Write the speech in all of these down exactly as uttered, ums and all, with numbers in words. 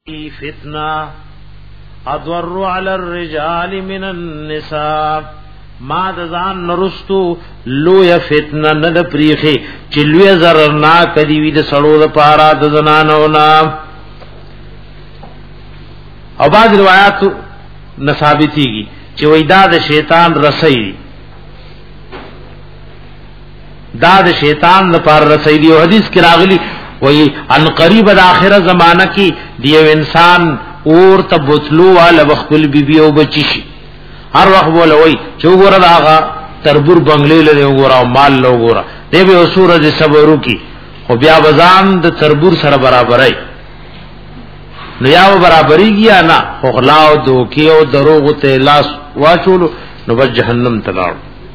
فتنه اضر على الرجال من النساء ما د ځان نرستو لوی فتنه نه د پریخي چې لوی zarar نا کدی وی د سړو د پارا د زنانو نا او بعض روایت نثابتيږي چې وای دا د شیطان رسي دا د شیطان د پار رسي دی او حدیث کې راغلی وای ان قریب د اخره زمانہ کې دیو انسان اور ته بوتلو والا بخل بیبي او بچی شي هر وخت بولوي چې وګوره داغه تربور بنگلې لري وګوره مال له وګوره دی به سورج صبرو کی خو بیا وزان د تربور سره برابرای نو یاو برابرۍ گیا نه خلاو دوکي او دروغ ته لاس واچول نو به جهنم تلاړ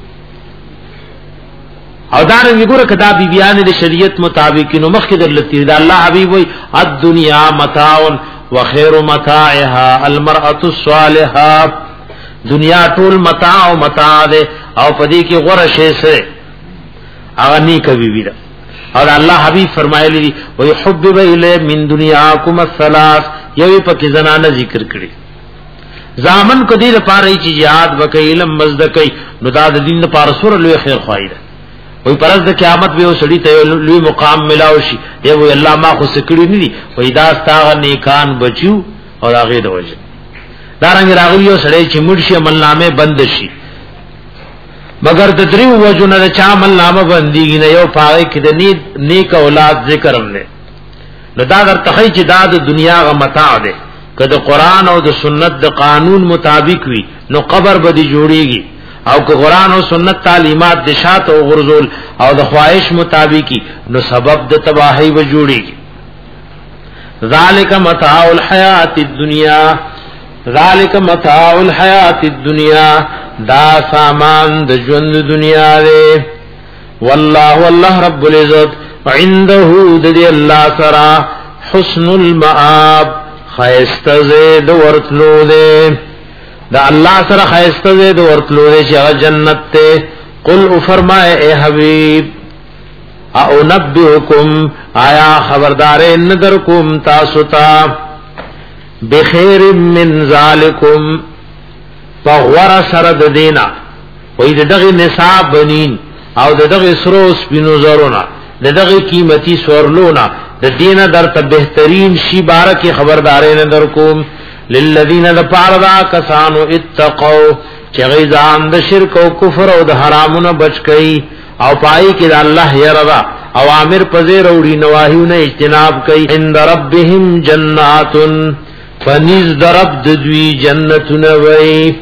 او دا رنګ وګوره کدا بیبيان د شریعت مطابق نو مخکې د لتی دا الله حبيب وي الدنيا متاع وخير متاعها المرأة الصالحة دنیا ټول متاع او متاع ده او پدې کې غوړه شی سره هغه نیک بیبي ده او الله حبيب فرمایلی دي وي حبب الی من دنیاکم الثلاث یوی پکې زنانه ذکر کړي زامن کو دې لپاره چې jihad وکړي علم مزدکې نو دا د دین لپاره سره لوی خیر خوایده وی پرز د قیامت به وسړی ته لوی مقام ملاوي شي دی وی الله ما خو سکړی نه دي وی دا ستاغه نیکان بچو او هغه د وجه دارنګ راغلی یو سړی چې مرشي عملنامه بند شي مگر د دریو وجونه د چا عملنامه بنديږي نه یو پاره کې د نیک اولاد ذکر هم نه نو دا در تخی چې دا د دنیا غ متاع ده کله قرآن او د سنت د قانون مطابق وي نو قبر به دی جوړيږي او که قرآن او سنت تعلیمات د شات او غرزول او د خواهش مطابقي نو سبب د تباہی و جوړيږي ذالک متاع الحیات الدنیا ذالک متاع الحیات الدنیا دا سامان د ژوند دنیا دی والله والله رب العزت عنده د الله سرا حسن المآب خیسته زید ورتلو دی دا الله سره خیسته زید ورتلو دی چې جنت ته قل فرمائے اے حبیب او نبئکم آیا خبردار نظر کوم تاسو ته بخیر من ذالکم فغور سرد دینا وی دغه نصاب بنین او دغه سروس بینو زرونا دغه قیمتي سورلونا د دینه در ته بهترین شی بارک خبردارین در کوم للذین لپاردا کسانو اتقوا چې غیزان د شرک او کفر او د حرامونو بچ کئ او پای کې د الله یرا اوامر پزې وروړي نواهیونه اجتناب کئ عند ربهم جنات فنیز درب د دوی جنتونه وای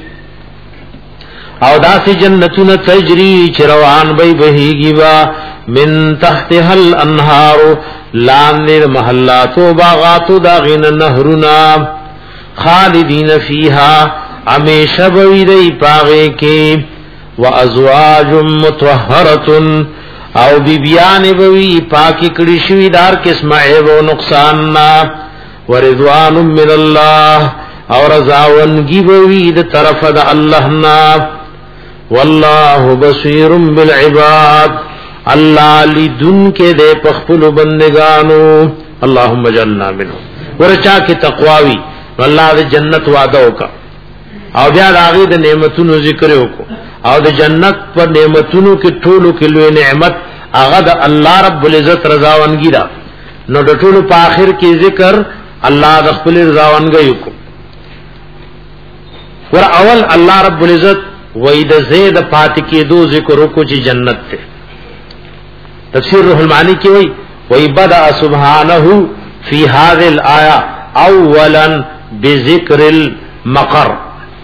او داسې جنتونه تجری چروان بی بهیږي وا من تحتها الانهار لاندې محلات او باغات دا غین نهرنا خالدین فیها همیشه بوی دی پاغه کې وازواج مطهره او بیبیان بوی پاکی کړي شوی دار قسمه او نقصان نا ورضوان من الله او رضاونگی بوی د طرف د الله نا والله بصیر بالعباد الله لدن کې د پخپل بندگانو اللهم اجعلنا منهم ورچا کې تقواوی الله د جنت وعده وکا او بیا راغی د نعمتونو ذکر وکړو او د جنت پر نعمتونو کې ټولو کې لوی نعمت هغه د الله رب العزت رضاونگی دا نو د ټولو په اخر کې ذکر الله د خپل رضاونګي وکړو ور اول الله رب العزت وید زید پات کې دو ذکر وکړو چې جنت ته تفسیر روح المعانی کې وای وای بدا سبحانه فی هذه الايه اولا بذکر المقر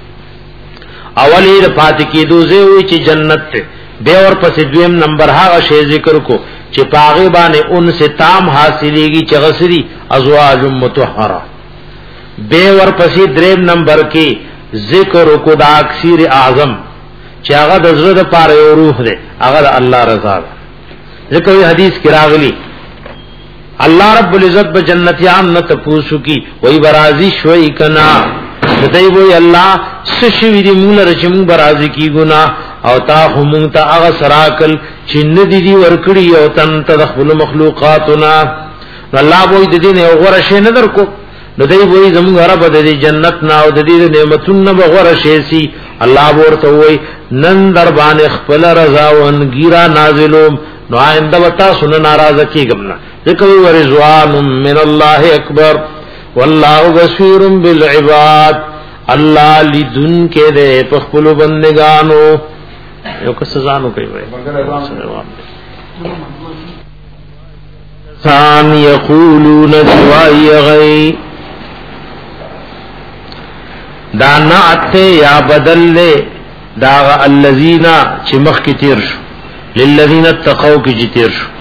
اولی پات کې دو زوی چې جنت ته به اور پس دویم نمبر هغه شی ذکر کو چې پاغه باندې ان سے تام حاصلېږي چې غسری ازواج مطهره به ور پس دریم نمبر کې ذکر کو دا اکثیر اعظم چې هغه د زړه لپاره یو روح دی هغه د الله رضا ذکر حدیث کې راغلی الله رب العزت به جنتیان نه تپوسو کی وای برازي شوي کنا دای وای الله سشوی دی مول رچمو برازي کی ګنا او تا هم ته هغه سراکل چې ندی دی ورکړي او تن تدخل مخلوقاتنا الله وای د دین او غره شي نظر کو نو دی وای زموږ رب د جنت نا او د دې نعمتونو بغور شي سي الله ورته وای نن در باندې خپل رضا او انګیرا نازلوم نو آئنده وتا سن ناراض کیږم نه ذکر ورضوان من الله اکبر والله بصیر بالعباد الله لذن کې دې په خپل بندگانو یو که سزا نو کوي وای سان یقولون سوای غی دا نعت یا بدل لے دا الذین چې مخ کی تیر شو للذین اتقوا کی چې تیر شو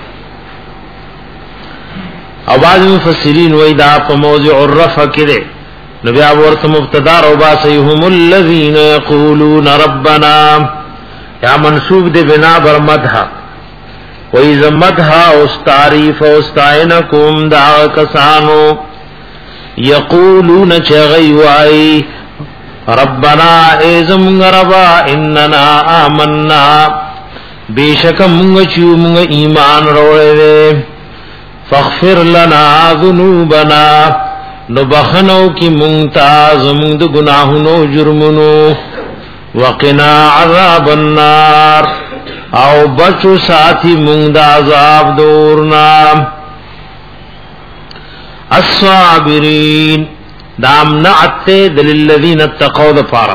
او بعض مفسرین وای دا په موضع الرفع کړي نو بیا ورته مبتدا او باسیهم الذین یقولون ربنا یا منصوب دے بنا بر مدح وای زمدح او تعریف او استعینکم دا کسانو یقولون چغی وای ربنا ایزم ربا اننا آمنا بیشک منگ چیو منگ ایمان روڑے فاغفر لنا ذنوبنا نبخنو کی منگتاز منگ دو گناہنو جرمنو وقنا عذاب النار او بچو ساتھی منگ دا عذاب دورنا الصابرین دام نعت دللذین اتقوا دفارا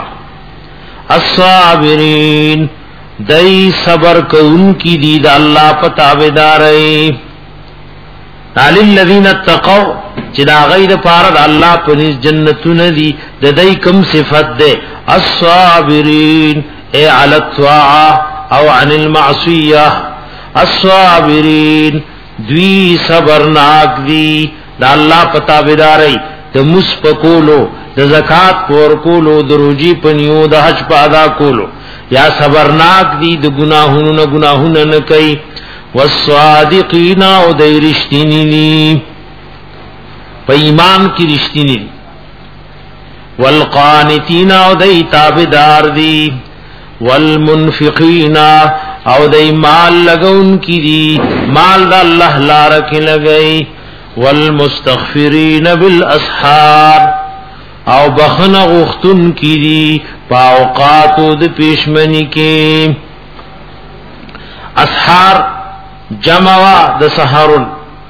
الصابرین دای صبر کون کی دید اللہ پتابدارئی دللذین اتقوا چدا غید پارد اللہ پنیز جنتون دی دای کم صفت دے الصابرین اے علی الطاعہ او عن المعصیہ الصابرین دوی صبرناک دی دا اللہ پتابدارئی د مسپکولو د زکات پور کولو د روجی پنیو د حج پادا کولو یا صبرناک دی د گناہونو نه گناہونه نه کوي والصادقین او د رښتینی ني په ایمان کې رښتینی والقانتین او د تابعدار دی والمنفقین او د مال لګون کی دی مال د الله لپاره کې لګئی والمستغفرین بالاسحار او بخن غختن کی دی پاوقاتو د پیشمنی کی اسحار جمعوا د سحرن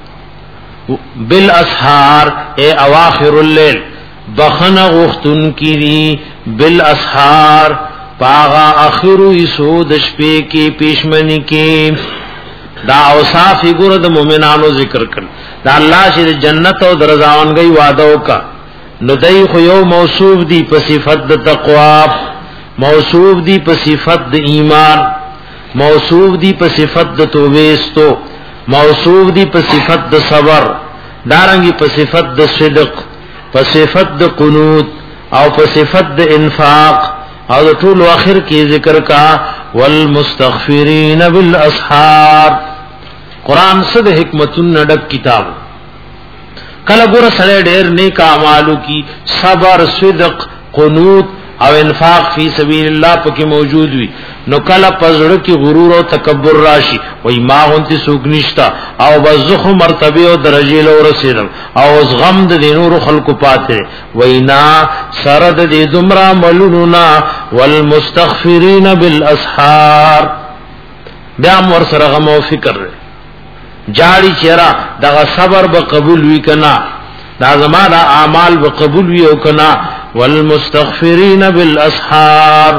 بالاسحار اے اواخر اللیل بخن غختن کی دی بالاسحار پاغا اخرو اسو د شپې کی پیشمنی کی دا اوصاف ګور د مؤمنانو ذکر کړ دا الله چې جنت او درځاونګي وعده وکا نو دای خو یو موصوف دی په صفت د تقوا موصوف دی په صفت د ایمان موصوف دی په صفت د توبه استو موصوف دی په صفت د صبر دارنګي په صفت د صدق په صفت د قنوت او په صفت د انفاق او ټول اخر کې ذکر کا والمستغفرین بالاسحار قرآن صد حکمتن نڈک کتاب کله ګور سره ډېر نیک اعمالو کی صبر صدق قنوت او انفاق فی سبیل الله پکې موجود وي نو کله پزړه کې غرور او تکبر راشي وای ما غونتی سوق نشتا او بزخ مرتبه او درجه له رسیدم او اس غم د نور خلق پاتې وینا سرد دې دمرا ملوننا والمستغفرین بالاسحار بیا مور سره غم او فکر جاړي چیرې دا صبر به قبول وی کنا دا زمانہ اعمال به قبول وی او کنا والمستغفرین بالاسحار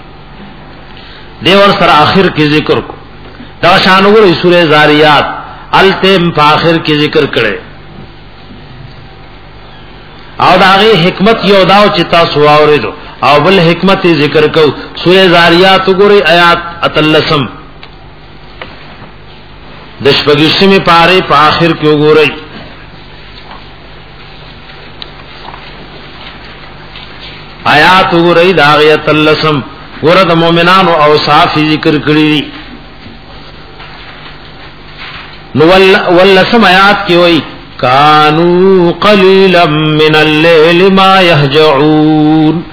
دیور سره اخر کې ذکر کو دا شانوغه سورہ زاریات التم په اخر کې ذکر کړي او داغه حکمت یو داو چې تاسو واورېدو او بل حکمت ذکر کو سورہ زاریات وګورئ آیات اتلسم د شپږشتمه پاره په اخر کې وګورئ آیات وګورئ دا آیت اللسم ګور د مؤمنانو اوصاف ذکر کړی نو ولسم آیات کې وایي کانوا قلیلا من الليل ما يهجعون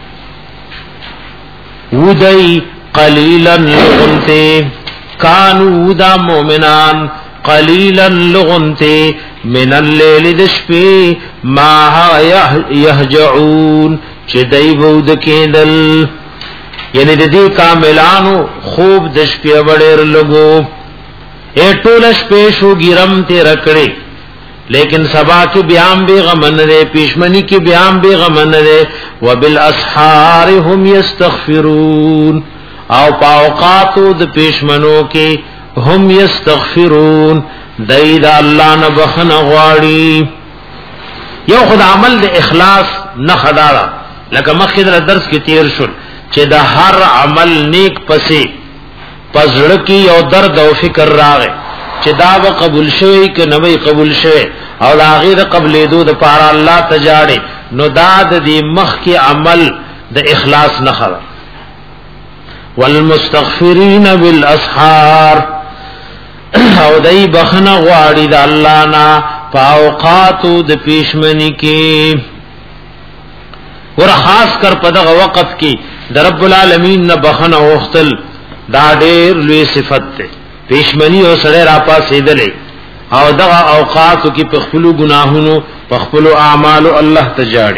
ودای قلیلا لغنته کانو دا مومنان قلیلا لغنتے من الليل دشپی ما یهجعون چه دی بود کېدل یعنی د دې کاملانو خوب دشپی وړر لګو اے ټولش پېشو ګرم ته رکړې لیکن سبا کې بیان به غمن دے پیشمنی کې بیان به غمن دے وبالاسحار هم یستغفرون او پاوقاتو د پیشمنو کې هم یستغفرون دید الله نه بخنه غواړي یو خدای عمل د اخلاص نه خدارا لکه مخکې در درس کې تیر شول چې د هر عمل نیک پسې پزړه کې یو درد او فکر راغی چې دا به قبول شوی که نه وي قبول شوی او دا غیر قبلې دو د پاره الله تجاړي نو دا د دې مخ کې عمل د اخلاص نه خبر والمستغفرین بالاسحار او دای بخنه غواړي د الله نه پاوقاتو د پیشمنی کې ور خاص کر په دغه وخت کې د رب العالمین نه بخنه وختل دا ډېر لوی صفت ده پیشمنی او سره را پاسېدلې او دغه اوقاتو کې په خپل ګناهونو په خپل اعمال الله تجاړي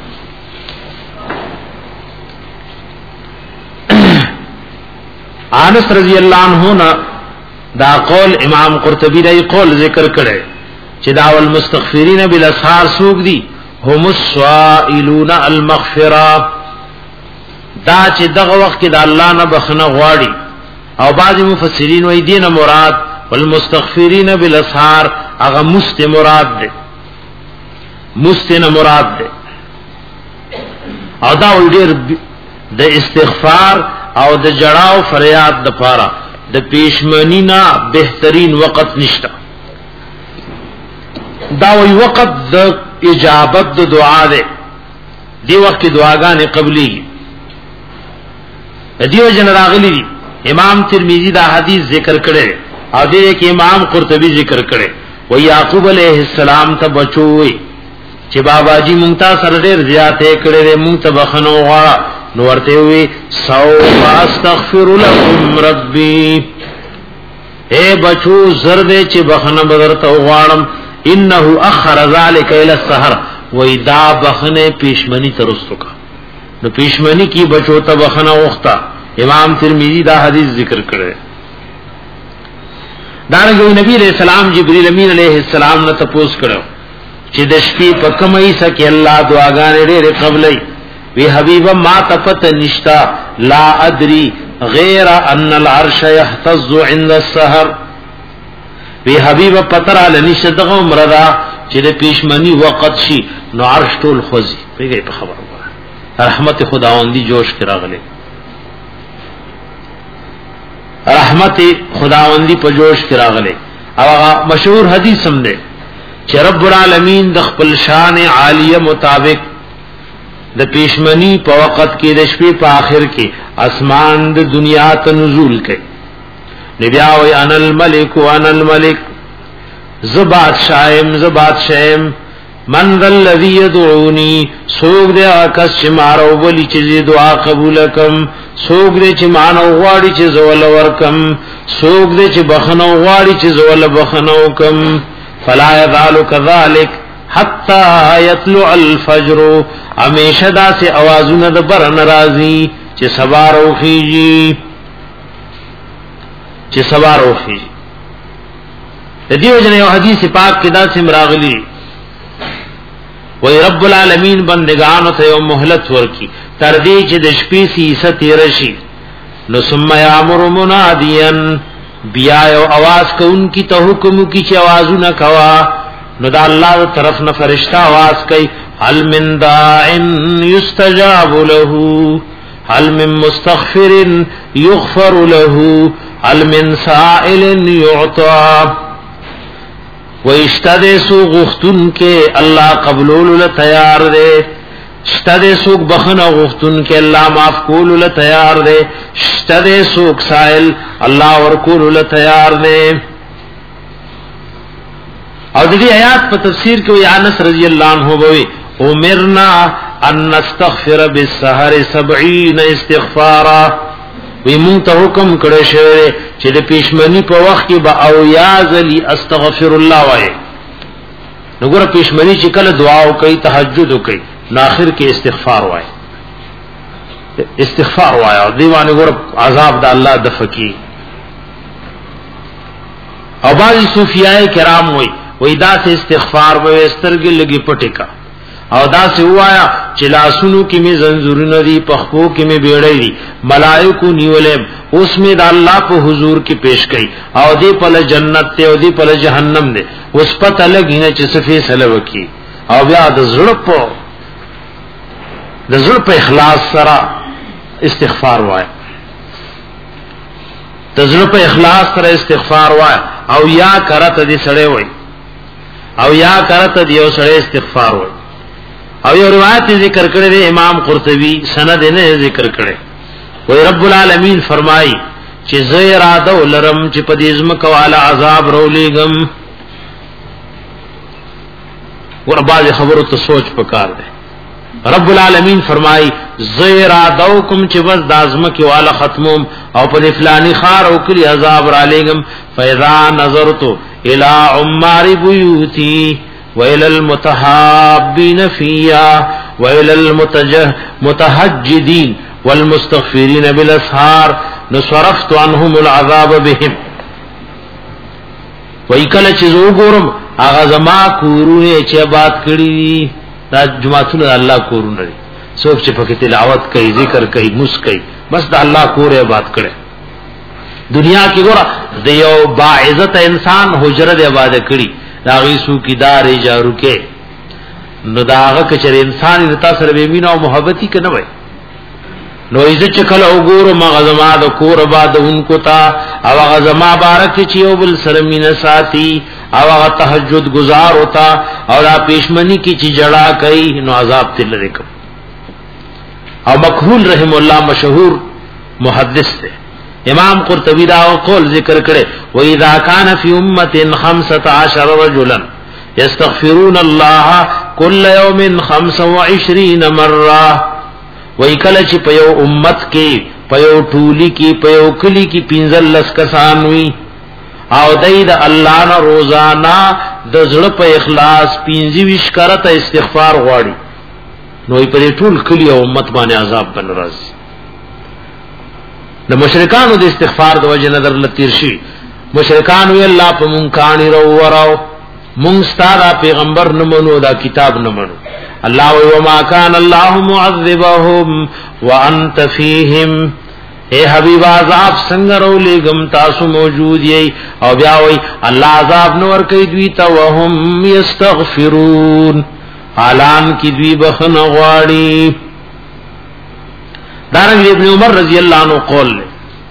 انس رضی الله عنه دا قول امام قرطبی دا قول ذکر کړي چې دا والمستغفرین بالاسحار سوق دي هم السائلون المغفرة دا چې دغه وخت کې د الله نه بخنه غواړي او بعض مفسرین وایي دینه مراد والمستغفرین بالاسحار هغه مست مراد ده مستنه مراد ده او دا ډیر د استغفار او د جړاو فریاد د پاره د پیشمنی نه بهترین وخت نشته دا وی وخت د اجابت د دعا ده دی وخت کې دعاګانې قبلي دیو جن راغلی دی امام ترمذی دا حدیث ذکر کړي او دې کې امام قرطبی ذکر کړي و یعقوب علیہ السلام ته بچوي چې بابا جی مونږ ته سره ډېر زیاته کړي مونږ ته بخنو غواړه نو ورته وی سو استغفر لكم ربي اے بچو زرد چې بخنه بدرته غواړم انه اخر ذلك الى السحر و اذا بخنه پیشمنی ترستو کا نو پیشمنی کی بچو ته بخنه وخته امام ترمذی دا حدیث ذکر کړي دارنګه نبی علیہ السلام جبرئیل امین علیہ السلام نه تپوس کړو چې د شپې په کومه سکه الله دعاګانې ډېر قبلې وی حبیب ما تپت نشتا لا ادری غیر ان العرش يهتز عند السحر وی حبیب پتر علی نشدغه مردا چې د پیشمنی وخت شي نو عرش ټول خوځي پیږي په خبره رحمت خداوندی جوش کې راغله رحمت خداوندی په جوش کې راغله او مشهور حدیث هم ده چې رب العالمین د خپل شان عالیه مطابق د پیشمنی په وخت کې د شپې په آخر کې اسمان د دنیا ته نزول کوي نبی او ان الملک وانا الملک زبات شایم زبات شایم من ذا الذي يدعوني سوق دے آکس چه مارو بلی چه دعا قبول کم سوق دے چه مانو غواړي چه زول ورکم سوق دے چه بخنو غواړي چه زول بخنو کم فلا يذال كذلك حتى يطلع الفجر همیشه دا سے اوازونه د بر ناراضي چې سبا روخیږي چې سبا روخیږي د دیو جن یو حدیث پاک کې دا سم راغلی وی رب العالمین بندگانو ته یو مهلت ورکی تر دې چې د شپې سیسه تیر شي نو ثم یامر منادیا بیا یو आवाज کوونکی ته حکم کی چې आवाजونه کوا نو دا الله طرف نه فرشتہ आवाज کوي هل من داع یستجاب له هل من مستغفر یغفر له هل من سائل یعطى واشتد سو غختن کې الله قبول له تیار دے اشتد سو بخنه غختن کې الله معاف کول له تیار دے اشتد سو سائل الله ورکول له تیار دے او دې آیات په تفسیر کې انس رضی الله عنه وی امرنا ان نستغفر بالسحر سبعين استغفارا وی مونږ ته حکم کړی شوی چې د پیشمنی په وخت کې به او یا ذلی استغفر الله وای وګوره پښمنی چې کله دعا وکي تهجد وکي نو اخر کې استغفار وای استغفار وای او دیوانه ګوره عذاب د الله د فکی. او بعض صوفیای کرام وای وای دا سے استغفار به استرګل لګي پټیکا او دا سے وایا چې لاسونو کې می زنجیرونه دي پخپو کې می بیړې دي ملائکو نیولم اوس می د الله په حضور کې پیش کړي او دې په جنت ته او دې په جهنم دي اوس پته لګی نه چې صفه سره وکي او بیا د زړه په د زړه په اخلاص سره استغفار وای د زړه په اخلاص سره استغفار وای او یا کرته دې سړې وای او یا کرته دې او سړې استغفار وای. او یو روایت ذکر کړی دی امام قرطبی سند نه ذکر کړی وای رب العالمین فرمای چې زه اراده ولرم چې په دې ځمکه والا عذاب رولېګم. ورباز خبرو ته سوچ پکار دی. رب العالمین فرمای زه اراده کوم چې بس د ځمکه والا ختموم او په فلانی خار او کلی عذاب را لېګم. فاذا نظرت الى عمار بيوتي وإلى المتحابين فيها وإلى المتهجدين والمستغفرين بالأسحار نصرفت عنهم العذاب بهم. وإکل چیزو گورم آغا زما کورونه چه بات کری دا جماعتون اللہ کورون ری سوک چه پکی تلاوت کئی ذکر کئی مس کئی بس دا اللہ کور بات کرے. دنیا کی گورا دیو باعزت انسان حجرت عبادت کری داغی سو کی دار جارو کے نو داغا کچر انسانی نتا سر بیمین و محبتی که نوے نو ایزا چکل او گورو ما غزما دا کور بعد انکو تا او غزما بارک چیو بل سرمین ساتی او غا تحجد گزار ہوتا او دا پیشمنی کی چی جڑا کئی نو عذاب تل رکم. او مکحول رحم اللہ مشہور محدث تے امام قرطبی دا قول ذکر کرے وَإِذَا كَانَ فِي أُمَّةٍ خَمْسَةَ عَشَرَ رَجُلًا يَسْتَغْفِرُونَ اللَّهَ كُلَّ يَوْمٍ خَمْسَ وَعِشْرِينَ مَرَّةً. وہی کله چې په یو امت کې په یو ټولی کې په یو کلی کې پنځل لس کسان وي او دای د الله نه روزانا د زړه په اخلاص پنځه ویش کرته استغفار غواړي نو په دې ټول کلی او امت باندې عذاب بن راځي. د مشرکانو د استغفار د وجه نظر لتیر شي مشرکان وی الله په مونږ کانی رو وراو مونږ ستاره پیغمبر نه منو دا کتاب نه منو. الله و ما کان الله معذبهم وانت فیهم. اے حبیب عذاب څنګه رولېګم تاسو موجود یې او بیا وی الله عذاب نور کوي دوی ته وهم یستغفرون حالان کی دوی بخنه غواړي. دارنګ ابن عمر رضی اللہ عنہ قول لے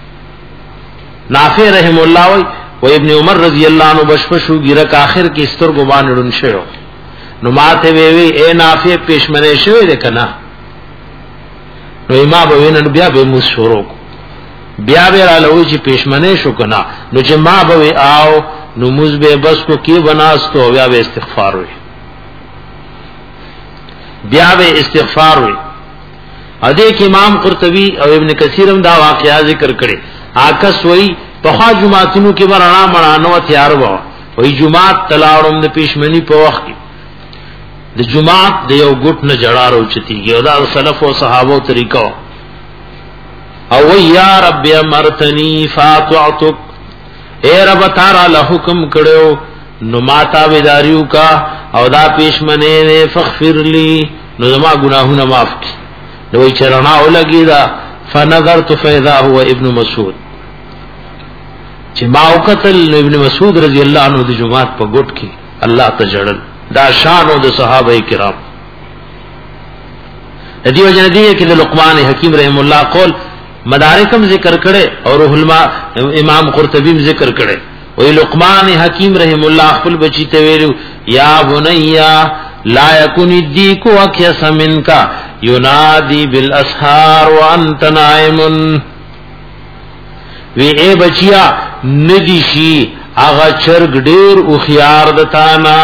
نافع رحم اللہ وی و ابن عمر رضی اللہ عنہ بشپشو گیرک آخر کی استرگو بانڈن شو نو ماتے ویوی اے نافع پیشمنے شوی دے کنا نو امام بوینن بیا بے موس شورو کو بیا بے رالوی چی پیشمنے شو کنا نو چی ما بوی آو نو موز بے بس کو کی بناستو بیا بے استغفار ہوئی بیا بے استغفار ہوئی. ادیک امام قرطبی او ابن کثیرم دا واقعا ذکر کرے آکس وی پخوا جماعتونو کی برانا مرانو تیار با وی جماعت تلاړم د پیشمنی په وخت د جماعت د یو ګټ نه جړا روچتیږي او دا سلف او صحابه طریقو او وی یا رب امرتنی فاطعتک اے رب تعالی له حکم کړو نو ماتا ویداریو کا او دا پیشمنی نے فغفر لی نو زما گناہونه معاف کی نو چرنا ولګی دا فنظرت فاذا هو ابن مسعود چې ما وکتل ابن مسعود رضی الله عنه د جمعات په ګټ کې الله تجړل دا شان او د صحابه کرام. دې وجه دې کې د لقمان حکیم رحم الله قول مدارکم ذکر کړي او روح الماء امام قرطبی ذکر کړي وی لقمان حکیم رحم الله خپل بچی ته ویلو یا بنیا لا یکن الدیک وکیس منک ینادی بالاسحار وانت نائم. وی اے بچیا ندیشی آغا چرگ دیر او خیار دتانا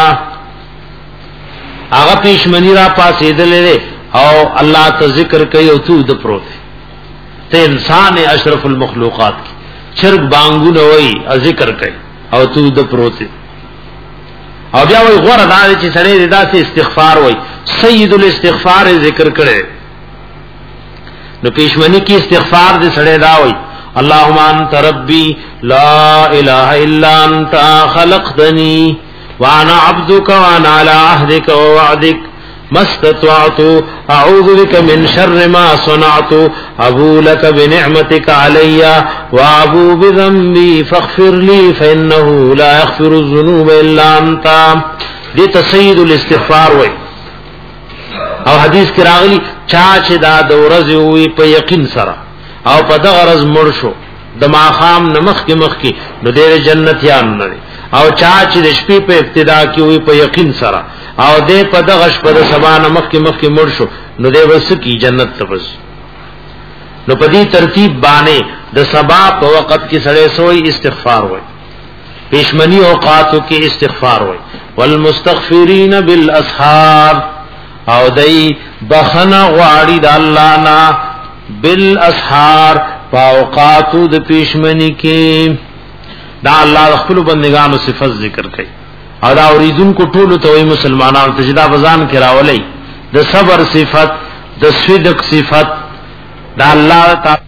آغا پیشمنی را پاسیدل لے او اللہ تا ذکر کئی او تو د پروتے تے انسان اشرف المخلوقات کی چرگ بانگو نوئی ذکر کئی او تو د پروتے او بیا وی غوړه دا چې سړی داسې استغفار وای سید الاستغفار ذکر کړي نو پېشمنی کې استغفار دې سړی دا وای اللهم انت ربي لا اله الا انت خلقتني وانا عبدك وانا على عهدك ووعدك ما استطعت اعوذ بك من شر ما صنعت ابو لك بنعمتك علي وابو بذنبي فاغفر لي فانه لا يغفر الذنوب الا انت. دې تسید الاستغفار وای او حدیث کې راغلی چا چې دا د ورځې وي په یقین سره او په دغه ورځ مړ شو د ماخام نمخ کې مخ کې نو دې جنتیان نه او چا چې د شپې په ابتدا کې وي په یقین سره او دې په دغه شپه د سبا نمخ کې مخ کې مړ شو نو دې وس کی جنت تبس. نو په دې ترتیب باندې د سبا په وخت کې سړی سوې استغفار وای پېشمنی اوقاتو کې استغفار وای والمستغفرین بالاسحار او دای بخنه غواړي د الله نه بالاسحار فاوقاتو د پېشمنی کې دا الله خپل بندگانو صفات ذکر کوي او دا اوریدون کو ټول ته وي مسلمانانو ته جدا بزان کراولې د صبر صفات د صدق صفات دا الله تعالی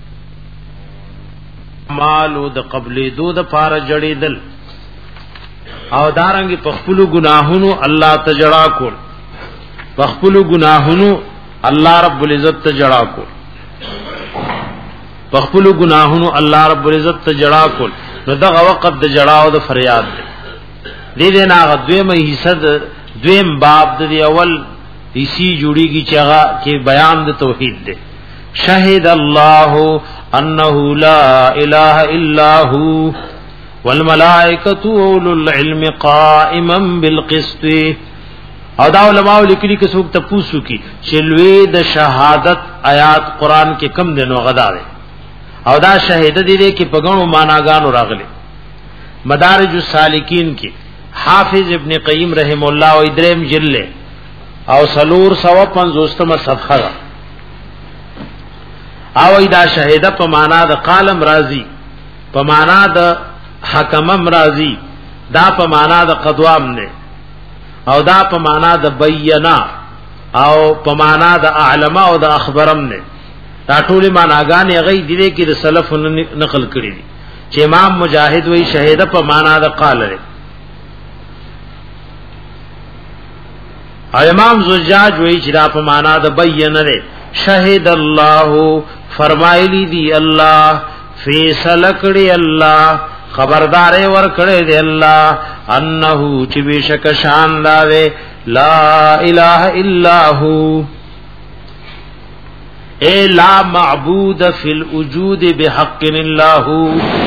مالو د قبل دو د پار جړېدل او دارنګ په خپل ګناهونو الله ته جړا کول په خپل ګناهونو الله رب العزت ته جړا کول په خپل ګناهونو الله رب العزت ته جړا کول نو دغه وخت د جړاو د فریاد دی دې نه غدویمه حصہ دویم باب د اول اسی جوړیږي چې هغه کې بیان د توحید دی. شهد الله انه لا اله الا هو والملائکه اولو العلم قائما بالقسط. او دا علماء لیکلي کې څوک تاسو کی چلوي د شهادت آیات قران کې کم دنو غدا ده او دا شهید دي دي کې پګونو معناګانو راغلي. مدارج السالکین کې حافظ ابن قیم رحم الله او ادریم جله او سلور سو پنځوستمه صفحه او دا شهید په معنا د قالم راضی په معنا د حکمم راضی دا په معنا د قدوام نه او دا په معنا د بینا او په معنا د اعلم او د اخبرم نه دا ټول معناګانې غي دي کې د سلف نقل کړي دي چې امام مجاهد وی شهید په معنا د قال لري او امام زجاج وی چې دا په معنا د بیان لري. شهید الله فرمایلی دی الله فیصله کړي الله خبردار ور کړي دی الله انه چې بشک شان لاوي لا اله الا هو اے لا معبود فی الوجود بحق الا هو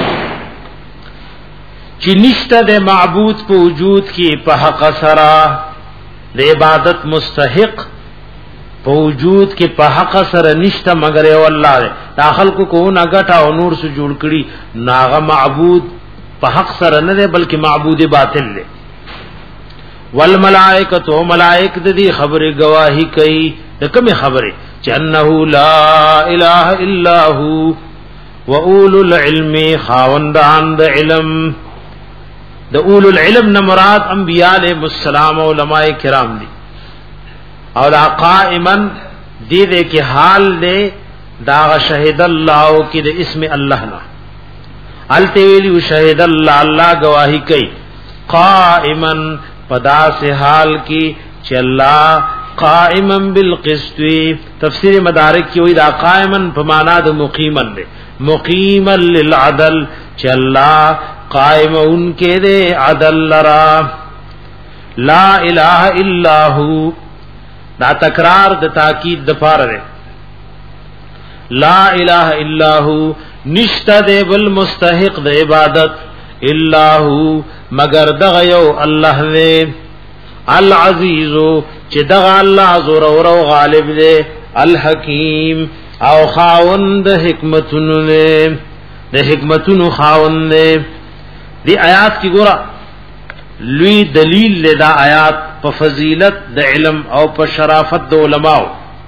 چې نشته د معبود په وجود کې په حق سره د عبادت مستحق په وجود کې په حق سره نشته مگر یو الله دی. داخل کو کو نه غټا او نور سو جوړ کړي ناغه معبود په حق سره نه دی بلکې معبود باطل دی. والملائکه ملائک د دې خبره گواہی کوي د کومه خبره چې انه لا اله الا هو واولو العلم خاوندان د علم د اولو العلم نه مراد انبیاء علیهم السلام او علماء کرام دي او دا قائما دې دې کې حال دې دا شهید الله کې د اسم الله نه الته ویلی شهید الله الله گواہی کوي قائما پدا سے حال کی چې الله قائما بالقسط. تفسیر مدارک کی وی دا قائما په معنا د مقیما دې مقیما للعدل چې الله قائم انکه دے عدل لرا لا الہ الا ہو دا تکرار د تاکید د پاره دے لا الہ الا ہو نشتا دے بل مستحق د عبادت الا ہو مگر دغ یو اللہ دے العزیزو چې دغ اللہ زور او غالب دے الحکیم او خاوند حکمتونو دے د حکمتونو خاوند دے. دی آیات کی گورا لوی دلیل لدا آیات په فضیلت د علم او په شرافت د علماء.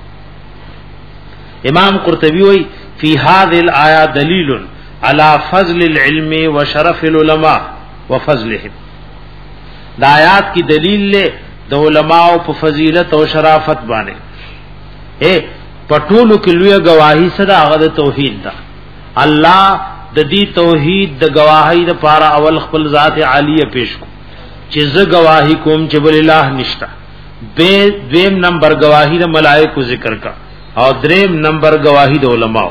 امام قرطبی وی فی هذه الآیه دلیل علی فضل العلم وشرف العلماء وفضلهم. دا آیات کی دلیل لے د علماء په فضیلت او شرافت باندې اے پټولو کې لوی گواہی صدا هغه توحید دا الله د دې توحید د گواہی د پارا اول خپل ذات عالیه پیش کو چې ز گواہی کوم چې بل الله نشتا به دویم نمبر گواہی د ملائکو ذکر کا او دریم نمبر گواہی د علماء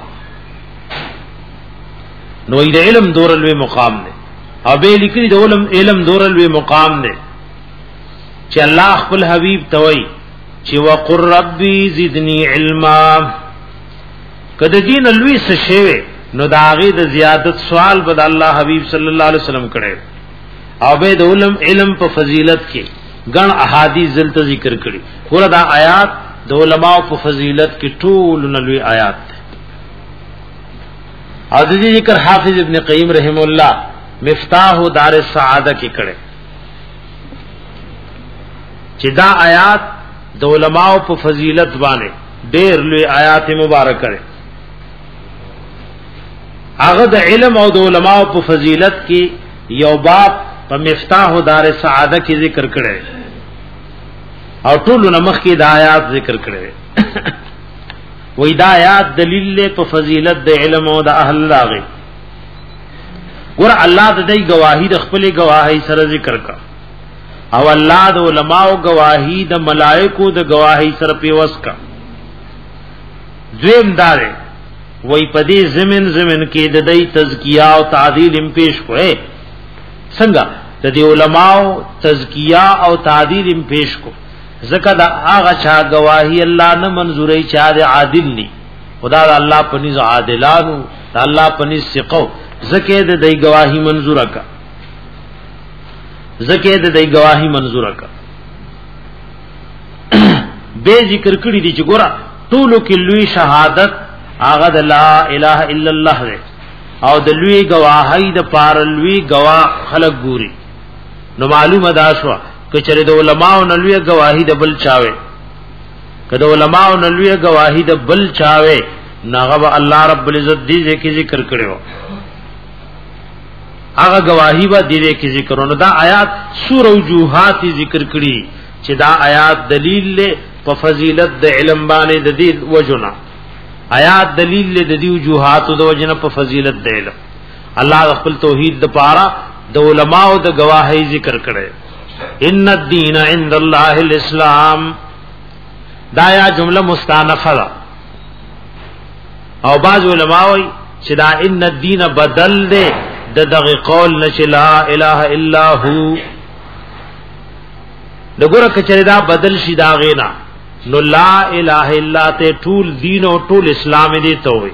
نو د علم دورلوی مقام دی او به لیکلي د علم علم دورلوی مقام دی چې الله خپل حبیب توي چې وقر ربي زدني علما کده دین لوی څه شی نو داغه د زیادت سوال بد الله حبیب صلی الله علیه وسلم کړي او به د علم علم په فضیلت کې ګڼ احادیث زلت ذکر کړي ګوره دا آیات د علماء په فضیلت کې ټول نلوي آیات او د دې ذکر حافظ ابن قیم رحم الله مفتاح دار السعاده کې کړي چې دا آیات د علماء په فضیلت باندې ډېر لوی آیات مبارک کړي هغه د علم او د علماء په فضیلت کې یو باب په مفتاح دار السعاده کې ذکر کړي او ټول نمخ کې د آیات ذکر کړي وې دا آیات دلیل له په فضیلت د علم او د اهل لاغه ګور الله د دې گواہی د خپل گواہی سره ذکر کا او الله د علماء گواہی د ملائکو د گواہی سره پیوس کا دویم دار وې پدې زمن زمن کې د دې تزکیه او تعدیل هم پیش کوه څنګه د دې علماء تزکیه او تعدیل هم پیش کو زکه دا هغه چا گواہی الله نه منزوري چا د عادل ني خدا د الله پنځ عادلانو د الله پنځ ثقو زکه د دې گواہی منزور کا زکه د دې گواہی منزور کا به ذکر کړی دي چې ګوره ټولو کې لوی شهادت هغه د لا اله الا الله دی او د لوی گواہی د پار لوی گواه خلق ګوري نو معلومه دا شو کچره د علماء نو لوی گواہی د بل چاوي کله علماء نو لوی گواہی د بل چاوي ناغه الله رب العزت دې کې ذکر کړو هغه گواہی با دې کې ذکرونه دا آیات سور وجوهات ذکر کړي چې دا آیات دلیل له په فضیلت د علم باندې د دې وجنا آیات دلیل له د دې وجوهات د وجنا په فضیلت د علم الله خپل توحید د پاره د علماء د گواہی ذکر کړي ان الدین عند الله الاسلام دا یا جمله مستانفه او بعض علماء وایي چې دا ان الدین بدل ده د دغه قول نش لا اله الا هو دغه کچره دا بدل شي دا غینا نو لا اله الا ته ټول دین او ټول اسلام دې ته وي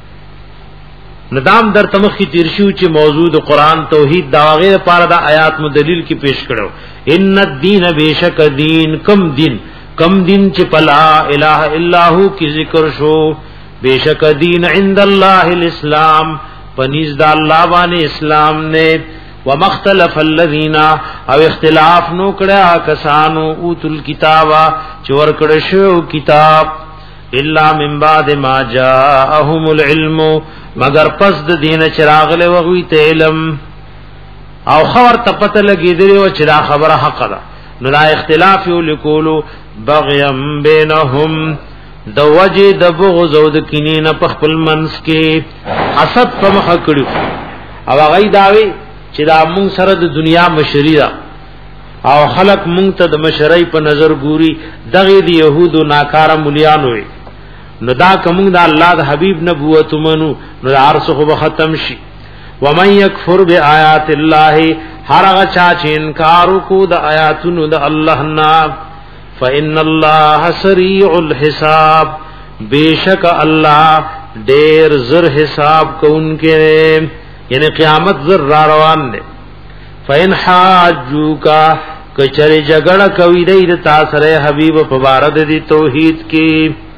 ندام در تمخ کی تیرشو چې موجود قران توحید دا غیر لپاره دا آیات مدلل کی پیش کړو ان الدین بیشک دین کم دین کم دین چې پلا اله الا هو کی ذکر شو بیشک دین عند الله الاسلام پنیز دا اللہ بانے اسلام نے ومختلف الذین او اختلاف نو کڑا کسانو اوت الکتابا چور کڑشو کتاب الا من بعد ما جاءهم العلم مگر پس د دین چراغ له وغوی ته علم او خبر تپت لگی دی او چرا خبر حق ده نو دا اختلاف لکولو بغیم بینهم د وجه د بغض او د کینې نه په خپل منس کې حسد په مخ کړو او هغه داوی چې دا مونږ سره د دنیا مشری دا او خلق مونږ ته د مشری په نظر ګوري دغه د يهودو ناکاره مليان وي نو دا کوم د الله د حبيب نبوت منو نو ارسخ به ختم شي ومن يكفر بآيات الله هر هغه چا چې انکار کو د آیاتونو د الله نه فإن الله سريع الحساب بیشک الله ډیر زر حساب کوونکې یعنی قیامت زر را روان دي فإن حاجوکا کچری جګړه کوي د تاسو سره حبیب په بار د توحید کې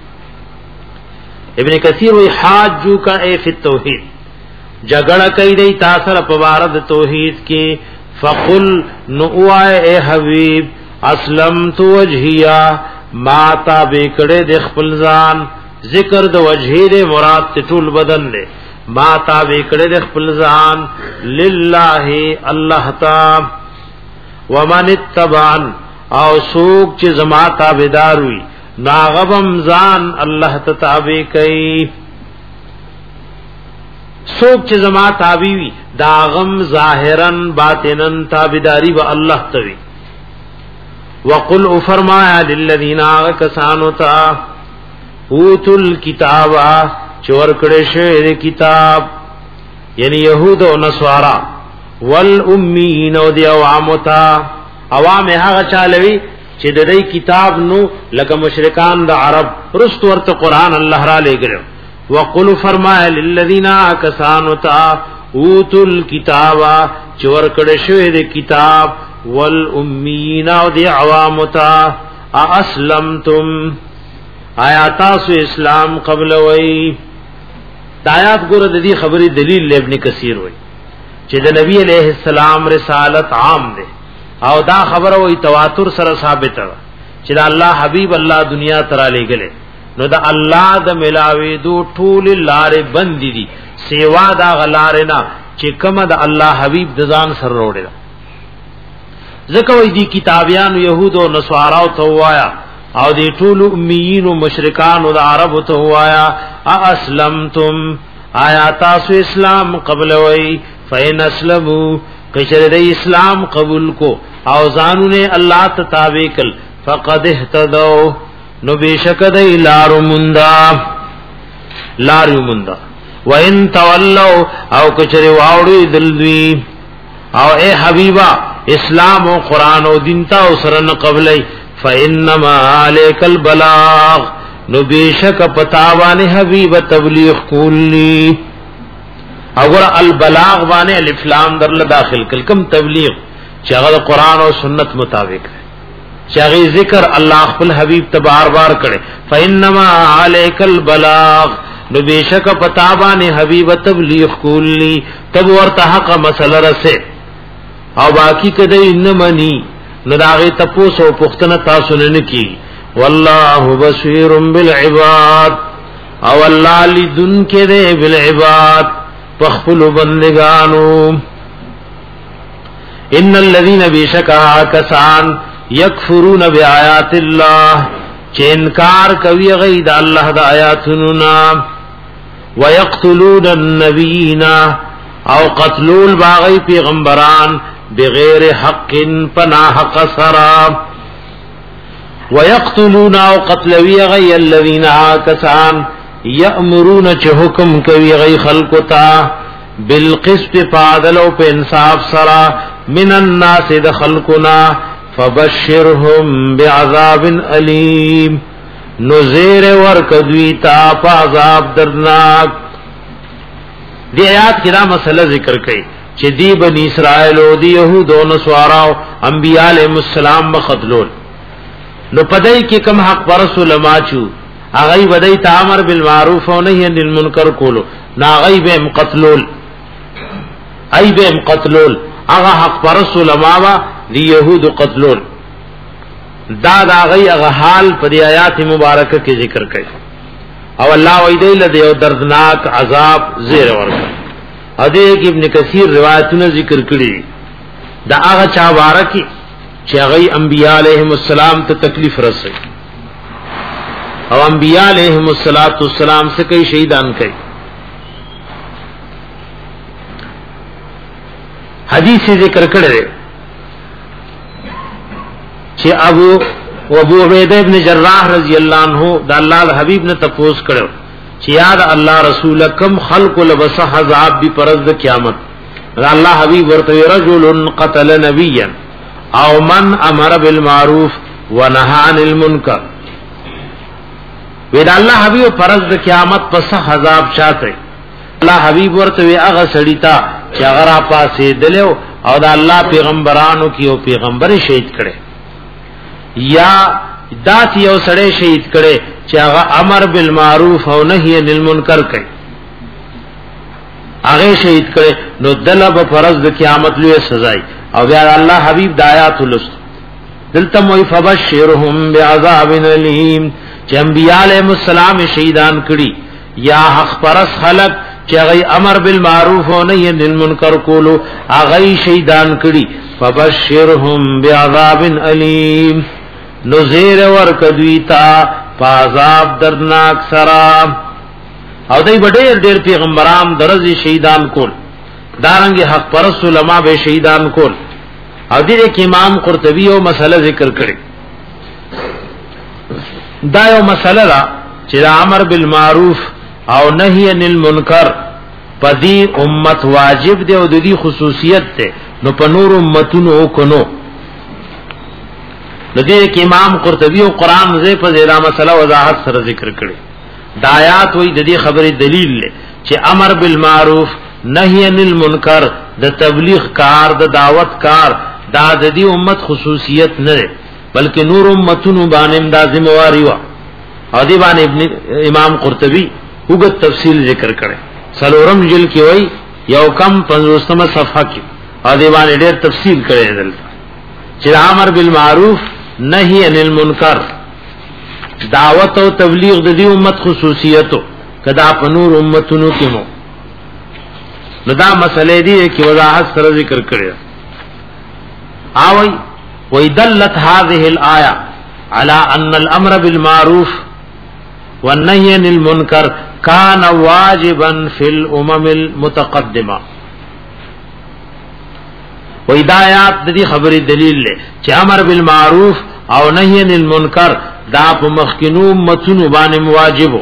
ابن کثیر وی حاجوکا ای فی التوحید جګړه کوي د تاسو سره په بار د توحید کې فقل نو اے حبیب اسلمت وجهیا ما تابع کړه د خپل ځان ذکر د وجهی د مراد ټول بدن له ما تابع کړه د خپل ځان لله الله تعالی ومن اتبعن او سوق چې زما تابعدار وي ناغبم ځان الله ته تابع کوي سوق چې زما تابع وي داغم ظاهرا باطنا تابعداري به الله ته وي وقل فرمایا للذین آکسانو تا اوتل کتابا چور کړه شه کتاب یعنی يهود او نصارا والامین او دی عوامتا عوام هغه چالوي چې د دې کتاب نو لکه مشرکان د عرب رست ورته قران الله را لګره وقل فرمایا للذین آکسانو تا اوتل کتابا چور کړه شه کتاب والامین او دی عوامتا اسلمتم آیا تاسو اسلام قبل وای دایات ګور د دې خبرې دلیل ابن کثیر وای چې د نبی علیہ السلام رسالت عام ده او دا خبره وای تواتر سره ثابت ده چې دا الله حبیب الله دنیا ترا لګله نو دا الله د ملاوي دو ټول لارې بند دي سیوا دا غلارې نه چې کومه د الله حبیب د ځان سره وروړي ځکه وای دي کتابیان يهود او نصارا او توایا او دی ټول امیین او مشرکان او عرب ته وایا اسلمتم آیا تاسو اسلام قبل وای فین اسلموا کشر د اسلام قبول کو او ځانونه الله ته تابع کل فقد اهتدوا نو بشک د لار مندا لار مندا وان تولوا او کچره واوړي دلوي او اے حبیبا اسلام او قران او دین تا سره قبلای فانما عليك البلاغ نو بیشک پتاوان حبیب تبلیغ کولی اگر البلاغ باندې الف لام در داخل کل کم تبلیغ چې هغه قرآن او سنت مطابق ہے چې هغه ذکر الله خپل حبیب ته بار بار کړي فانما عليك البلاغ نو بیشک پتاوان حبیب تبلیغ کولی تب ورته حق مسله رسه او باقی کده انمنی نو داغی تپوس و پختن تاسو ننکی واللہ بصیر بالعباد او اللہ لدن کے دے بالعباد پخپل بندگانو ان الذین بیشکا کسان یکفرون بی آیات اللہ چه انکار کوي غید اللہ دا آیاتننا ویقتلون النبیین او قتلول باغی پیغمبران بغیر حق پناہ قصرا ويقتلون او قتلوی غی الذین آکسان یأمرون چه حکم کوي غی خلقتا بالقسط فعدل او پہ انصاف سرا من الناس دخلقنا فبشرهم بعذاب علیم نزیر ورکدویتا پا عذاب دردناک دی آیات کی دا مسئلہ ذکر کئی چې دی بنی اسرائیل او دی يهود او نصارا او انبیاء علیهم السلام مخذلول نو پدای کې کم حق پر علماء چو اغه ودی تامر بالمعروف او نهی عن المنکر کولو نا غیب قتلول ایب قتلول اغه حق پر علماء دی يهود قتلول دا دا غي اغه حال پر آیات مبارکه کې ذکر کړي او الله وی دی له یو دردناک عذاب زیر ورکړي ادیک ابن کثیر روایتونه ذکر کړي دا هغه چا وارکی چې هغه انبیاء علیهم السلام ته تکلیف رسي او انبیاء علیهم السلام سے کئی شهیدان کړي حدیث ذکر کړي چې ابو ابو عبیدہ ابن جراح رضی اللہ عنہ دا اللہ حبیب نے تپوس کړو چې یاد الله رسول کم خلق لبس عذاب بھی پرز د قیامت الله حبیب ورته رجل قتل نبیا او من امر بالمعروف ونهى عن المنکر وی دا الله حبیب پرز د قیامت پس عذاب شاته الله حبیب ورته هغه سړی تا چې هغه را پاسې دلو او دا الله پیغمبرانو کیو پیغمبر شهید کړي یا دات یو سړی شهید کړي چې هغه امر بالمعروف او نهی عن المنکر کوي هغه شهید کړي نو دلب فرض د قیامت لوی سزا او بیا الله حبیب د آیات لست دلته موي فبشرهم بعذاب الیم چې انبیاء علیهم السلام شهیدان کړي یا حق پرس خلق چې هغه امر بالمعروف او نهي عن المنکر کولو هغه شیطان کړي فبشرهم بعذاب الیم نذیر ورکدوی تا عذاب دردناک سرا او دای ډېر ډېر پیغمبران درځي شهیدان کول دارنګ حق پرست علماء به شهیدان کول او دې کې امام قرطبي او مسله ذکر کړي دا یو مسله را چې امر بالمعروف او نهي عن المنکر پدی امت واجب دی او د دې خصوصیت ته نو په نور امتونو کونو ندی کې امام قرطبي او قران زې په زیرا مسله وضاحت سره ذکر کړي دا آیات وې د دې خبرې دلیل لې چې امر بالمعروف نهي عن المنکر د تبلیغ کار د دعوت کار دا د دې امت خصوصیت نه ده بلکې نور امتونو باندې دا ذمہواری و او دی باندې ابن امام قرطبي وګت تفصیل ذکر کړي سلورم جل کې وای یو کم پنځوستمه صفحه کې او دی باندې ډېر تفصیل کړي دلته چې امر بالمعروف نهي عن المنکر دعوت او تبلیغ د دې امت خصوصیتو کدا په نور امتونو کې مو نو دا مسئله دی چې وضاحت سره ذکر کړی اوي ويدلت هذه الايه على ان الامر بالمعروف والنهي عن المنکر كان واجبا في الامم المتقدمه و ہدایات د دې خبرې دلیل لې چې امر بالمعروف او نهي عن المنکر دا په مخکینو متونو باندې واجب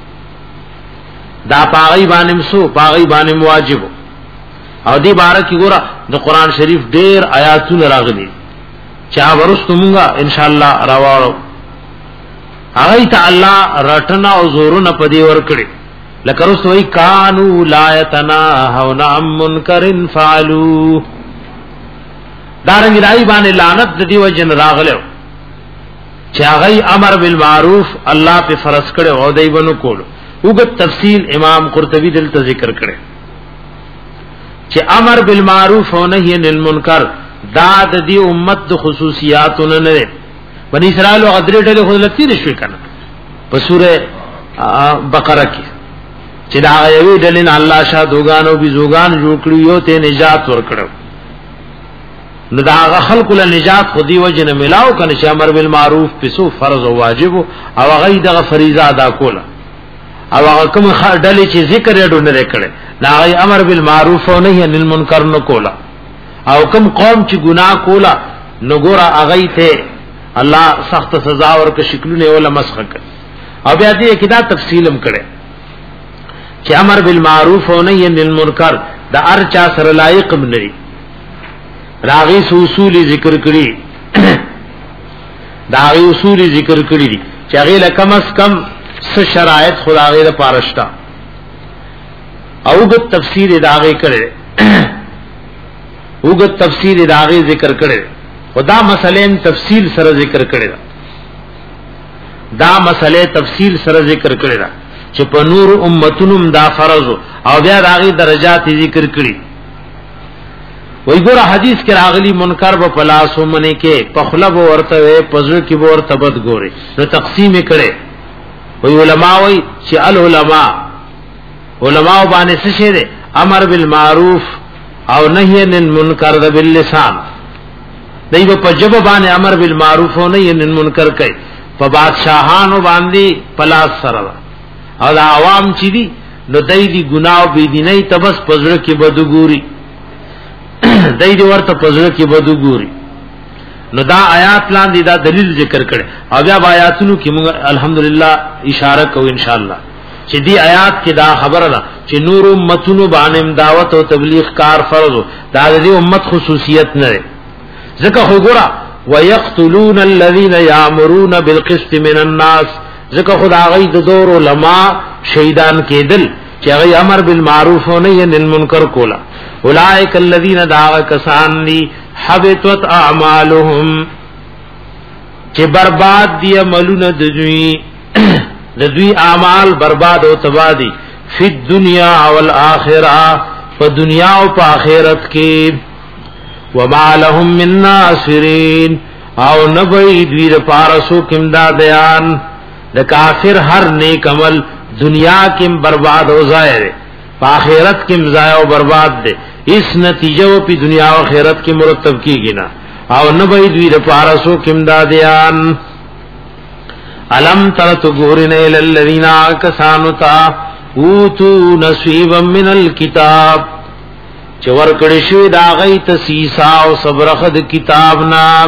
دا پاغي باندې مسو پاغي باندې واجب او دې بار کې ګوره د قران شریف ډېر آیاتونه راغلي چا ورستمږه ان شاء الله راوړو هغه ته الله رټنا او زورونه پدی ور کړی لکه رسوي کانو لا يتناهون عن منکر فعلوا دارنګ راي باندې لعنت د دې وجن راغلو چې هغه امر بالمعروف الله په فرض کړو او دای بنو کول وګت تفصیل امام قرطبي دلته ذکر کړي چې امر بالمعروف او نهي عن المنکر دا د دې امت د خصوصیاتونه نه بنی اسرائیل او غدری ډلې خلک تیر شوي کنه په سوره بقره کې چې دا یوې ډلې الله شادوغان او بيزوغان جوړ کړی یو ته نجات ورکړو نو دا خلق له نجات خودي وجنه ملاو کنه چې امر بالمعروف پسو فرض او واجب او هغه دغه فریضه ادا کوله او هغه کوم ډلې چې ذکر یې ډونه کړي دا هغه امر بالمعروف او نهي عن المنکر نه کوله او کوم قوم چې ګناه کوله نو ګوره هغه ته الله سخت سزا ورکړي شکلونه ولا مسخ کړي او بیا دې کې دا تفصیلم کړي چې امر بالمعروف او نهي عن المنکر دا ارچا سره لایق بنري راغي اصول ذکر کړي دا غي اصول ذکر کړي دي چې هغه له کم اس کم څه شرایط خدای له پارشتا او د تفسیر داغه کړي او د تفسیر داغه ذکر کړي خدا مسلې تفصیل سره ذکر کړي دا مسلې تفصیل سره ذکر کړي چې په نور امتونو دا فرض او بیا داغه درجات ذکر کړي وی ګور حدیث کې راغلی منکر په پلاسو منی کې پخلب ورته پزړه کې ورته بد ګوري نو تقسیم کړي وی علماء وی چې العلماء علماء باندې څه شه دي امر بالمعروف او نهي عن المنکر باللسان دایو په جبه باندې امر بالمعروف او نهي عن المنکر کوي په بادشاہانو باندې پلاس سره او د عوام چې دي نو دای دي ګناه او بيدینۍ تبس پزړه کې بد ګوري دای دې ورته پزړه کې بدو ګوري نو دا آیات لاندې دا دلیل ذکر کړي او بیا آیاتونو کې موږ الحمدلله اشاره کوو ان شاء الله چې دې آیات کې دا خبره ده چې نور امتونو باندې دعوت او تبلیغ کار فرض دا دې امت خصوصیت نه ده ځکه خو ګوره ويقتلون الذين يأمرون بالقسط من الناس ځکه خدای غي د دور علماء شهیدان کېدل چې هغه امر بالمعروف او نهي عن المنکر کولا اولئک الذین دعوا کسان دی حبطت اعمالهم چې برباد دي عملونه د دوی د دوی اعمال برباد او تباہ دي فی الدنیا او الاخره په دنیا او په آخرت کې وما لهم من ناصرین او نبی دوی د پارسو کیم دا بیان د کافر هر نیک عمل دنیا کې برباد او ظاهر په آخرت کې مزای او برباد دي اس نتیجه په دنیا او آخرت کې مرتب کیږي نه او نه به دوی د پارسو کې امدادیان الم تر تغورن الى الذين كسانوا تا اوتو نصيبا من الكتاب چور کړي شوی دا غي تسیسا او صبرخه د کتاب نام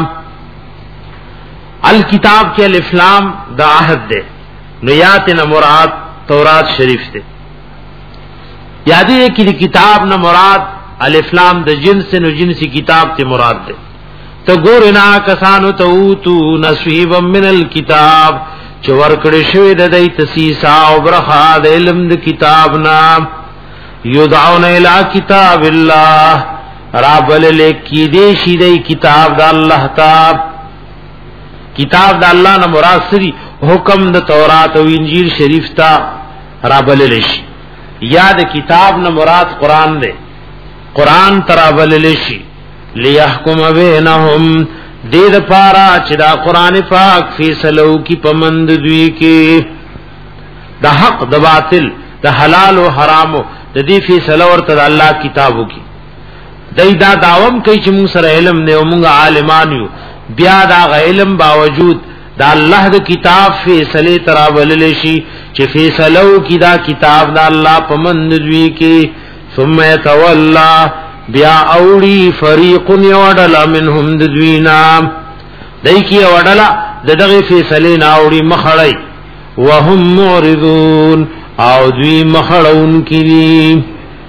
الکتاب کې الف لام د عهد ده نو یات نه مراد تورات شریف ده یادې کې د کتاب نه مراد الف لام د جنس نو جنسي کتاب ته مراد ده تو ګورنا کسانو توتو نصیبا من الكتاب چور کړي شوی د دې تسیسا او برخه د علم د کتاب نام یدعون الی کتاب الله رابل لکی دی شی دی کتاب د الله تعالی کتاب د الله نه مراد سری حکم د تورات او انجیل شریف تا رابل لشی یا د کتاب نه مراد قران دی قران ترابل لشی لیحکم بینهم دې د پارا چې دا قران پاک فیصلو کی پمند دوی کې د حق د باطل د حلال او حرامو د دې فیصله ورته د الله کتابو کې دای دا داوم کوي چې موږ سره علم نه او موږ عالمان یو بیا دا علم باوجود دا الله د کتاب فیصله ترابل شي چې فیصلو کی دا کتاب د الله پمند دوی کې ثم يتولى بیا اوړي فریق یوډل منهم دوینا دای کی وډلا دغه فیصله نه اوړي مخړی وهم معرضون او دوی مخړون کړي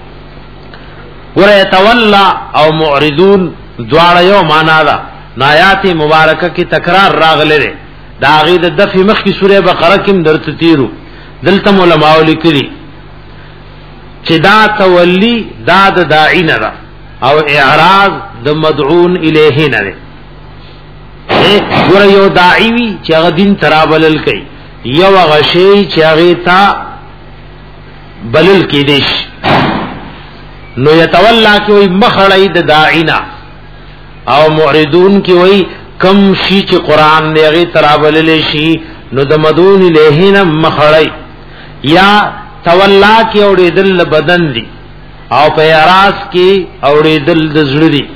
ور تولا او معرضون دواړه یو معنا ده آیات مبارکه کی تکرار راغله دا غید د دفع مخ کی سوره بقره کې درته تیرو دلته علماء لیکلي چې دا تولی دا د داعی نه ده او اعراض د مدعون الیه نه ده ګور یو داعی وی چې هغه دین ترابلل کوي یو غشی چې هغه تا بلل کې دیش نو یتولا کی وی مخړی د داعینا او معرضون کی وی کم شی چې قران دی هغه ترابلل شي نو د مدعون الیه نه مخړی یا تولا کی اورې دل بدن دی او په اراس کې اورې دل د زړه دی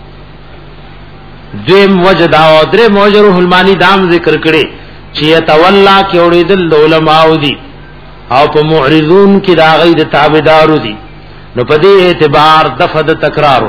دیم وجدا او درې موجره المانی دام ذکر کړي چې تولا کی اورې دل علماء دی او په معرضون کې دا غي د تابعدارو دي نو په دې اعتبار دفد تکرار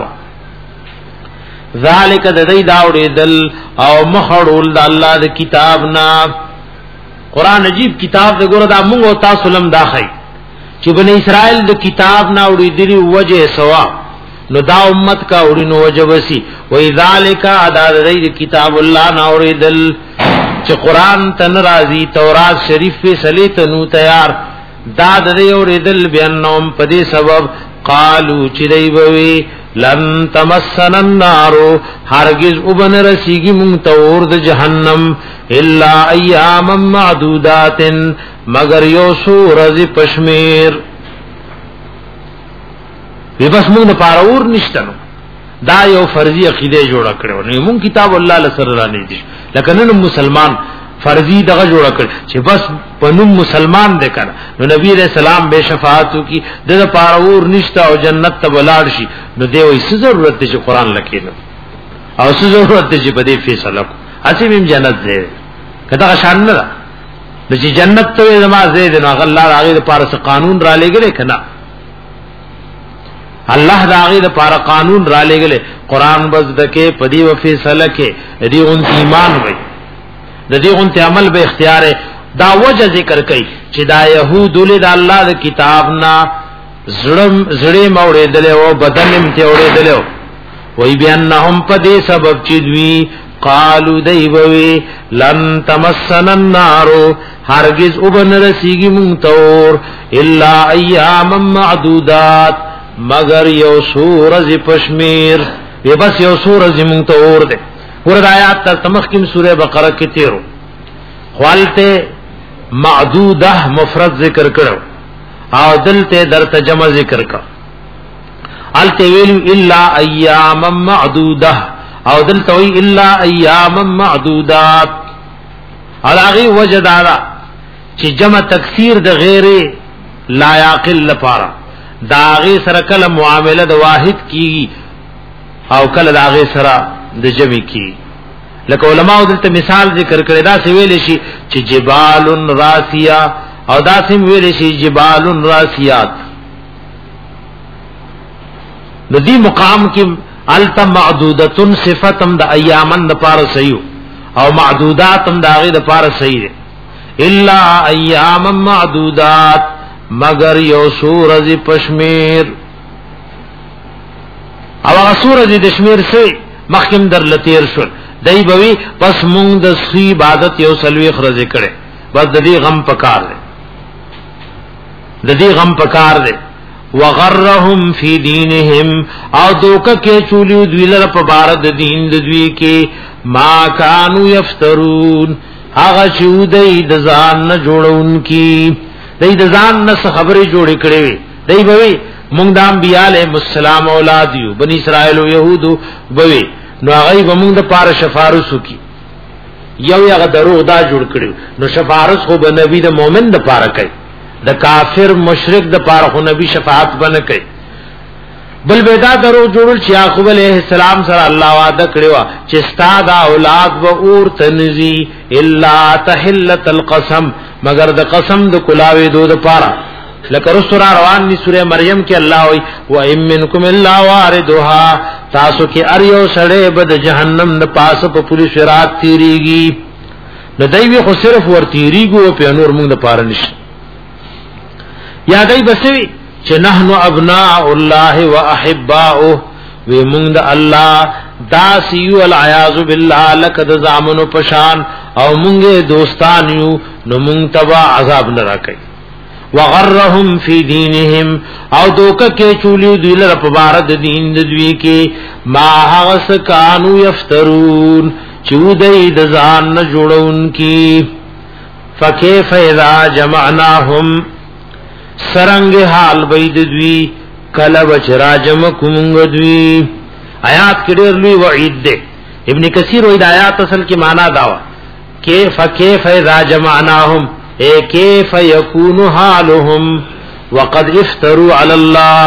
ذالک د دې داوړې دل او مخړول د الله د کتاب نا قران عجیب کتاب د ګور د موږ او تاسو لم داخی چې بنی اسرائیل د کتاب نا وړي دی وجه سوا نو دا امت کا وړي نو وجه وسی وې ذالک ادا د دې کتاب الله نا وړي دل چې قران تن راضی تورات شریف په صلی تنو تیار داد دی اوریدل بیانوم پدې سبب قالو چې دی وی لن تمسن النار هرگز وبن رسیږي مونږ ته اور د جهنم الا ایام معدودات مگر یو سورز پشمیر وی بس مونږ نه پاور نشته دا یو فرضی عقیده جوړ کړو نو مونږ کتاب الله لسر را نه دي لکه نن مسلمان فرضی دغه جوړ کړ چې بس پنوم مسلمان دې کړ نو نبی رسول الله به شفاعت کی دغه پاور نشته او جنت ته ولاړ شي نو دی وې څه ضرورت چې قران لکینو او څه ضرورت چې په دې فیصله کو اسی بیم جنت دې کدا شان نه د چې جنت ته زما زید نو الله هغه لپاره قانون را لګلې کنا الله دا هغه لپاره قانون را لګلې قران بس دکې پدی و فیصله کې دې اون ایمان وي د دې اون ته عمل به اختیار دا وجه ذکر کوي چې دا يهود له الله د کتاب نا زړم زړې موړې دله او بدنم ته وړې دله وای بیانهم پدې سبب چې دوی قالو دیووی لن تمسن النار هرگز وبن رسیږي مونږ تور الا ایام معدودات مگر یو سورز پشمیر یہ بس یو سورز مونږ تور ده ورته آیات تر تمخکم سوره بقره کې تیرو خپلته معدوده مفرد ذکر کړو او دلته درته جمع ذکر کړو الته ویل الا ایام معدوده او دلته وی الا ایام معدودات علاغي وجدارا چې جمع تکثیر د غیر لا یاقل لپاره داغه سره کله معامله د واحد کی او کله داغه سره د جمع کی. لکه علماء دلته مثال ذکر کړی دا سی ویل شي چې جبال راسیه او دا سی ویل شي جبال راسیات. د دې مقام کې الت معدودتن صفتم د ایامن د پار سيو او معدوداتم داغه د پار صحیح الا ایام معدودات مگر یو سورج پشمیر او سورج د شمیر سے مخکم در لتیر شو دای بوي پس مونږ د سی عبادت یو سلوي خرزه کړي بس د دې غم پکار دی د دې غم پکار دی وغرهم فی دینهم او دوکه کې چولیو دوی لره په بار د دین د دوی کې ما کانوا یفترون هغه چې دوی د ځان نه جوړون کی دوی د ځان نه خبرې جوړې کړې وي دوی بوي مونږ د انبیاء علیهم السلام اولاد یو بنی اسرائیل او يهودو بوي نو هغه به مونږ د پاره شفارس وکي یو یو دروغ دا جوړ کړو نو شفارس خو به نبی د مؤمن د پاره کوي د کافر مشرک د پاره خو نبی شفاعت بنه کوي بل بيدا درو جوړل چې یعقوب علیہ السلام سره الله وعده کړو چې ستاد اولاد و اور تنزي الا تحلت القسم مگر د قسم د کلاوي دود پاره لکه رسول روان دی سوره مریم کې الله وای و ام منکم الا واردها تاسو کې اریو سړې بد جهنم د پاسه په پولیس رات تیریږي نو دوی خو صرف ور تیریږي په نور موږ د پاره نشي یادای بسوي چې نحنو ابناء الله واحباؤه وی موږ د الله داسیو العیاذ بالله لقد زامنو پشان او موږ دوستان یو نو موږ تبا عذاب نه راکې وغرهم فی دینهم او دوکه کې چولیو دی لره په بار د دین د دوی کې ما هغس کانو یفترون چودای د ځان نه جوړون کی فکیف اذا جمعناهم سرنگ حال بيد دوی کله بچرا جمع کومنګ دوی آیات کې ډېر لوی وعید ده ابن کثیر وې د آیات اصل کې معنا داوا کیف کیف اذا جمعناهم اے کیف یکون حالهم وقد افتروا علی الله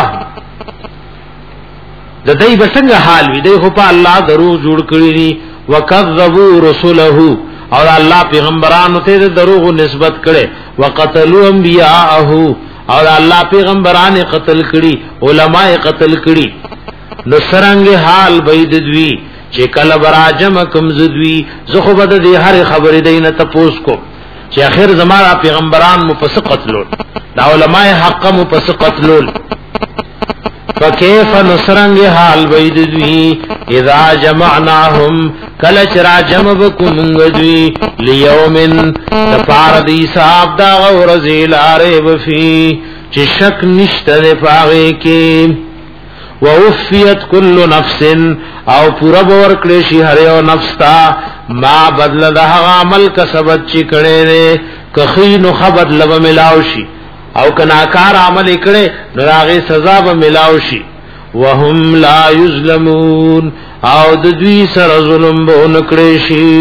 د دې بسنګ حال وی دی خو په الله درو جوړ کړی دي وکذبوا رسله او الله پیغمبرانو ته دروغ نسبت کړي وقتلوا انبیاءه او الله پیغمبران قتل کړي علماء قتل کړي نو سرنګ حال بيد دوی چې کله براجم کم زدوی زخه بد دي هر خبرې دینه تپوس کو چې اخر زمانہ پیغمبران مپس قتلول دا علماء حق مپس قتلول فکیف نصرنگ حال بید دوی اذا جمعناهم کل چرا جمع بکمنگ دوی لیومن دپار دی صاحب دا غورزی لارے بفی چی شک نشت دی پاغے کی ووفیت کل نفس او پورا بور کلیشی ہریو نفستا ما بدل دا عمل کسبت چی کڑے دے کخین خبت لب ملاوشی او کناکار عمل کړي نو هغه سزا به ملاو شي وهم لا یظلمون او د دوی سره ظلم به نکړي شي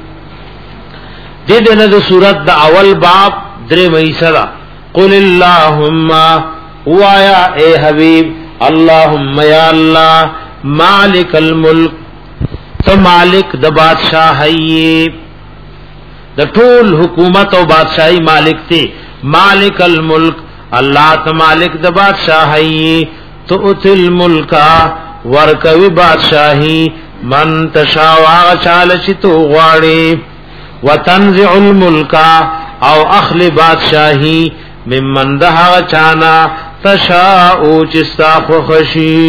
د دې نه د صورت د اول باب درې مې سره قل اللهم وایا اے حبیب اللهم یا الله مالک الملک تو مالک د بادشاہي د ټول حکومت او بادشاہي مالک ته مالک الملک اللہ تا مالک دا بادشاہی تو اتل ملکا ورکوی بادشاہی من تشاواغ چالچی تو غواری وتنزع الملکا او اخل بادشاہی ممن دہا چانا تشاؤ چستا خوخشی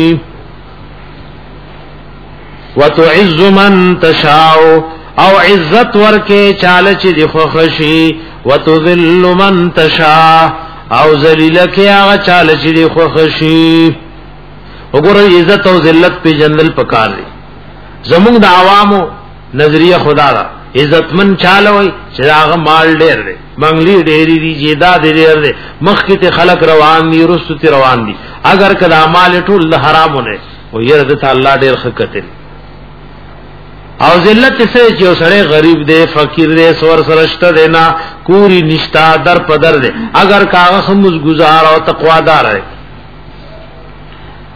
وتعز من تشاؤ او عزت ورکے چالچی دی خوخشی وتذل من تشاء او ذلیل کیا چال چې دی خوشی وګوره عزت او ذلت په جندل پکار دي زموږ د عوامو نظریه خدا دا عزتمن چالوي چې هغه مال ډېر دی منګلی ډېری دي جیداد ډېر دی مخکې ته خلق روان دي رستو ته روان دي اگر کله مال ټول د حرامونه او یره د الله ډېر خکته او ذلت سے جو سڑے غریب دے فقیر دے سور سرشتہ دینا کوری نشتا در پدر دے اگر کاغذ مز گزار او تقوا دار ہے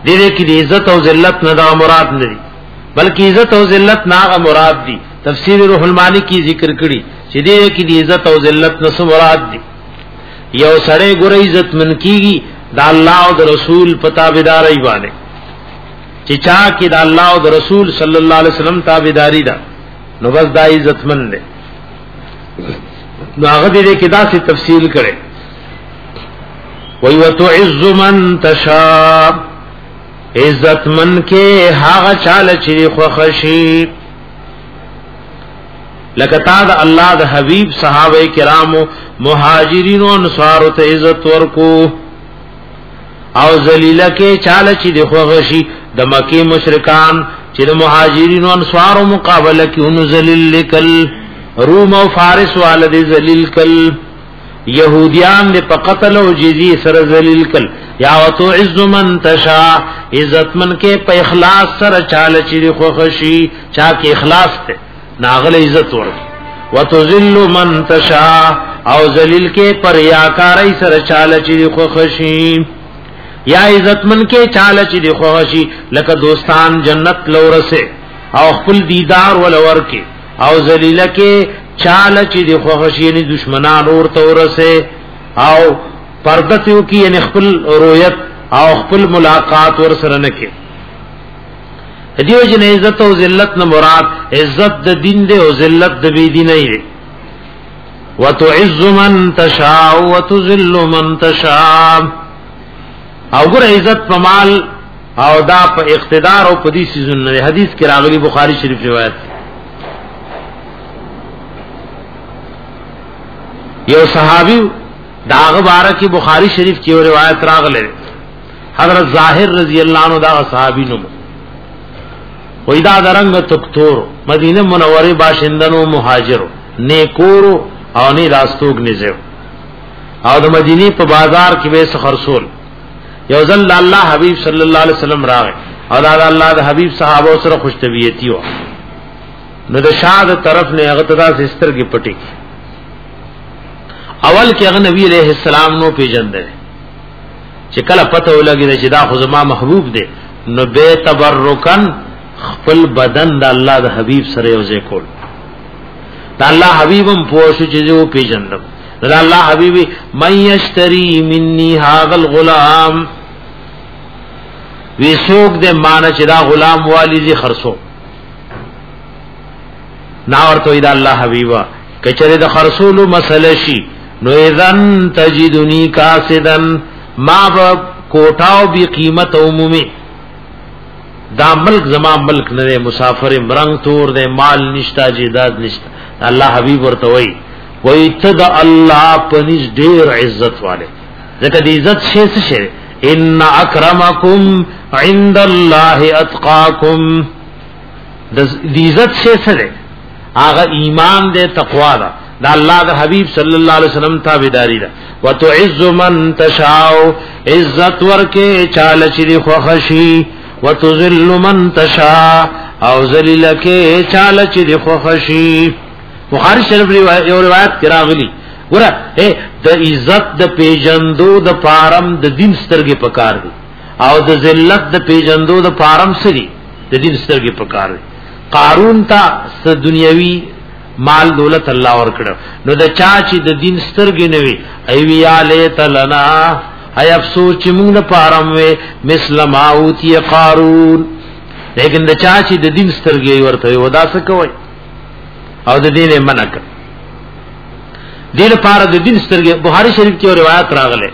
دې کې د عزت او ذلت نه دا مراد نه دي بلکې عزت او ذلت نه مراد دي تفسیر روح المانی کی ذکر کړي چې دې کې د عزت او ذلت نه مراد دي یو سړی ګور عزت من کیږي د الله او د رسول پتابداري باندې چې چا کې د الله او د رسول صلی الله علیه وسلم تابعداري ده نو بس دا عزت مند ده نو هغه دې کې دا څه تفصیل کړي وی وتعز من تشاء عزت من کې هغه چاله چې خو خشي لکه تا د الله د حبیب صحابه کرامو مهاجرین او انصار ته عزت ورکو او ذلیلہ کې چاله چې خو خشي د مکی مشرکان چې د مهاجرین او انصار مقابله کې انو ذلیل لکل روم او فارس والد ذلیل کل یہودیان دے پا قتل و جزی سر ذلیل کل یا وتو عز من تشا عزت من کے پا اخلاص سر چال چیری خوخشی چاک اخلاص تے ناغل عزت ورد وتو ذل من تشا او ذلیل کے پر یاکاری سر چال چیری خوخشی یا عزت من کے چال چیری خوخشی لکا دوستان جنت لورسے او خپل دیدار ولور کے او ذلیل کے چال چې د خوښینی دشمنان ورته ورسه او پردتیو کی یعنی خپل رویت او خپل ملاقات ور سره نه کې دیو جن عزت او ذلت نه مراد عزت د دین دی او ذلت د بی دین نه وتعز من تشاء وتذل من تشاء او ګر عزت په مال او دا په اقتدار او په دې سيزونه حدیث کې راغلی بخاری شریف روایت یو صحابی داغ بارک بخاری شریف کی روایت راغله حضرت ظاهر رضی اللہ عنہ دا صحابی نو وېدا درنګ تکتور مدینه منوره باشندنو مهاجرو نیکورو او نه راستوګ نزه او د مدینی په بازار کې به خرصول یو ځل الله حبیب صلی الله علیه وسلم راغ او دا الله د حبیب صحابه سره خوش طبیعتی و نو د شاد طرف نه هغه تدا سستر کې پټی اول کې هغه نبی علیہ السلام نو پیژندل چې کله پته ولګی چې دا خو زما محبوب دی نو به تبرکن خپل بدن د الله د حبیب سره یوځای کول دا الله حبیبم پوښ چې جو پیژندم دا الله حبیبی من یشتری مني هذا الغلام وی سوق دې مان چې دا غلام والی زی خرصو نا ورته دا الله حبیبا کچره د خرصولو مسله شي نو اذن تجدنی کاسدن ما با کوٹاو بی قیمت عمومی دا ملک زمان ملک نرے مسافر مرنگ تور دے مال نشتا جیداد نشتا اللہ حبیب ورطوئی ویتد اللہ پنیز دیر عزت والے ذکر دی عزت شیس شیر ان اکرمکم عند اللہ اتقاکم دی عزت شیس دے آغا ایمان دے تقوی دا دا اللہ دا حبیب صلی اللہ علیہ وسلم تابعداری دا وتعز من تشاء عزت ورکے چال چری خوخشی وتذل من تشاء او ذلیل کے چال چری خوخشی بخاری شریف روایت کرا غلی ګوره د عزت د پیجندو د پارم د دین سترګې پکار دي او د ذلت د پیجندو د پارم سری د دین سترګې پکار دي قارون ته س دنیوي مال دولت الله ور کړو نو د چا چې د دین سترګې نه وي ای ویا لیت لنا ای افسوس چې موږ نه پارم وې مثل ما اوتی قارون لیکن د چا چې د دین سترګې ورته ودا څه کوي او د دین منع کړ دین پار د دین سترګې بخاری شریف کې روایت راغله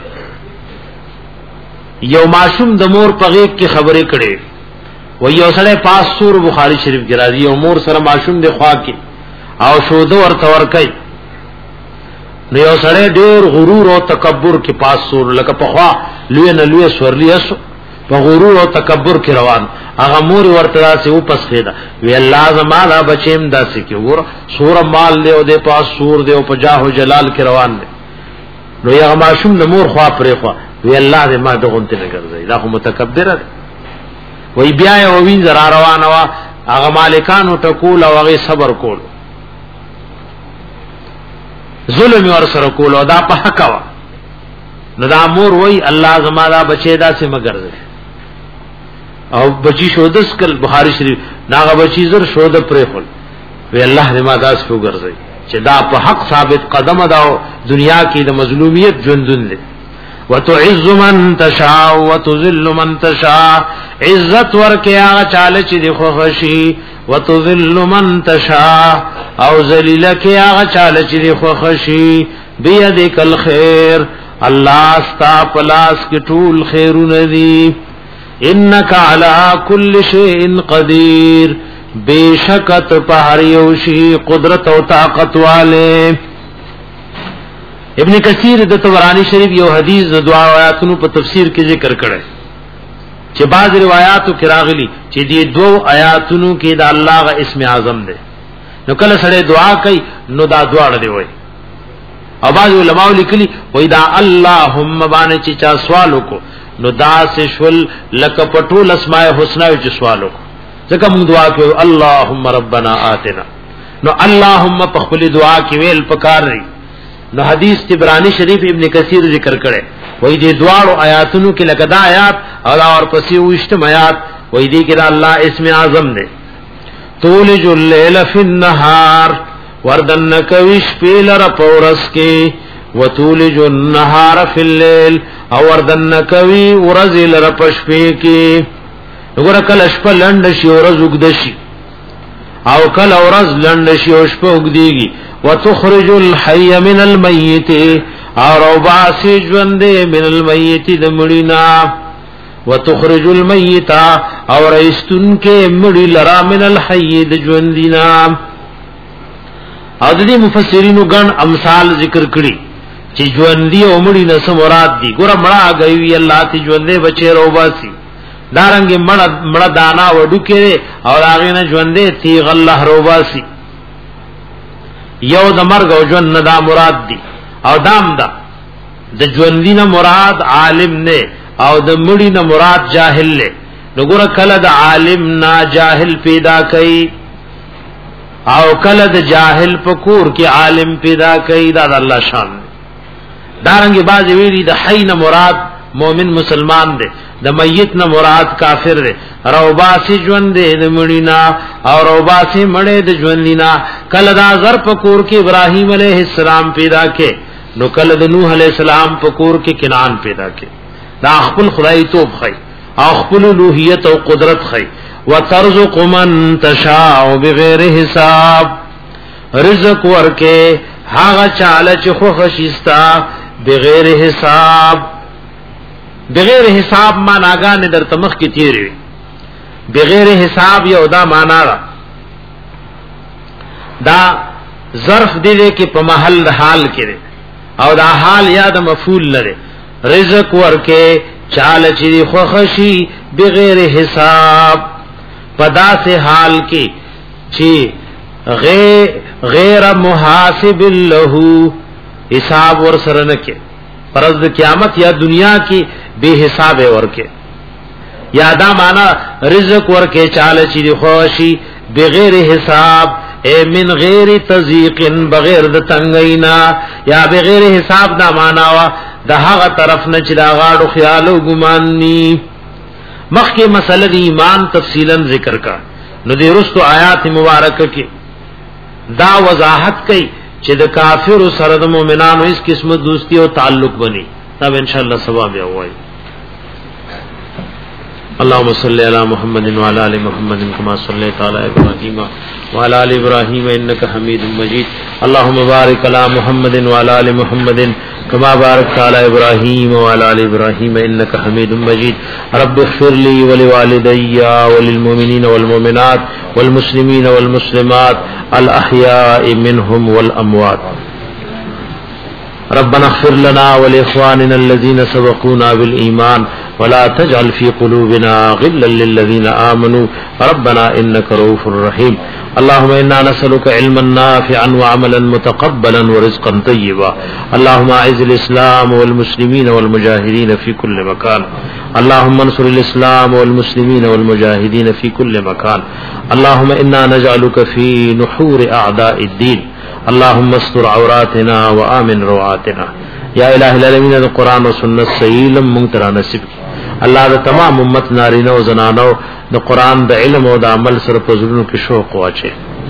یو معصوم د مور په غیب کې خبرې کړي و یو سره پاس سور بخاری شریف کې راځي او مور سره معصوم د خوا کې او شودو ورته ور کوي نو یو سره ډېر غرور او تکبر کې پاس سور لکه په خوا لوی نه لوی سورلی اسو په غرور او تکبر کې روان هغه مور ورته راځي او پس خېدا وی الله زمالا بچیم داسې کې ور سور مال له او د پاس سور دی او په جاه او جلال کې روان دی نو یو معصوم د مور خوا پرې خوا وی الله دې ما دغونته نه ګرځي دا خو متکبر دی وی بیا یو وین زرا روان وا هغه مالکانو ټکول او هغه صبر کول ظلم ور سره کول او دا په حق وا نو دا مور وی الله زمالا بچی دا سه مگر او بچی شو دس کل بخاری شریف ناغه بچی زر شو د پرې خل وی الله دې ما داس کو ګرځي چې دا په حق ثابت قدم دا دنیا کې د مظلومیت ژوندون دي وتعز من تشاء وتذل من تشاء عزت ورکه هغه چاله چې دی خو خشي وتذل من تشاء او ذلیل کې هغه چاله چې دی خو خشي بيدک الخير الله استا پلاس کې ټول خیرونه دي انك على كل شيء قدير بیشکت په هر یو شی قدرت او طاقت والے. ابن کثیر د طبرانی شریف یو حدیث د دعا آیاتونو په تفسیر کې ذکر کړي چې بعض روایتو کې راغلي چې دې دوه آیاتونو کې د الله غ اسم اعظم ده نو کله سره دعا کوي نو دا دعا دی وای او بعض علماء لیکلي وای دا اللهم باندې چې چا سوال وکړو نو دا سه شول لک پټول اسماء الحسنا چې سوال وکړو ځکه موږ دعا کوو اللهم ربنا آتنا نو اللهم په خپل دعا کې ویل پکار دی. نو حدیث طبرانی شریف ابن کثیر ذکر کړي وای دې دواړو آیاتونو کې لکه دا آیات او اور پسې وشتم آیات وای دې کې الله اسم اعظم دی. تولج الليل فی النهار وردن کویش پیلر پورس کې وتولج النهار فی الليل او وردن کوي ورځ لر پشپې کې وګوره کله شپه لنډ شي ورځ وګد شي او کله ورځ لنډ شي او شپه وګديږي وتخرج الحي من الميت او روباسي ژوند من الميت د مړینا وتخرج الميت او رئیستون کې مړی لرا من الحي د ژوندینا. او د دې مفسرینو ګڼ امثال ذکر کړي چې ژوندۍ او مړی نه سم مراد دي. ګوره مړه غوي الله ته ژوندې بچي روباسي دارنګ مړه مړه دانا وډو کې او هغه نه ژوندې تیغ الله روباسي. یو د مرګ او ژوند نه دا مراد دي او دام دا د ژوندۍ نه مراد عالم نه او د مړی نه مراد جاهل نه. وګوره کله د عالم نه جاهل پیدا کړي او کله د جاهل پکور کې عالم پیدا کړي دا د الله شان. دارنګ باز ویری د حی نه مراد مومن مسلمان دی د میت نه مراد کافر دی. روباسی ژوند دی د مړینا او روباسی مړې د ژوندینا. کله دا زر پکور کې ابراهیم علیه السلام پیدا کړي نو کله د نوح علیہ السلام پکور کې کنعان پیدا کړي. دا خپل خدای توب خي او خپل الوهیت او قدرت خي. وترزق من تشاء بغیر حساب رزق ورکه هغه چاله چې خو خشيستا بغیر حساب. بغیر حساب معناګان در تمخ کی تیری بغیر حساب یو دا معنا را دا ظرف دی کې په محل حال کې او دا حال یا د مفعول لري. رزق ورکه چاله چې خو خشي بغیر حساب پدا سے حال کې چې غیر غیر محاسب له حساب ور سره نه کې پرز قیامت یا دنیا کی بے حساب ورکے. یادا مانا رزق ورکے چاله چی خوشی بغیر حساب اے من غیر تضیق بغیر د تنگینا یا بغیر حساب دا مانا وا دهغه طرف نه چې دا غاړو خیال او ګمان ني. مخکې مسله د ایمان تفصیلا ذکر کا نو د رستو آیات مبارکه کې دا وضاحت کړي چې د کافر سره د مؤمنانو هیڅ قسمه دوستی او تعلق بني. تب ان شاء الله ثواب وای. اللهم صل على محمد وعلى ال محمد كما صليت على ابراهيم وعلى ال ابراهيم انك حميد مجيد. اللهم بارك على محمد وعلى ال محمد كما باركت على ابراهيم وعلى ال ابراهيم انك حميد مجيد. رب اغفر لي ولوالدي وللمؤمنين والمؤمنات والمسلمين والمسلمات الاحياء منهم والاموات. ربنا اغفر لنا ولاخواننا الذين سبقونا بالايمان ولا تجعل في قلوبنا غلا للذين آمنوا ربنا إنك رؤوف رحيم. اللهم إنا نسألك علما نافعا وعملا متقبلا ورزقا طيبا. اللهم أعز الإسلام والمسلمين والمجاهدين في كل مكان. اللهم انصر الإسلام والمسلمين والمجاهدين في كل مكان. اللهم إنا نجعلك في نحور أعداء الدين. اللهم استر عوراتنا وآمن روعاتنا. یا الہ العالمین القرآن و سنت سیلم منترا نصیب. الله د تمام امت نارینه او زنانو د قران د علم او د عمل سره په زړونو کې شوق واچي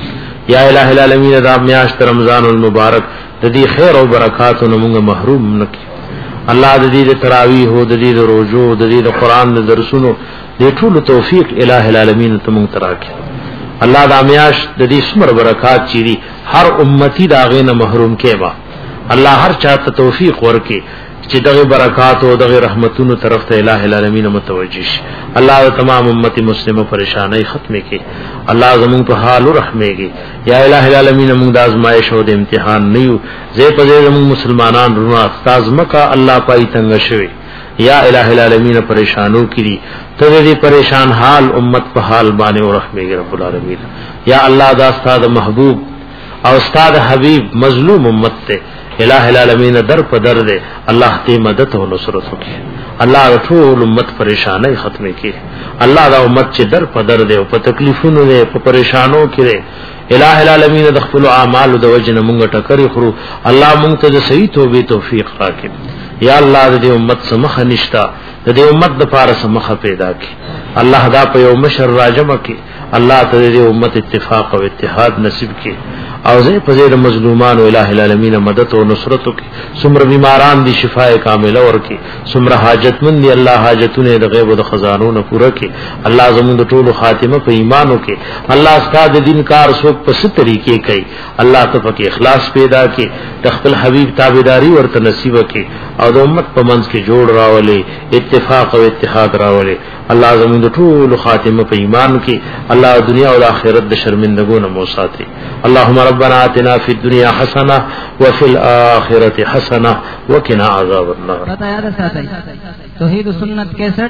یا الہ العالمین دا میاشت رمضان المبارک د دې خیر او برکاتو نه موږ محروم نکړي الله د دې تراویح او د دې روزو د دې قران د درسونو د ټول توفیق الہ العالمین ته موږ تراکي الله دا میاشت د دې څومره برکات چيري هر امتی دا غینه محروم کېبا الله هر چاته توفیق ورکړي چې دغه برکات او دغه رحمتونو طرف ته الہ العالمین متوجه شي الله تمام امت مسلمه پریشانای ختمه کړي الله زمون په حال رحمېږي یا الہ العالمین موږ د ازمایش او د امتحان نه یو زه په دې زمون مسلمانان رونو استاد مکه الله پای تنگ شوي یا الہ العالمین پریشانو کړي ته دې پریشان حال امت په حال باندې رحمېږي رب العالمین یا الله دا استاد محبوب او استاد حبیب مظلوم امت ته الہ العالمین در په در دے الله ته مدد او نصرت وکي الله ټول امت پریشانای ختمه کړي الله دا امت چې در په در دے او په تکلیفونو دے په پریشانو کې الہ العالمین د خپل اعمال د وجنه مونږ ټکرې خورو الله مونږ ته صحیح توبې توفیق راکړي یا الله دې امت سمخ نشتا دې امت د پاره سمخ پیدا کړي الله دا په یو مشر راجمه کې الله ته دې امت اتفاق او اتحاد نصیب کړي او زه په دې مظلومان او الہ العالمین مدد او نصرت وکي څومره بیماران دي شفاء کامله ورکي څومره حاجتمند دي الله حاجتونه د غیب او د خزانو نه پوره کړي الله زموږ د ټولو خاتمه په ایمان وکي الله ستاسو دین کار څوک په ست طریقې کوي الله ته پکې اخلاص پیدا کړي د خپل حبیب تابعداري ورته نصیب کړي او د امت په منځ کې جوړ راولي اتفاق او اتحاد راولي الله زموږ د ټولو خاتمه په ایمان کې الله دنیا او آخرت د شرمندګو نه مو ساتي اللهم ربنا آتنا في الدنيا حسنه وفي الاخره حسنه وقنا عذاب النار پتہ یاد ساتي توحید سنت کیسٹ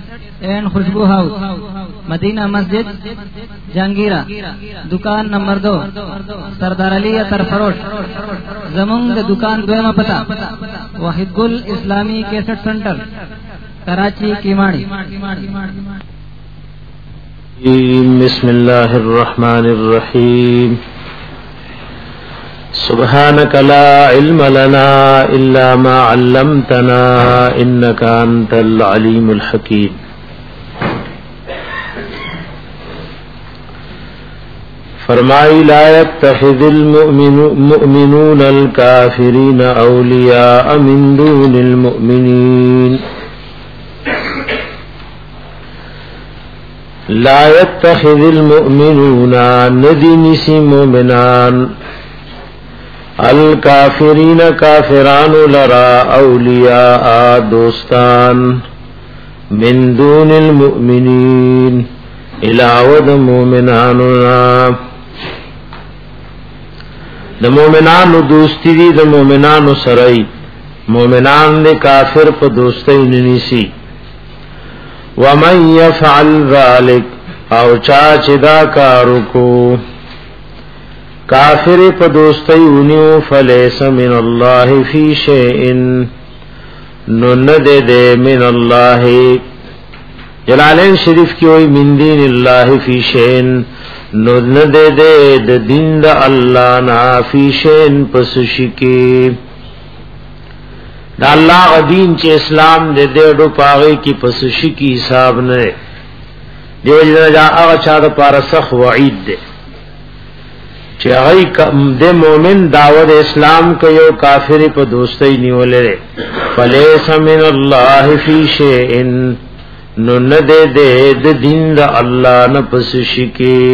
این خوشبو ہاؤس مدینہ مسجد جہانگیرہ دکان نمبر دو سردار علی اتر فروش زمونږ د دکان دویمه پتہ واحد گل اسلامی کیسٹ سنٹر کراچی کیماڑی بسم الله الرحمن الرحيم سبحانك لا علم لنا إلا ما علمتنا إنك أنت العليم الحكيم فرمائی لا يتخذ المؤمنون الكافرين أولياء من دون المؤمنين لا يتخذ المؤمنون ندنس مؤمنان الکافرین کافران لرا اولیاء دوستان من دون المؤمنین علاوه د مؤمناننا د مؤمنانو دوستی دی د مؤمنانو سره مؤمنان د کافر په دوستی ننیسی ومن يفعل ذلك او چا چې دا کارو کو کافر په دوستۍ ونیو فلیس من الله فی شیء نو ند دے من الله جلالین شریف کی وی من دین الله فی شیء نو ند دے د دین د الله نا فی شیء پس شکی دا الله دین چې اسلام دې ډېرو پاغي کی پس شکی حساب نه دیو جنا هغه چا د پارسخ وعید ده چې هغه د مؤمن دعوت اسلام کوي او کافر په دوستۍ نیولې فلیس من الله فی شیء نو نه دې د دین د الله نه پس شکی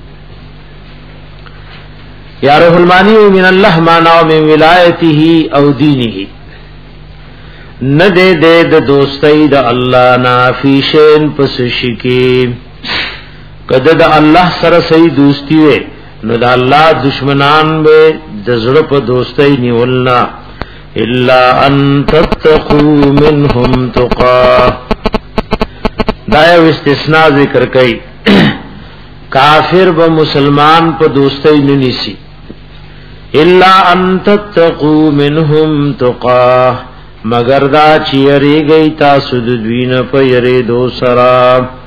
یا روح المانی من الله معنا من ولایته او دینه نه دې د دوستۍ د الله نه فی شیء پس شکی کده د الله سره صحیح دوستی وي نو دا الله دشمنان به د زړه په دوستۍ نیولنا الا ان تتقوا منهم تقا دا یو استثناء ذکر کړي کافر به مسلمان په دوستۍ نه نیسی الا ان تتقوا منهم تقا مگر دا چیرې گئی تاسو د دوی نه په یری دو سرا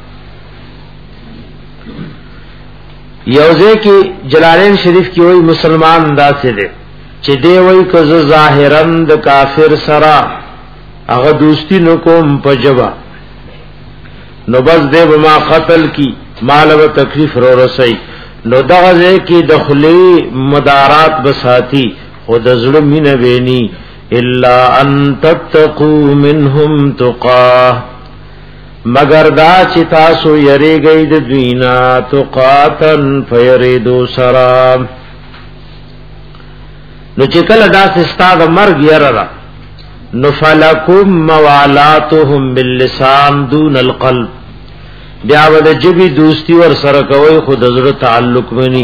یوزه کی جلالین شریف کی وای مسلمان انداز سے دے چې دی وای کز ظاهرا د کافر سرا هغه دوستی نو کوم پجبا نو بس دې بما قتل کی مال و تکلیف رو رسي نو دغه کې دخلي مدارات بساتی خود زړه مینه ویني الا ان تتقوا منهم تقا مگر دا چې تاسو یریږئ د دوینا تقاتن فیریدو سرام نو چې کله دا ستاسو مرګ یره نفلکم موالاتهم باللسان دون القلب بیا ود جبی دوستی ور سره کوي خود زړه تعلق ونی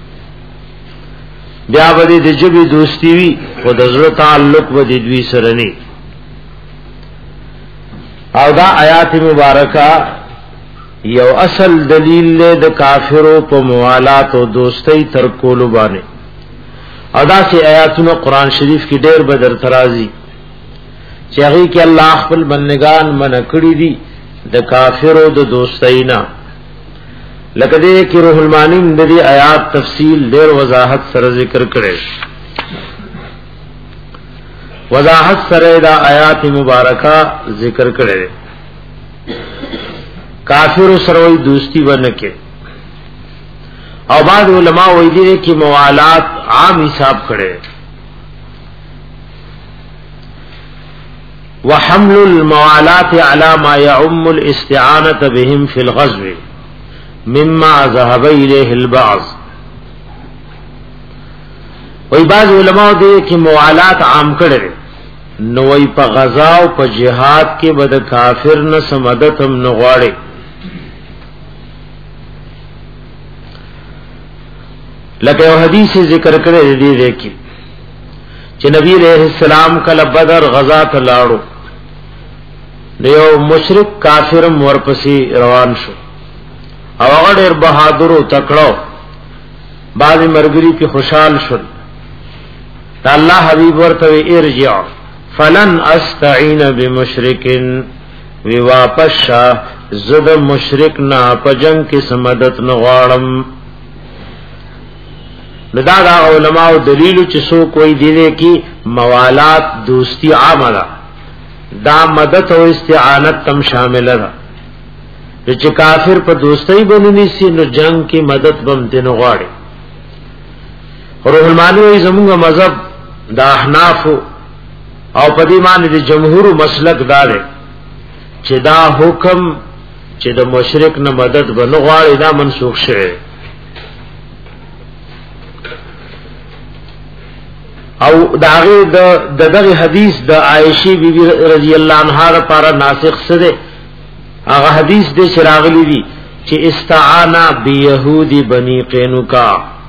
بیا ود د جبی دوستی وی خود زړه تعلق و د دوی سره نی او دا آیات مبارکه یو اصل دلیل له د کافرو په موالات او دوستی تر کولو باندې او دا سي آیاتونه قران شریف کې ډېر بدر ترازی چې هغه کې الله خپل بندگان من کړی دي د کافرو د دوستینا لکه دې کې روح المانی د دې آیات تفصیل ډېر وضاحت سره ذکر کړي وضاحت سره دا آیات مبارکه ذکر کړي کافر سره دوستی ورنکه او بعض علماء وایي دي چې موالات عام حساب کړي وحمل الموالات على ما يعم الاستعانة بهم في الغزو مما ذهب إليه البعض وی بعض علماء دے کہ موالات عام کړي نوې په غزا او په جهاد کې بد کافر نه سمدت هم نغواړي لکه یو حدیث ذکر کړی دی دی کې چې نبی علیہ السلام کله بدر غزا ته لاړو دیو مشرک کافر ورپسې روان شو او هغه ډېر بہادر او تکړو بعض مرګري په خوشحال شول الله حبيب ورته ارجع فلن استعين بمشرك وی واپس زد مشرک نه په جنگ کې سمدت نه غواړم لدا دا علماء دلیل چې سو کوئی دینے کی موالات دوستی عامه دا مدد او استعانت تم شامل ده چې کافر په دوستۍ باندې سي نو جنگ کې مدد بم دین غواړي روح المانی زموږ مذهب دا احناف او په دې باندې د جمهور مسلک دار چې دا حکم چې د مشرک نه مدد بنو غواړي دا منسوخ شوی او داغه د دغه حدیث د عائشہ بی بی رضی الله عنها لپاره ناسخ سره هغه حدیث د شراغلی دی چې استعانا بيهودي بني قینوقا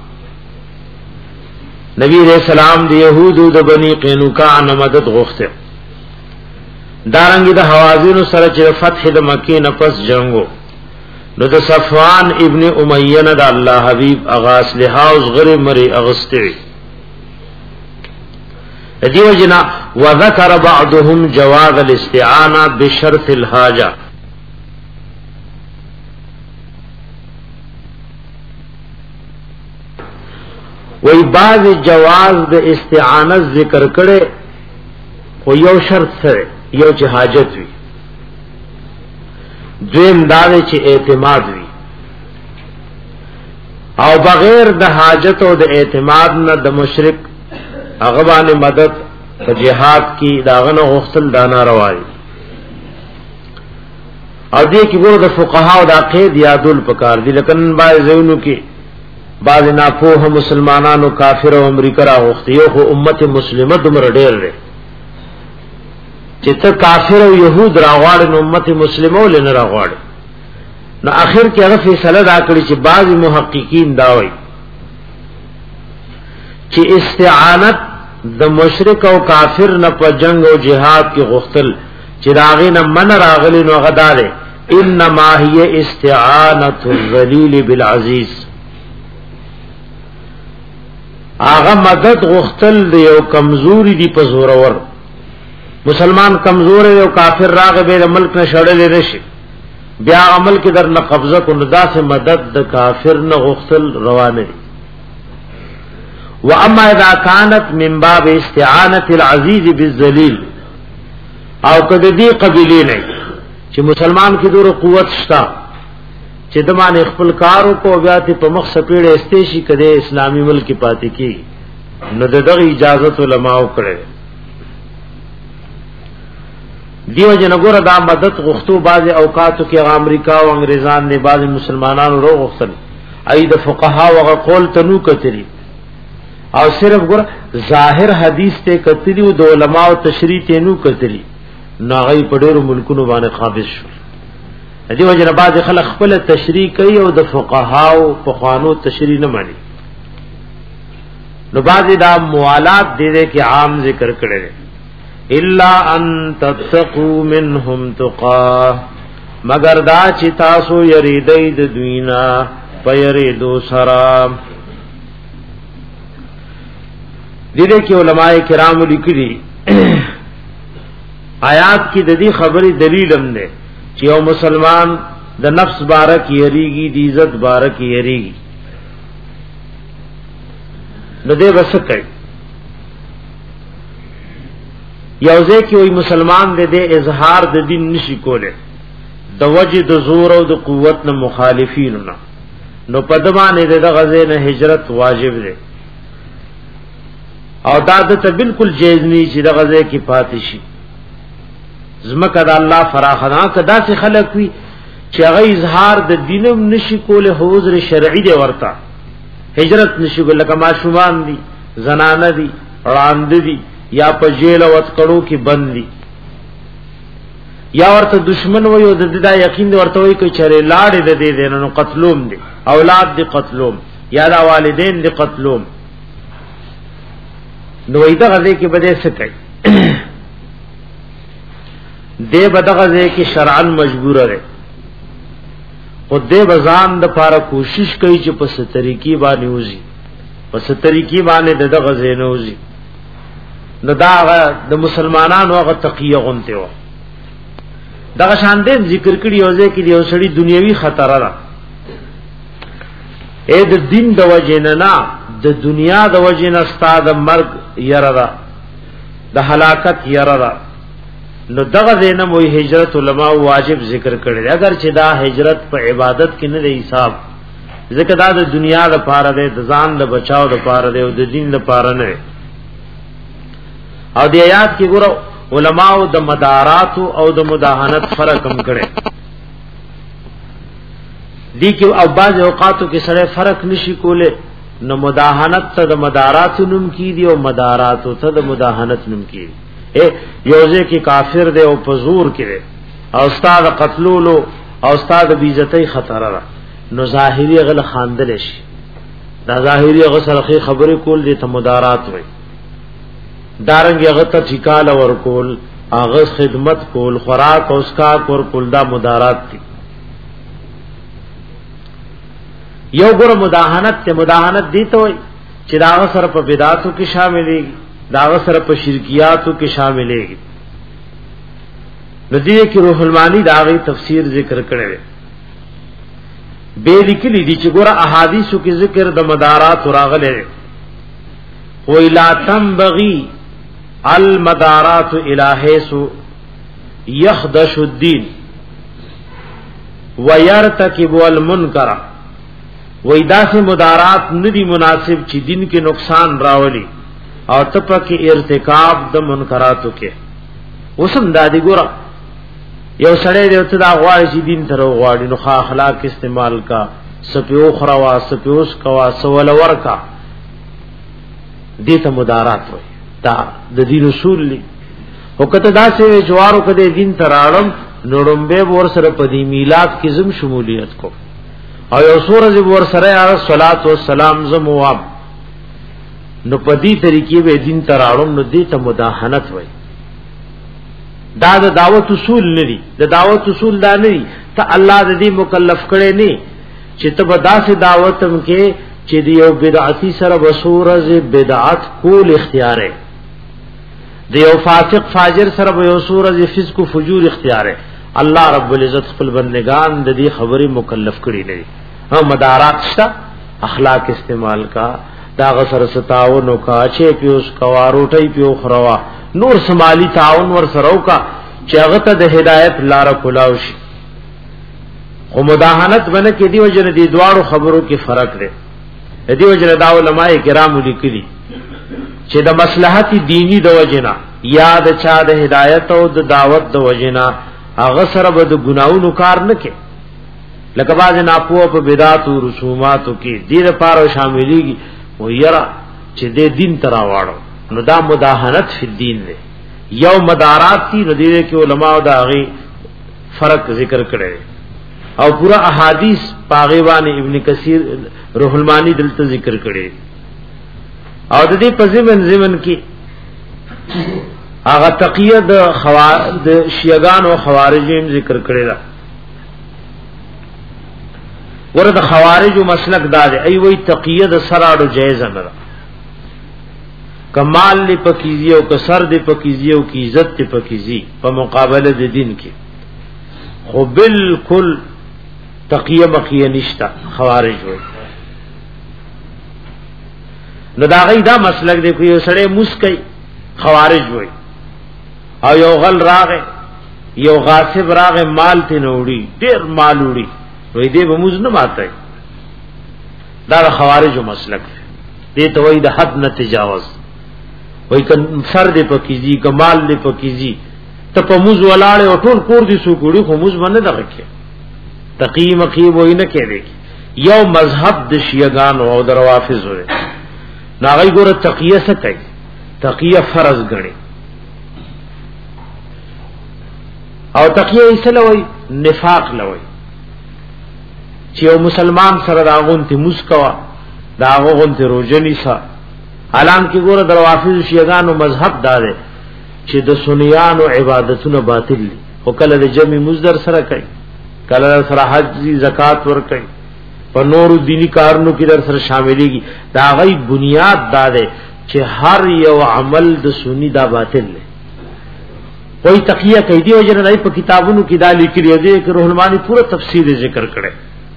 نبی رسول سلام د يهودو د بني قینوقا نه مدد غوښته دارنګ د حوازن سره چې فتح د مکه نه پس جنگو نو د صفوان ابن امیہ نه د الله حبیب اغاس لحاظ غری مری اغسته دیو جنا وذکر بعضهم جواز الاستعانه بشرط الحاجه وی بعض جواز د استعانت ذکر کړي خو یو شرط سره یو چې حاجت وي دویم دا چې اعتماد وي او بغیر د حاجت او د اعتماد نه د مشرک هغه باندې مدد په جهاد کې داغه نه غوښتل دا ناروا دي او دې کې ګور د فقها او د عقید یادول پکار دي لکه بعض زینو کې بعض ناپوه مسلمانانو کافر او امریکا را غوښتي خو امت مسلمه دمر ډېر لري چې ته کافر او يهود راغواړي نو امت مسلمه ولنه راغواړي نو اخر کې هغه فیصله دا کړی چې بعض محققین دا وایي چې استعانت د مشرک او کافر نه په جنگ او جهاد کې غختل چې راغې نه من راغلی نو غدار انما هي استعانت الذلیل بالعزیز هغه مدد غختل دی او کمزوري دی په زورور مسلمان کمزور دی او کافر راغې به ملک نه شړلې نشي بیا عمل کې در نه قبضه کو ندا سے مدد د کافر نه غختل روانه دي واما اذا كانت من باب استعانه العزيز بالذليل او کده دی قبیله نه چې مسلمان کې دوره قوت شتا چې د باندې خپل کارو کو بیا ته په مخ سپېړې استېشي کده اسلامي ملک پاتې کی نو دغه اجازه علماء کړې دیو جن ګور دا مدد غختو بعض اوقاتو کې امریکا او انګريزان نه بعض مسلمانانو رو غختل اې د فقها او قول تنو کتري او صرف ګور ظاهر حدیث ته کتري او د علماء او تشریح ته نو کتري ناغي په ډېرو ملکونو باندې قابض شو دیو جن بعض خلک خپل تشریح کوي او د فقها او فقهانو تشریح نه مانی نو بعض دا موالات دې دې کې عام ذکر کړي الا ان تتقوا منهم تقا مگر دا چې تاسو یریدای د دوینا پيریدو سرا دې دې کې علماء کرام لیکلي آیات کی د دې خبرې دلیل هم ده چې یو مسلمان د نفس بارک یریږي د عزت بارک یریږي نو دې وسکه یوځه کې وي مسلمان دې دې اظهار د دین نشي کوله د وجه د زور او د قوت نه مخالفین نه نو پدمانه دې د غزې نه هجرت واجب ده او دا د بالکل جایز نه چې د غزې کې پاتې شي زمکه د الله فراخنا کدا سي خلق وي چې هغه اظهار د دینم نشي کوله حوزر شرعي دی ورته هجرت نشي کوله کما شومان دي زنانه دي وړاند دي یا په جیل او اتکړو کې بندي یا ورته دشمن وي او د دې دا یقین دی ورته وي چې چره لاړې د دې دینو قتلوم دي اولاد دي قتلوم یا دا والدین دي قتلوم نو ایدا غزه کې بده څه کوي دې بدغه کې شرعن مجبور لري او دې بزان د پاره کوشش کوي چې په ستريقي باندې وځي په ستريقي باندې دغه زینه وځي نو دا د مسلمانانو هغه تقیه غونته و دا شان دې ذکر کړي اوځه کې یو سړی دنیوي خطر را اې د دین د وجنه نه د دنیا د وجنه استاد مرګ یره را د هلاکت یره را نو دغه زینه مو هجرت علماء واجب ذکر کړي اگر چې دا هجرت په عبادت کې نه دی حساب ذکر دا د دنیا لپاره د ځان د بچاو لپاره دی او د دین لپاره نه او د آیات کې ګورو علماء د مدارات او د مداهنت فرق هم کړي دي کې او بعض اوقاتو کې سره فرق نشي کوله نو مداهنت ته د مدارات نوم کی دي او مدارات ته د مداهنت نوم کی اے یوځه کې کافر دی او پزور کې او استاد قتلولو او استاد بیزتی خطر را نو ظاهری غل خاندل شي دا ظاهری غل سره خبرې کول دي ته مدارات وي دارنګ هغه ته ټیکال ور کول هغه خدمت کول خوراک او اسکا کول کول دا مدارات دي یو ګره مداهنت ته مداهنت دي ته وي چې دا سره په بدعاتو کې شاملېږي دا سره په شرکیاتو کې شاملېږي ندی کې روح المانی دا غي تفسیر ذکر کړي به لیکلي دي چې ګوره احادیثو کې ذکر د مدارات راغلي وی لا تنبغي المدارات الہیس یخدش الدین ویرتکب المنکر وی دا سے مدارات ندی مناسب چې دین کې نقصان راولي او تپکه ارتکاب د منکراتو کې وسم دادی ګوره یو سړی دی ته دا غواړي چې دین تر غواړي نو اخلاق استعمال کا سپیو خروا سپیوس کوا سوال ورکا دیتا مدارات وي دا د دین اصول لی او کته دا سه جوارو کده دین تراړم نړمبه ور سره پدی میلاد کې زم شمولیت کو او یو سورج ور سره یا صلوات و سلام زم واب نو پدی طریقې به دین تراړم نو دیتا مداهنت وي دا د دعوت اصول ندي د دعوت اصول دا ندي ته الله د دې مکلف کړي نه چې ته به داسې دعوتم کې چې دی یو بدعتي سره وسورز بدعت کول اختیار ہے دی یو فاسق فاجر سره یو سورز فسق او فجور اختیار ہے الله رب العزت خپل بندگان د دې خبرې مکلف کړي نه هم مدارات شته اخلاق استعمال کا دا غسر ستاونو کا چې پیوس کوا روټي پیو خروا نور سمالی تعاون ور سره کا چې هغه ته د هدایت لار کولاو شي. خو مداهنت باندې کې دی وجنه دي دواړو خبرو کې فرق دی. دی وجنه دا علماء کرام لیکلي چې د مصلحت دینی د وجنه یا د چا د هدایت او د دعوت د وجنه هغه سره به د ګناونو کار نه کې، لکه باز ناپوه په بدعات او رسوماتو کې دې لپاره شاملېږي و یرا چې دې دین ترا واړو، نو دا مداهنت فی الدین دی. یو مدارات تی نو دې کې علماء دا غي فرق ذکر کړي او پورا احادیث پاغیوان ابن کثیر روح المانی دلته ذکر کړي او د دې په ضمن ضمن کې هغه تقیه د خوارج شیعاګان او خوارجین ذکر کړي دا ورته خوارج او مسلک دا دی ای وی تقیه د سراړو جایز نه ده، کمال لی پکیزی او کسر دی پکیزی او کی عزت دی پکیزی په مقابله د دین کې، خو بالکل تقیه مخیه نشتا خوارج وي. نو دا غي دا مسلک دی کوي سړی مسکی خوارج وي، او یو غل راغه یو غاصب راغه مال ته نوړي ډیر مال وړي وې دې به موږ نه ماته، دا خوارج مسلک دی ته وای د حد نه تجاوز وای ک سر دې پکېږي کمال دې پکېږي ته په موږ ولاړ او ټول کور دې سو ګړي خو موږ باندې دغه تقیم قیب وای نه کېږي. یو مذهب د شیعاګان او د روافض وره ناغی ګوره تقیه څه کوي، تقیه فرض غني او تقیه یې لوي نفاق لوي چې یو مسلمان سره راغون ته مسکوا داغون ته روزنی سا حالان کې ګوره د روافض شیعاګانو مذهب دار چې د سنیانو عبادتونه باطل دي او کله د جمع مزدر سره کوي، کله سره حج زکات ور کوي، په نور دینی کارونو کې در سره شاملېږي. دا غي بنیاد دا ده چې هر یو عمل د سنی دا باطل دی. کوئی تقیه کوي دی وجه نه په کتابونو کې دا لیکلي دی چې روح المانی پورا تفصیل ذکر کړي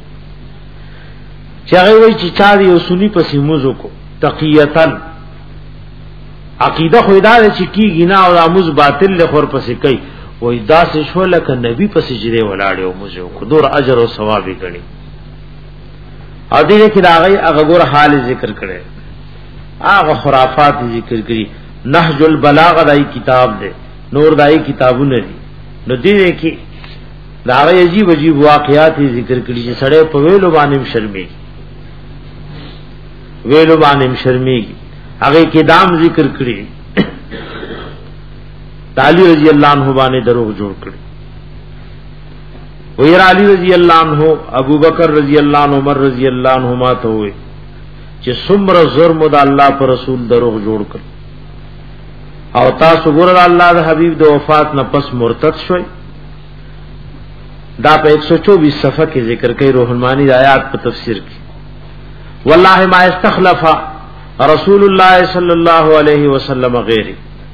چې هغه وایي چې چا یو سنی په سیموزو کو تقیتن عقیده خو دا چې کیږي نه او اموز باطل له خور پسې کوي، وای دا څه شو لکه نبی په سجده ولاړ او موږ کو دور اجر او ثواب یې غني. او دې کې دا غي هغه ګور حال ذکر کړي، هغه خرافات ذکر کړي. نهج البلاغه دای کتاب دی، نور دای کتابونه دي. نو دې کې دا غي عجیب عجیب واقعات ذکر کړي چې سړی په ویلو باندې شرمېږي، ویلو باندې شرمېږي. هغه کې دام ذکر کړي علی رضی اللہ عنہ باندې دروغ جوړ کړي، ویر علی رضی اللہ عنہ ابو بکر رضی اللہ عنہ عمر رضی اللہ عنہما ته وي چې څومره ظلم د الله پر رسول دروغ جوړ کړ او تاسو ګور الله د حبیب د وفات نه پس مرتد شوي. دا په ایک سو چوبیس صفحه کې ذکر کوي روح المانی د آیات په تفسیر کې، والله ما استخلف رسول الله صلی الله علیه وسلم غیره،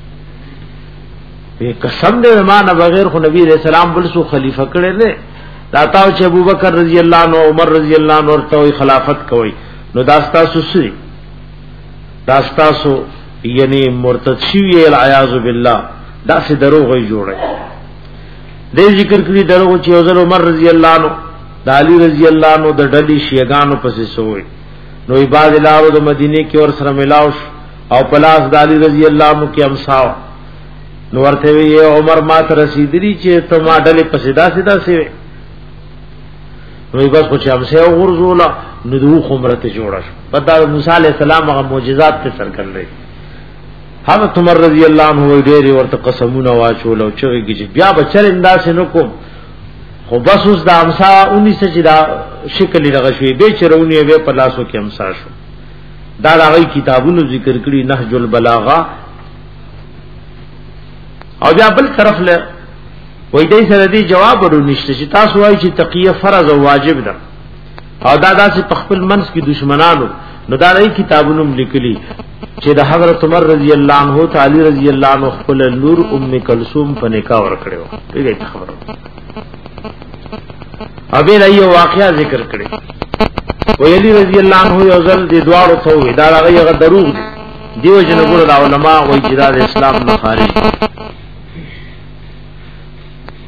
قسم دې ما نه بغیر خو نبی رسول الله بل سو خلیفہ کړي نه. دا تاو چې ابو بکر رضی الله عنه عمر رضی الله عنه ورته خلافت کوي، نو داستا سوسي داستا سو یعنی مرتد شوی العیاذ بالله دا سه دروغ یې جوړه. دې ذکر کړی دروغ چې حضرت عمر رضی الله عنه د علی رضی الله عنه د ډلې شیعاګانو پسې سوې، نو عباد الله د مدینه کې اور سره ملاوش او پلاس د علی رضی الله عنه کې امساو، نو ورته وی عمر ما ته رسیدلی چې ته ما ډلې پسې دا سیدا سی، نو بس خو چې هم سه ورزولا نو دوه خمرته جوړه شو. پدا موسی علی السلام هغه معجزات ته سرګندې حضرت عمر رضی الله عنه ډېر ورته قسمونه واچول او چې بیا بچر انداز نه کوم، خو بس اوس د امسا انیس چې دا شکل لږه شوی به چرونی به پلاسو کې امسا شو. دا هغه کتابونو ذکر کړي نهج البلاغه. او بیا بل طرف له وای دې سره دې جواب ورنشته چې تاسو وایي چې تقیه فرض او واجب ده او دا داسې په خپل منځ کې دشمنانو، نو دا رہی کتابونو لیکلي چې د حضرت عمر رضی الله عنه تعالی رضی الله عنه خپل نور ام کلثوم په نکاح ور کړو. دې خبره ابي رہی واقعا ذکر کړي، وای علی رضی الله عنه یو ځل دې دواړو ته وې دا هغه دروغ دي، دیو جن ګور د علماء وای چې د اسلام نه خارج.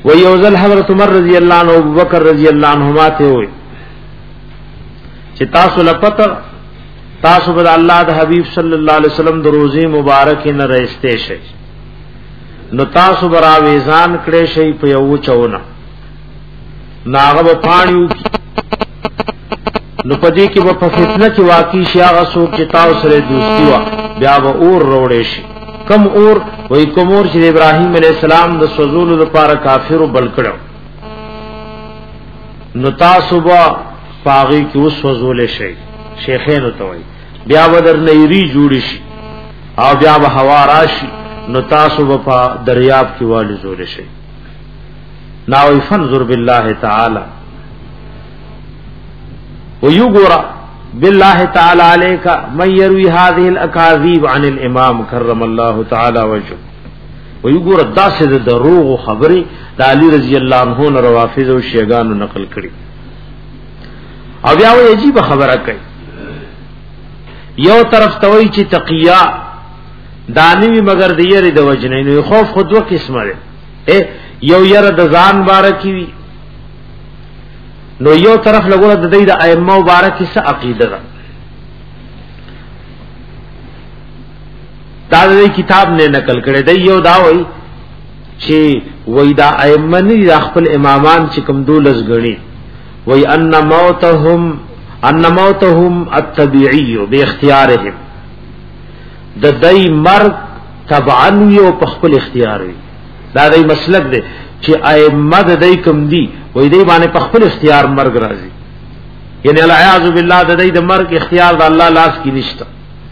ويوزل حضرت عمر رضی اللہ عنہ ابو بکر رضی اللہ عنہما ته وي چې تاسو لپاره تاسو بد الله د حبیب صلی الله علیه وسلم د روزي مبارک نه رئیسته شي نو تاسو برا ویزان کړي شي په یو چونه ناغه پاڼیو نو پدې کې په فتنه کې واقع شي هغه څوک چې تاسو سره دوستي وا بیا به اور روړې شي کم اور وای کوم اور چې ابراهیم علی السلام د سوزول لپاره کافر بل کړو نو تاسو با پاغي کې اوس سوزول شي شیخین ته وای بیا بدر نېری جوړ شي او بیا به هوا راشي نو تاسو په دریاب کې والي زول شي ناوی فنظر بالله تعالی ويغرا بالله تعالى عليك من يروي هذه الاكاذيب عن الامام كرم الله تعالى وجهه ويغرا داسه دروغ خبري د علي رضی الله عنه روافض او شیعاګانو نقل کړي او بیا وی عجیب خبره کوي یو طرف توي چې تقیا دانوی مگر د یری د وجنې نو خوف خود و قسمه ده یو یره د ځان بارکی وی نو یو طرف لګول د دې د ائمه مبارک څخه عقیده ده دا د کتاب نه نقل کړي دی یو دا وای چې وای دا ائمه نه خپل امامان چې کوم دولس غني وای ان موتهم ان موتهم الطبيعي باختيارهم د دای مرګ تبعا یو په خپل اختیار وي دا دای مسلک دی چې ائمه د دای کوم دی وای دی باندې په خپل اختیار مرګ راځي یعنی العیاذ بالله د دای د مرګ اختیار د الله لاس کې نشته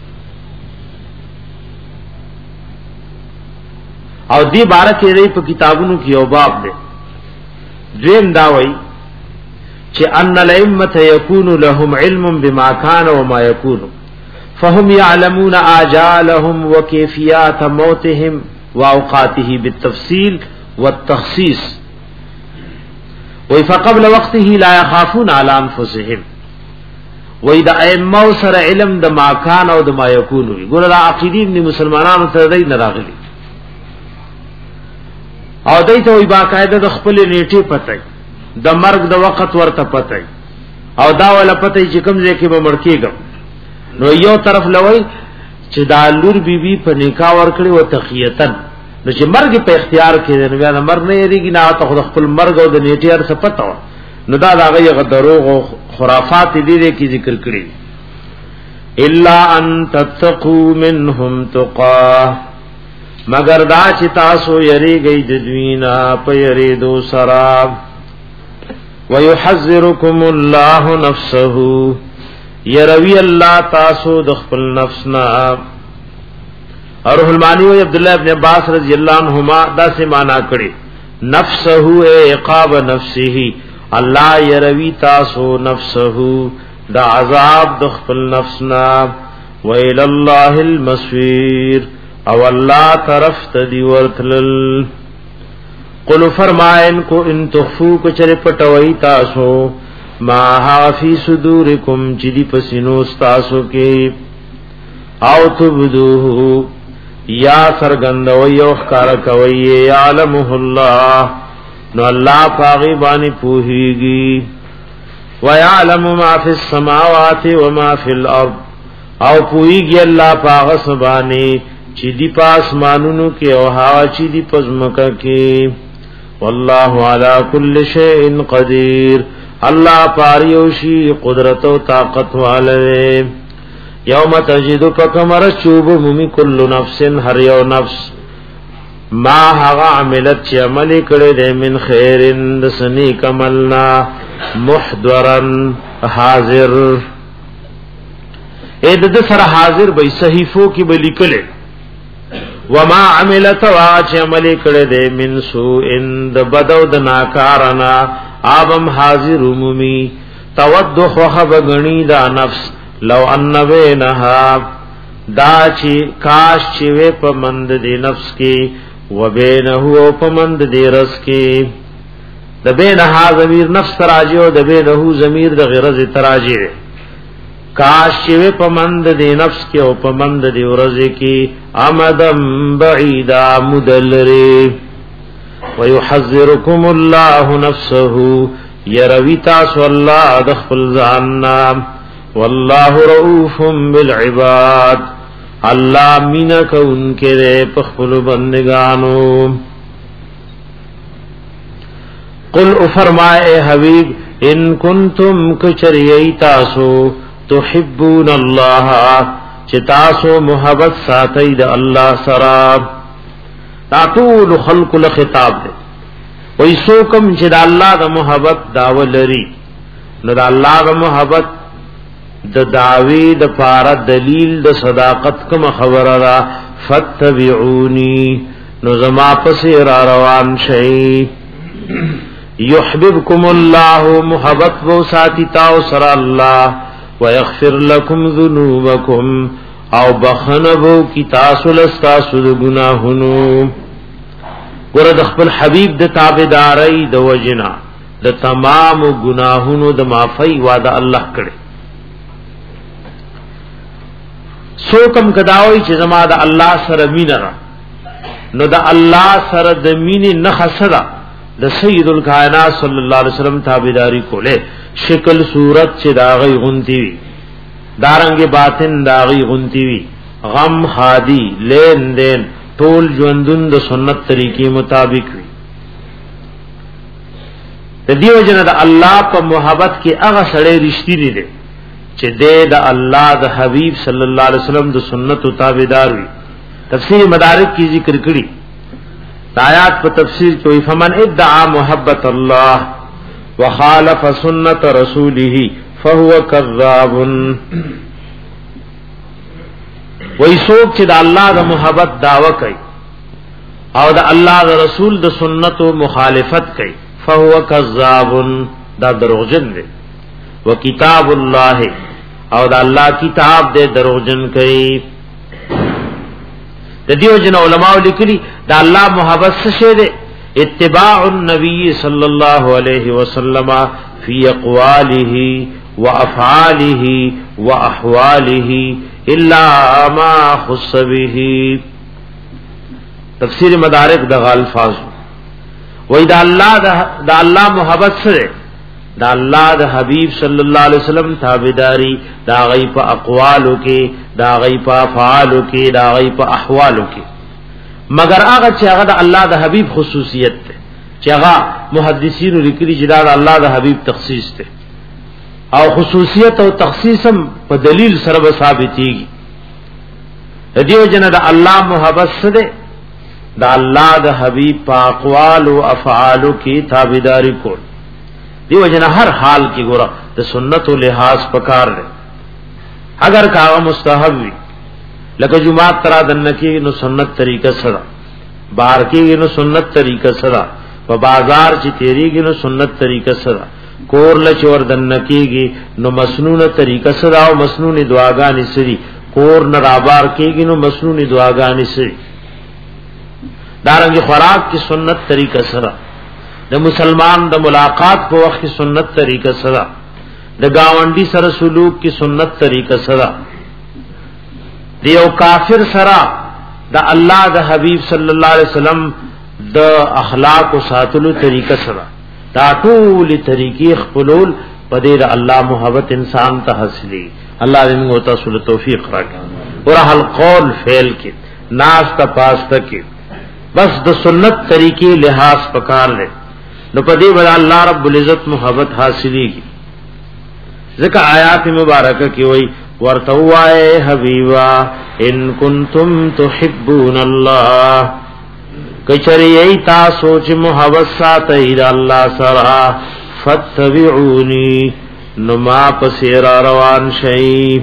او دی بارک دی په کتابونو کې یو باب دی دریم دا وای چې ان الائمه یکون لهم علم بما كان وما يكون فهم يعلمون آجالهم وكيفيات موتهم واوقاته بالتفصيل والتخصيص وفقبل وقته لا يخافون على انفسهم واذا ائمه سره علم د ما كان او د ما يكون ګور دا عقیدین دي مسلمانانو ته دای نه راغلي او دای ته وي باقاعده د خپل نیټه پته د مرګ د وخت ورته پته او دا ولا پته چې کوم ځای کې به مړ کېږم نو یو طرف لوي چې دا لور بی بی په نکاح ور کړی او تخیتن نو چې مرګ په اختیار کې دی نو بیا مرګ نه یریږي نه ته خپل مرګ او د نیټه ار څه پته نو دا دا غي دروغ او خرافات دي دي کې ذکر کړی الا ان تتقوا منهم تقا مگر دا چې تاسو یریږئ د دوینا په یریدو سرا ويحذركم الله نفسه یروی الله تاسو د خپل نفسنا اور المانی و عبد الله ابن عباس رضی اللہ عنہما دا سے معنی کړي نفسه عقاب نفسه الله یروی تاسو نفسه دا عذاب د خپل نفسنا و الى الله المصير او الله طرف تدی ورتل قل فرمائن کو ان تخفو کو چر پټوي تاسو ما حافی صدورکم چدی پسینو تاسو کې او تبدوه یا سرګندوي او ښکار کوي یعلمه الله نو الله پاغي باندې پوهیږي ويعلم ما فی السماوات وما فی الارض او پوهیږي الله پاغه سبانه چې دی پاس مانونو کې او هوا چې دی پزمکه کې والله علی کل شیء قدیر الله پاریوشی قدرت او طاقت والے یوم تجد فکمر چوب ممی کل نفس هر یو نفس ما هغه عملت چې عمل کړي د من خیرن د سنی کملنا محضرن حاضر اې د سره حاضر به صحیفو کې به لیکل وما عملت واچ عمل کړي د من سوء د بدو د ناکارنا آبم حاضر عمومی تود خوخب غنی دا نفس لو ان بینها دا چی کاش چی وی پمند دی نفس کی و بینهو پمند دی رس کی دا بینها ضمیر نفس تراجع و دا بینهو ضمیر دا غرز تراجع کاش چی وی پمند دی نفس کی و پمند دی رس کی امدم بعیدا مدلری ويحذركم الله نفسه يروي تاسو الله د خپل ځان والله رؤوف بالعباد الله مینا کونکه دے پخپل بندگانو قل افرمائے حبیب ان کنتم کچریئی تاسو تحبون اللہ چتاسو محبت ساتید اللہ سراب تاطول خلق لخطاب دے ویسوکم چد اللہ دا محبت داولری نو دا اللہ دا محبت د دعوی د پارا دلیل د صداقت کم خبر را فتبعونی نو زما پس را روان شئی یحببکم اللہ محبت و ساتی تاو سر اللہ ویغفر لکم ذنوبکم او بخنبو کی تاسو لستاسو د گناہنو گرد اخبر حبیب د تابداری د وجنا د تمام گناہنو د معفی وعدہ اللہ کرے سو کم کداوی چې زما د الله سره مینه را نو د الله سره د مینې نخصدا د سید الکائنات صلی الله علیه وسلم تابعداری کوله شکل صورت چې داغي غنتی وی دارنګ باطن داغي غنتی وی غم خادی لین دین ټول ژوندون د سنت طریقې مطابق وی د دیو جن د الله په محبت کې هغه سره رښتینی دي چې دې د الله د حبیب صلی الله علیه وسلم د سنت تابعدار وي تفسیر مدارک کی ذکر کړي آیات په تفسیر کې فمن ادعا محبت الله وخالف سنت رسوله فهو كذاب وای څوک چې د الله د محبت دعوه کوي او د الله د رسول د سنت مخالفت کوي فهو كذاب دا دروغجن دی وکتاب اللہ او دا اللہ کتاب دے دروغجن کئی دا دیو جن علماء لکلی دا اللہ محبت سشے دے اتباع النبی صلی اللہ علیہ وسلم فی اقوالہ و افعالہ و احوالہ الا ما خص به تفسیر مدارک دا غالفاظ وی دا اللہ دا اللہ محبت سشے دا اللہ دا حبیب صلی اللہ علیہ وسلم تابعداری دا غی پا اقوالو کے دا غی پا افعالو کے دا غی پا احوالو کے مگر آغا چی آغا دا اللہ دا حبیب خصوصیت تے چی آغا محدثین لکلی جدا دا اللہ دا حبیب تخصیص تے او خصوصیت او تخصیصم پا دلیل سرب ثابتی گی دیو جن دا اللہ محبت سدے دا اللہ دا حبیب پا اقوالو افعالو کی تابعداری کول دیو جنا ہر حال کی گورا د سنت و لحاظ پکار لے اگر کاغا مستحب وی لکه جمعات ترا دنکی نو سنت طریقہ صدا بار کی نو سنت طریقہ صدا و بازار چی تیری گی نو سنت طریقہ صدا کور لچور دنکی گی نو مسنون طریقہ صدا و مسنون دعاگانی سری کور نرابار کی گی نو مسنون دعاگانی سری دارنگی خوراک کی سنت طریقہ صدا د مسلمان د ملاقات په وخت کې سنت طریقه سره د گاونډي سره سلوک کی سنت طریقه سره دیو کافر سره د الله د حبیب صلی الله علیه وسلم د اخلاق او ساتلو طریقه سره دا ټول طریقې خپلول په دې د الله محبت انسان ته حاصلې الله دې موږ ته سول توفیق راکړي اور هل قول فعل کې ناس ته پاسته کې بس د سنت طریقې لحاظ پکار لے نو پدی بدا اللہ رب العزت محبت حاصلی کی ذکر آیات مبارکہ کی وئی ورتوائے حبیبا ان کنتم تحبون اللہ کچری ایتا سوچ محبت ساتید اللہ سرا فاتبعونی نما پسیرا روان شئی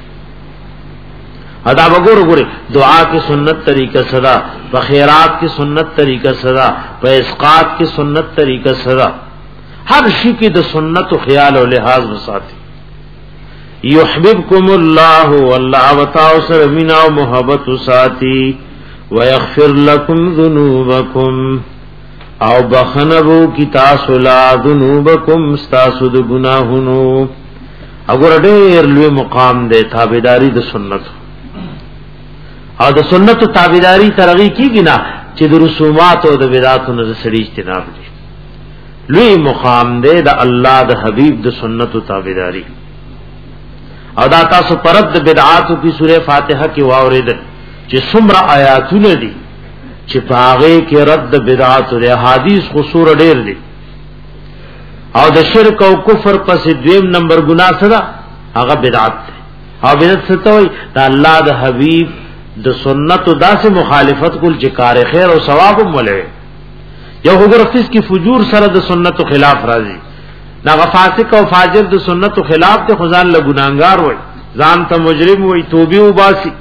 ادا بگور گورے دعا کی سنت طریقہ صدا بخیرات کی سنت طریقہ صدا اسقاط کی سنت طریقہ صدا ہر شی کی د سنت و خیال و لحاظ بساتی یحببکم اللہ واللہ وتاو سر مینا و محبت ساتی ویغفر لکم ذنوبکم او بخنبو کی تاسلا ذنوبکم ستاسد گناہنو اگر دیر لوی مقام دے تابداری د سنت او د سنت تابعداری ترغی کیږي نه چې د رسومات او د بدعاتو نه سړي اجتناب دي. لوی مقام دې د الله د حبيب د سنت او تابعداري. او دا تاسو پرد د بدعاتو کی سوره فاتحه کې واوریدل چې څومره آیاتونه دي چې پاغه کې رد بدعات او احادیث قصور ډېر دي. او د شرک او کفر پس دویم نمبر ګناه سره هغه بدعت ده. او بدعت څه ته وایي؟ دا الله د حبيب د سنت او داسې مخالفت کول چې کار خیر او ثواب مولوي. یو وګورئ کی فجور سره د سنت او خلاف راځي. دا فاسق او فاجر د سنت او خلاف ته خدان له ګناګار وای، ځان ته مجرم وای، توبه وباسي.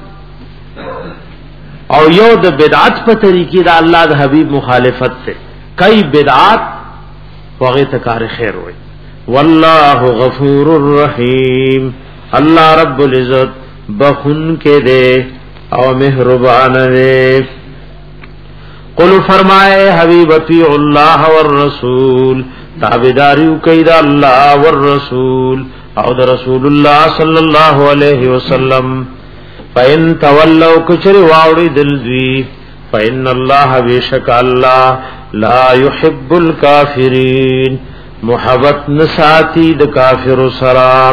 او یو د بدعت په طریقې د الله د حبيب مخالفت ته کای بدعات وغه ته کار خیر وای. والله غفور الرحیم، الله رب العزت بخون کې دے او مہربان دے. قل فرمائے حبیب اطیع اللہ والرسول، تابعداریو کوي د الله والرسول او د رسول الله صلی الله علیه وسلم. فإن تولوا کچر واوړي دل دوی، فإن الله بیشک الله لا يحب الكافرین، محبت نساتی د کافر سلام.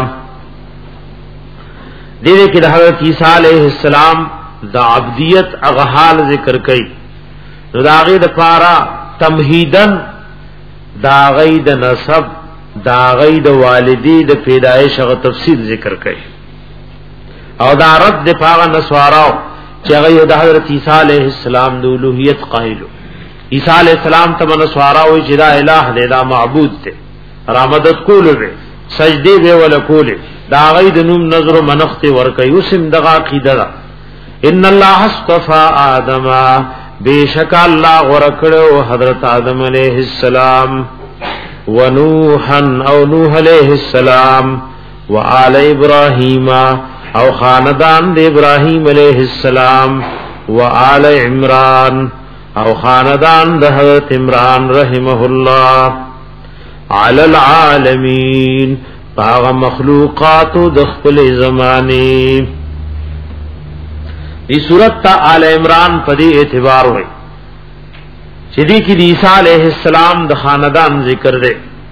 دې کې د حضرت عیسی علیہ السلام د عبدیت هغه حال ذکر کړي. نو دا غي د پارا تمهیدن دا غي د نسب دا غي د والدی د پیدایش هغه تفصیل ذکر کړي. او دا رد د پاغه نسواراو چې هغه د حضرت عیسی علیہ السلام د الوهیت قائلو. عیسی علیہ السلام ته نسواراو چې دا الہ دی، دا معبود دی، رامدد کول وی، سجدی به ول کول، دا غي د نوم نظر منخت ور کوي. وسم دغه عقیده ده. ان الله اصطفى آدم، بیشک الله ورکړو حضرت آدم علیہ السلام، ونوحا او نوح علیہ السلام، وآل ابراہیم او خاندان د ابراہیم علیہ السلام، وآل عمران او خاندان د حضرت عمران رحمه الله، علی العالمین باغ مخلوقات د خپل زمانه. دی صورت تا آل عمران پدی اعتبار ہوئی چدی کی دی عیسیٰ علیہ السلام د خاندان ذکر دے.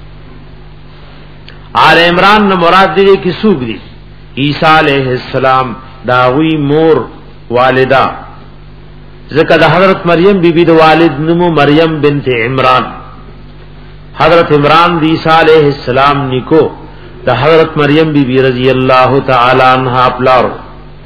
آل عمران نہ مراد دی کی سوق دی عیسیٰ علیہ السلام داوی مور والدہ، ذکر دا حضرت مریم بی بی دا والد نمو مریم بنت عمران. حضرت عمران دی عیسیٰ علیہ السلام نکو دا حضرت مریم بی بی رضی اللہ تعالی عنہا پلارو.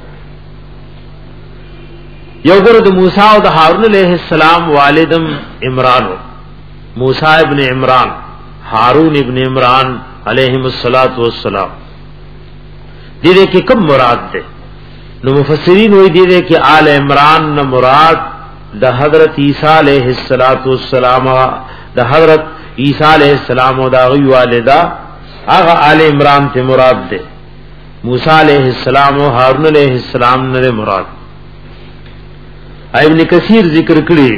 یو ګره د موسی او د هارون علیہ السلام والدم عمران، موسی ابن عمران، هارون ابن عمران علیہم الصلات والسلام. دې دې کې کوم مراد ده؟ نو مفسرین وایي دې دې کې آل عمران نہ مراد د حضرت عیسی علیہ الصلات والسلام، د حضرت عیسی علیہ السلام او د غي والدہ هغه آل عمران ته مراد ده. موسی علیہ السلام او هارون علیہ السلام نه مراد. ابن کثیر ذکر کړي،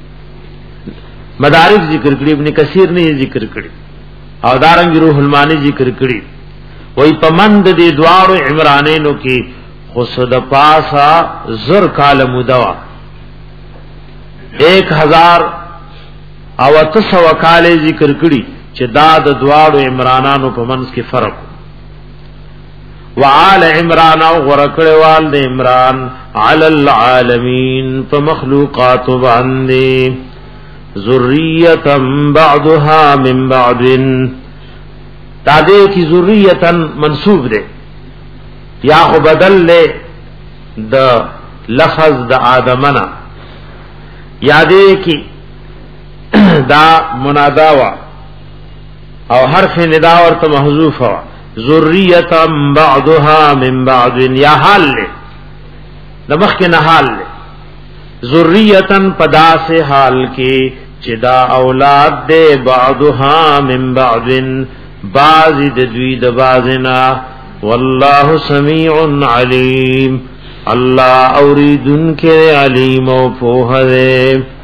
مدارک ذکر کړي، ابن کثیر نه ذکر کړي، او دارنګ روح المانی ذکر کړي. وای پمند دي دوارو عمرانینو کې خصد پاسا زر کال مدوا ایک ہزار او تسو کال ذکر کړي چې دا د دوارو عمرانانو په منځ کې فرق. وعال عمران او غرکړه وال د عمران علی العالمین په مخلوقات باندې، ذریه بعضها من بعض، تادی کی ذریه منسوب ده یا خو بدل له د لفظ د آدمنا، یادې کی دا منادا وا او حرف ندا ورته محذوف وا، ذریه بعضها من بعض یا حال له دمخ کے نحال لے، ذریتن پدا سے حال کی چدا اولاد دے بعضها من بعض، بعضی دوی د بعضنا، واللہ سمیع علیم، اللہ اوریدن کے علیم و پوہ دے.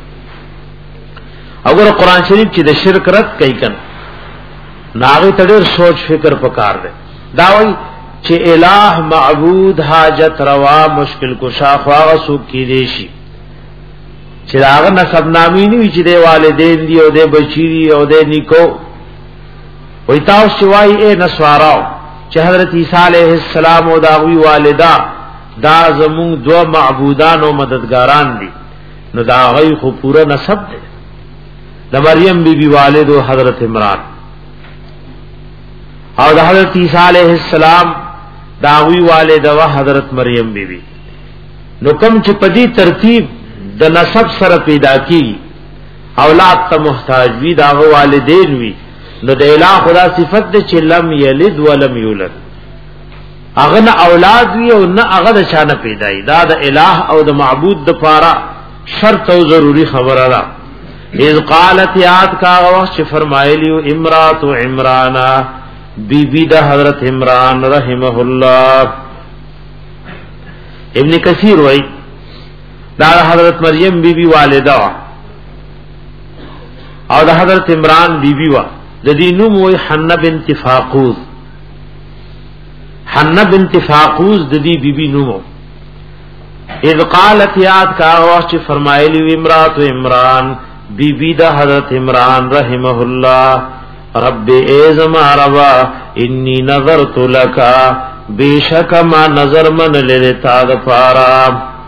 اگر قرآن شریف چې د شرک رد کوي کن ناغی تډیر سوچ فکر پکار دے. داوی چې الہ معبود حاجت روا مشکل کشا خواغ سوک کی دیشی چې هغه نسب نامي نه چې د والدین دی او د بچی دی او د نیکو وای تاسو شوای اے نسواراو چې حضرت عیسی علیہ السلام او داوی والدہ دا زمون دو معبودان او مددګاران دي نو دا غي خو پورا نسب دی د مریم بی بی والد او حضرت عمران او د حضرت عیسی علیہ السلام داوی والدہ او حضرت مریم بی بی نو کوم چې پدی ترتیب د نسب سره پیدا کی اولاد ته محتاج وی دا والدین وی نو د الہ خدا صفت ده چې لم یلد ولم یولد هغه نه اولاد وی او نه هغه د شان پیدای دا د الہ او د معبود د پاره شرط او ضروری خبره ده اذ قالت یاد کا وخت فرمایلی امرات عمران بی بی د حضرت عمران رحمه الله ابن کثیر وای دا حضرت مریم بی بی والدہ او د حضرت عمران بی بی وا د دې نوم وای حنہ بنت فاقوس حنہ بنت فاقوس د دې بی بی نوم اذ قالت یاد کا وخت فرمایلی امرات عمران بی بی د حضرت عمران رحمه الله رب ازما روا انی نظرت لک بیشک ما نظر من لتا د پارا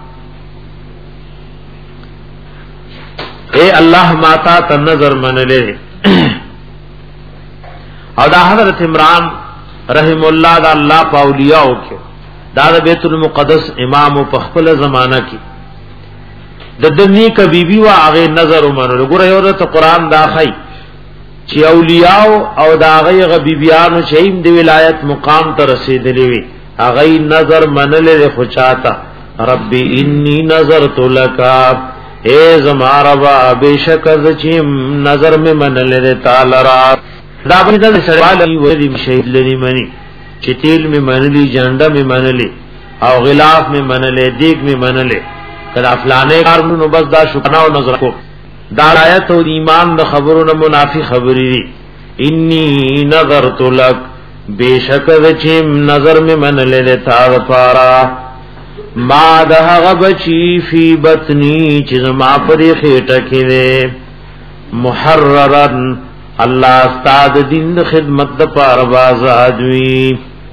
اے اللہ ماتا ت نظر من لے او دا حضرت عمران رحم اللہ دا اللہ پاولیاء کے دا, دا بیت المقدس امام و پخپل زمانہ کی د دنی ک بی بی وا هغه نظر ومنو ګره یو ته قران دا خی چې اولیاء او دا هغه بیبیانو چې ایم دی ولایت مقام ته رسیدلی وی هغه نظر منل له خچاتا ربی انی نظرت لک اے زما ربا بیشک زچیم نظر میں منل له تعالی را دا په دې سره وی شهید لري منی چې تیل میں منلی جانډه میں منلی او غلاف میں منلې دیګ میں منلې کدا فلانے کارونو بس دا شکر او نظر کو دا آیت او ایمان د خبرونو منافی خبرې دي انی نظرت لک بیشک وچم نظر میں من لے تا پارا ما ده غبچی فی بطنی چیز ما پر خیټه کې محررن الله استاد دین خدمت د پار آزاد وی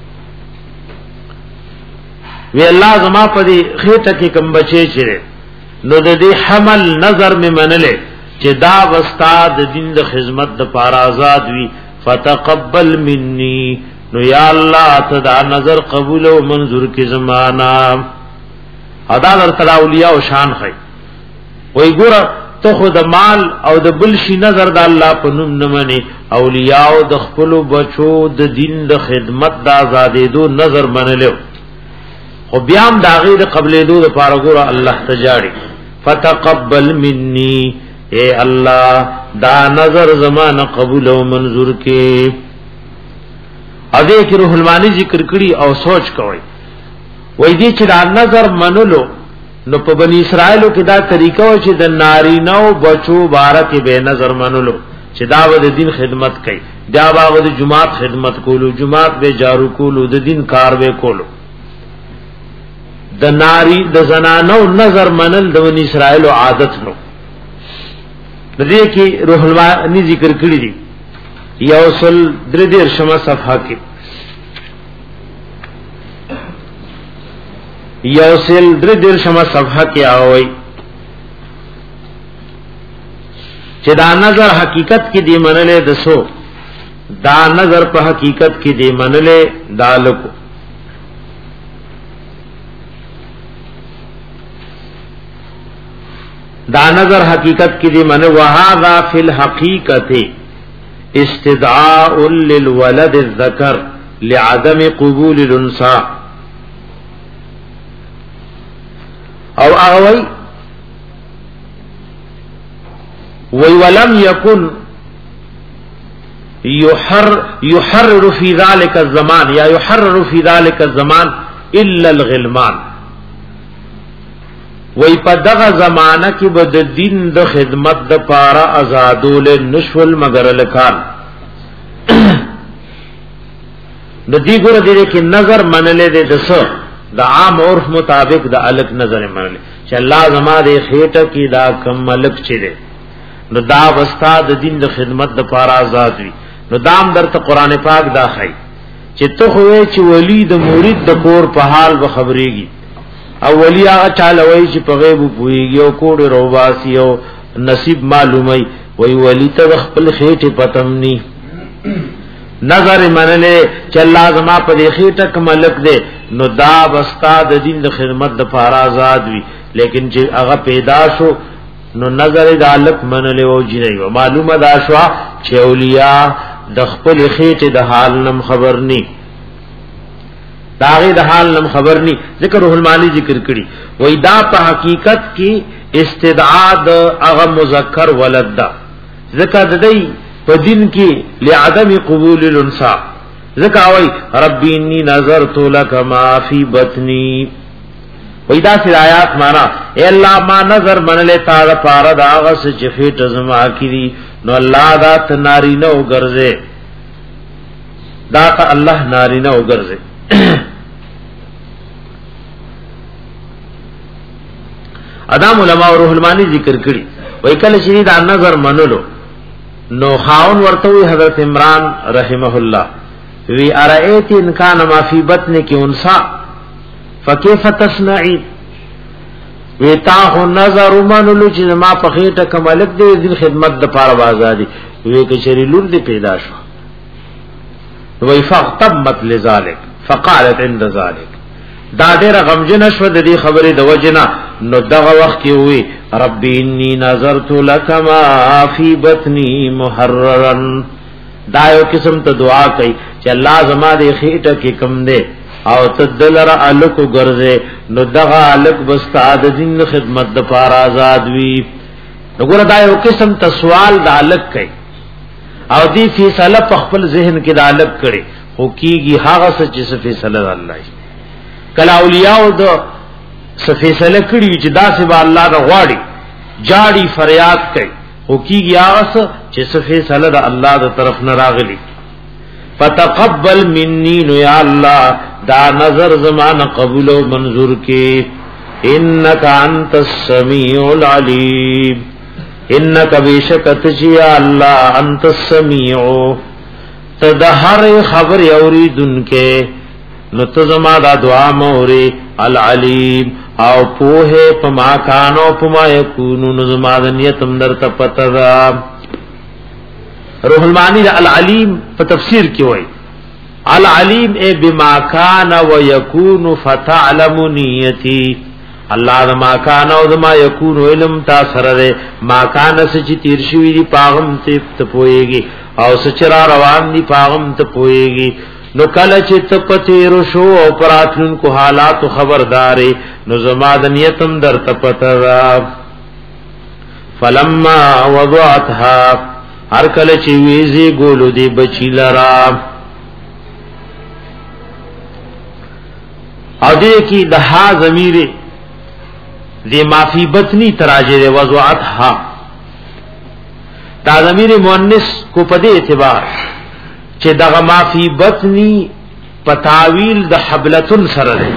وی الله زما پدی خیټه کې کم بچی چره نو د دې حمل نظر می منله چې دا استاد دین د خدمت د پار آزاد وی فتقبل مني نو یا الله ته دا نظر قبول او منظور کی زمانہ ادا در تلا اولیاء او شان خی وای ګور ته خود مال او د بل شي نظر د الله په نوم نه منی اولیاء او د خپل بچو د دین د خدمت د آزادې دو نظر منلو خو بیا هم دا غیر قبلې دو د پاره ګور الله تجاری فتقبل مني اے الله دا نظر زمانہ قبول او منظور کی اده کې روح المانی ذکر کړي او سوچ کوي وای دي چې دا نظر منلو نو په بنی اسرائیلو کې دا طریقه و چې د نارینو بچو بارک به نظر منلو چې دا و د دین خدمت کوي دا باغ د جماعت خدمت کولو جماعت به جارو کولو د دین کار به کولو د ناری د زنانو نظر منل د بنی اسرائیلو عادت نو دې کې روح المانی ذکر کړی دي یوصل دردیر شما صفحہ کی یوصل دردیر شما صفحہ کی آوئی چه دا نظر حقیقت کی دی منلے دسو دا نظر پا حقیقت کی دی منلے دالکو دا نظر حقیقت کی دی منلے وہذا فی الحقیقت استدعاء للولد الذکر لعدم قبول الانثى او اوي وي ولم يكن يحر يحرر في ذلك الزمان يا يحرر في ذلك الزمان الا الغلمان وی په دغه زمانہ کې بد دین د خدمت د پارا آزادول نشول مگر لکان د دې ګره دې کې نظر منلې دې دسو د عام عرف مطابق د الک نظر منل چې الله زما د خېټه کې دا کم ملک چي دي نو دا واسطه د دین د خدمت د پاره آزاد وي نو دام درته قران پاک دا خای چې ته خو چې ولی د مرید د کور په حال به خبرېږي او ولی هغه چاله وای چې په غیب پويږي او کوډ روباسي او نصیب معلومي وای ولی ته خپل خېټه پتم ني نظر منله چې الله زما په دې خېټه کې ملک دی نو دا واسطه د دین د خدمت د پاره آزاد وي لیکن چې هغه پیدا شو نو نظر د الک منله او جنې او معلومه دا شو چې اولیاء د خپل خېټه د حال نم خبر ني داغه د حال نم خبر ني ذکر روح المانی ذکر کړي وای دا په حقیقت کې استدعاء د هغه مذکر ولد دا ذکر د دې په دین کې لعدم قبول الانثى ذکر وای ربي اني نظرت لك ما في بطني وای دا سي آیات معنا اے الله ما نظر منله تعالی پاره دا هغه چې خېټه زما کړي نو الله دا تناری نو ګرځي دا ته الله ناری نو ګرځي ادم علماء روح المانی ذکر کړي وای کله چې دا نظر منلو نو خاون ورته وی حضرت عمران رحمه الله وی ارایت ان کان ما فی بطنک انسا فکیف تصنعی وی تا هو نظر منلو چې ما په خېټه کمالک دې دین خدمت د پاره آزادی وی کې شری لور دې پیدا شو وی فقطبت لذلك فقالت عند ذلك دا ډېر غمجن شو د دې خبرې د وجنا نو دغه وخت کې وی ربي اني نظرت لك ما في بطني محررا دا یو قسم ته دعا کوي چې الله زما دې خېټه کې کم دې او تدلر الکو ګرځه نو دغه الک بستاد دین خدمت د پار آزاد وی وګوره دا یو قسم ته سوال د الک کوي او دې فیصله په خپل ذهن کې د الک کړي خو کیږي هغه څه چې فیصله الله کله اولیاء د فیصله کړي چې داسې به الله د غواړي جاړي فریاد کوي او کیږي هغه چې فیصله د الله د طرف نه راغلي فتقبل مني نو یا الله دا نظر زمانه قبول او منظور کې انك انت السميع العليم انك بشکت یا الله انت السميع تدهر خبر اوریدونکې نو تزما دا دعا موري العلیم او پوهه پما کانو پما یکونو نظما دنیتم در تپتدا روح المانی دا العلیم په تفسیر کې وای العلیم اے بما کان و یکون فتعلم نیتی الله دا ما کان او ما یکون علم تا سره ما کان سچ تیر شوی دی پاغم ته پويږي او سچرا روان دی پاغم ته پويږي نو کله چې تپتیر شو او پراتن کو حالات خبردارې نو زما د نیتم در تپترا فلما وضعتها هر کله چې ویزي ګولو دی بچی لرا او دې کې د ها ضمیر دې مافی بطنی تراجه وضعتها دا ضمیر مؤنث کو په دې اعتبار چې دغه ما فی بطنی پتاویل د حبلتن سره ده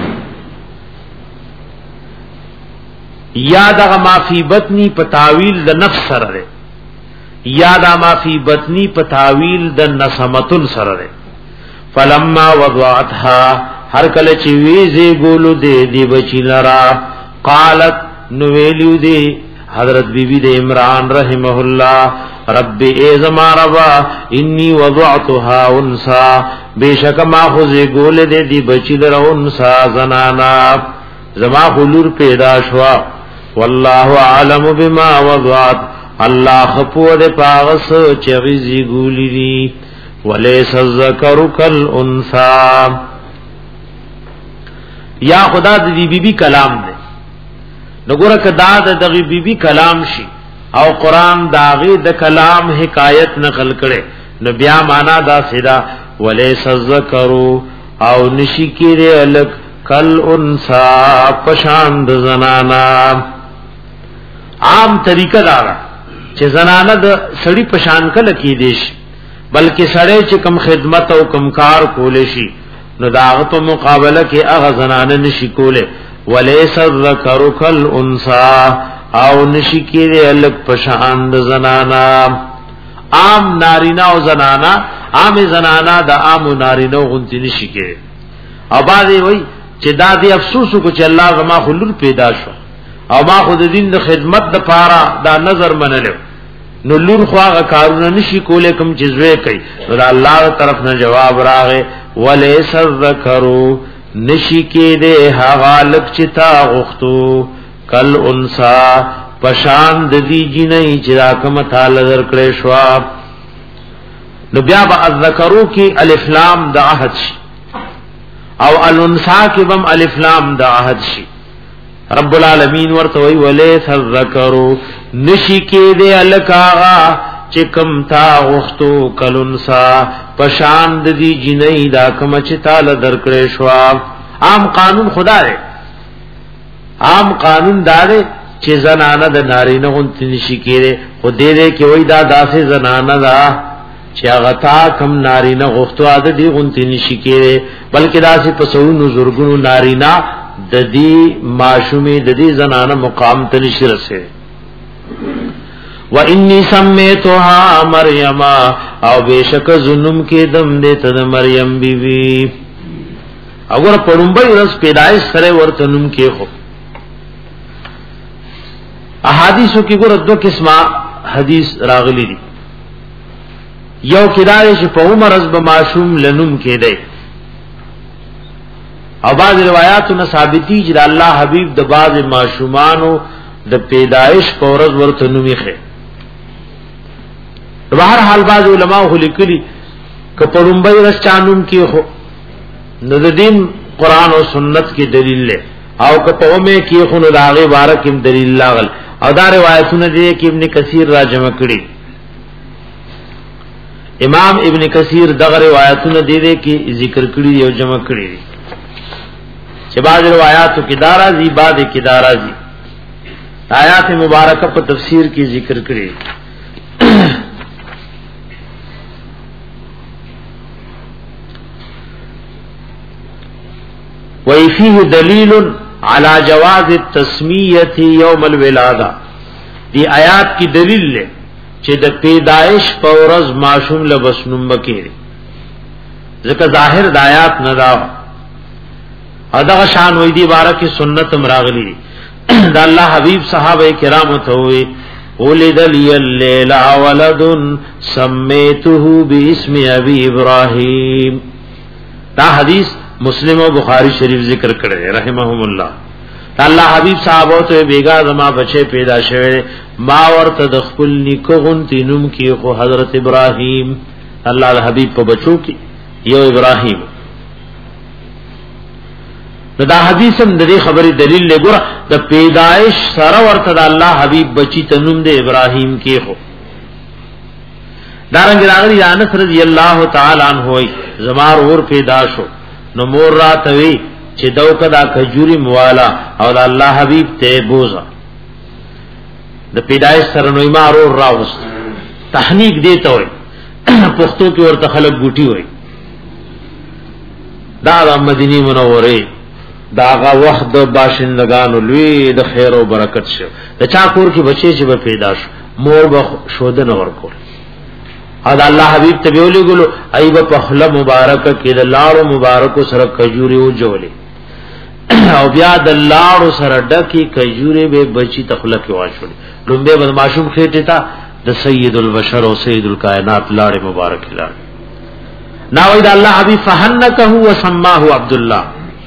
یا دغه ما فی بطنی پتاویل د نفس سره ده یا د ما فی بطنی پتاویل د نسمتن سره ده فلما وضعتها هر کله چې ویزه ګولو دې دی بچی لرا قالت نو ویلو دی حضرت بی بی د عمران رحمه الله رب ای زما ربا انی وضعتها انسا بیشک ما خوزی گول دے دی بچی در انسا زنانا زما خلور پیدا شوا واللہ عالم بما وضعت اللہ خپو دے پاغس چغیزی گولی دی ولیس الذکر کل انسا یا خدا دی بی بی کلام دے نگورا کدا دغی بی بی کلام شی او قرآن داغی د کلام حکایت نقل کرے نو بیا مانا دا سدا ولیس الذکرو او نشکی دے الک کل انسا پشاند زنانا عام طریقہ دارا چه زنانا دا سڑی پشان کل کی دیش بلکہ سڑے چه کم خدمت او کم کار کولشی نو داغه په مقابله کې هغه زنانه نشي کوله وليس الذکر کالانثى او نشی کېږي الک پشان د زنانا عام نارینا او زنانا عام زنانا د عام نارینا غونتی نشی کېږي او باندې وای چې دا دی افسوس کو چې الله غما خلل پیدا شو او ما خود دین د خدمت د پاره دا نظر منلو نو لور خواغه کارونه نشی کولای کوم چې زوی کوي نو الله طرف نه جواب راغې وليس الذکر نشی کېږي هغه لک چې تا غختو کل انسا پشان د دی جنې چې راکم تعالی درکړې شو نو بیا با الذکرو کې الف لام د عهد شي او الانسا کې بم الف لام د عهد شي رب العالمین ورته وی وليس الذکرو نشی کېږي الکاغا چې کم تا غختو کل انسا پشان د دی جنې دا کم چې تعالی درکړې شو عام قانون خدا دی عام قانون داره چې زنانه د نارینه غونتی نشي کېره خو دې دې کې وای دا داسې زنانه دا چې هغه تا کم نارینه غوښتو عادت دی غونتی نشي کېره بلکې داسې پسونو زورګونو نارینه د دې معشومه د دې زنانه مقام ته نشي رسه و انی سمیتها مریم او بشک زنم کې دم دې ته مریم بیبي اگر پړمبای ورځ پیدایش سره ورته نوم کې خو احادیثو کی ګور دو قسمه حدیث راغلی دي یو کدای چې په عمر از به معصوم لنوم کېده او بعض روایتونه ثابتي چې الله حبیب د بعض معصومانو د پیدایش په ورځ ورته نومي خې بهر حال بعض علما خو لیکلي ک پړمبای رس چانوم کې خو نو د دین قران او سنت کې دلیل له او که په اومه کې خو نو داغه بارک هم دلیل لاغل او دا روایتونه دي کې ابن کثیر را جمع کړي امام ابن کثیر دغه روایتونه دي دي کې ذکر کړي او جمع کړي چې بعض روایتو کې دارا زی بعد کې دارا زی آیات مبارکه په تفسیر کې ذکر کړي وفيه دلیل علی جواز التسمیه یوم الولاده دی آیات کی دلیل لے چې د پیدائش په ورځ معصوم له بسنوم بکیری ځکه ظاهر د آیات نه دا ادا شان وې دی بارکه سنت مراغلی د الله حبیب صحابه کرام ته وې ولد لی الليل ولد سمیته باسم ابي ابراهيم دا حدیث مسلم و بخاری شریف ذکر کړي رحمهم الله الله حبیب صحابه ته بیگا زما بچي پیدا شوه ما ورته د خپل نیکو غونتی نوم کې خو حضرت ابراهیم الله حبیب په بچو کې یو ابراهیم دا حدیث هم د دې خبرې دلیل لګره د پیدائش سره ورته د الله حبیب بچی ته نوم د ابراهیم کې خو دارنګ راغلی انس رضی الله تعالی عنہ زمار اور پیدا شو نو مور راتوی چې دو کدا کجوري موالا او د الله حبيب ته بوزا د پیدایش سره نو ما اور راوست تحنیک دیته وي پښتو کې ورته خلک ګوټي وي دا د مدینه منوره داغه وخت د باشندگانو لوی د خیر او برکت شه د چا کور کې بچي چې به پیدا شو مور به شودن ورکول او د الله حبيب ته ویلو ګلو ایب په خله مبارکه کې د لاړو مبارکو سره کجوري او جوړي او بیا د لاړو سره ډکی کجوري به بچي تخله کې واچول لومبه د معشوم خېټه تا د سید البشر او سید الکائنات لاړې مبارک لاړ ناوې د الله حبيب فحنکه وسماه عبد الله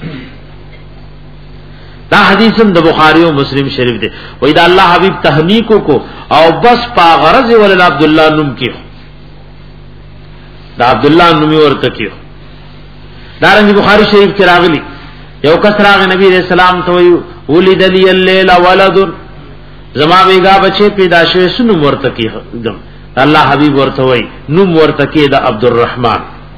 دا حدیثم د بخاری او مسلم شریف دی وې دا الله حبيب تهنیکو کو او بس پا غرض ول عبد الله نوم کې دا عبد الله نومي ورته کیو دارنګ بخاری شریف کې راغلی یو کس راغ نبی رسول الله ته وی ولید لی الليل ولد زما بیگا بچي پیدا شوه سنو ورته کی دم الله حبیب ورته وی نوم ورته کی دا عبدالرحمن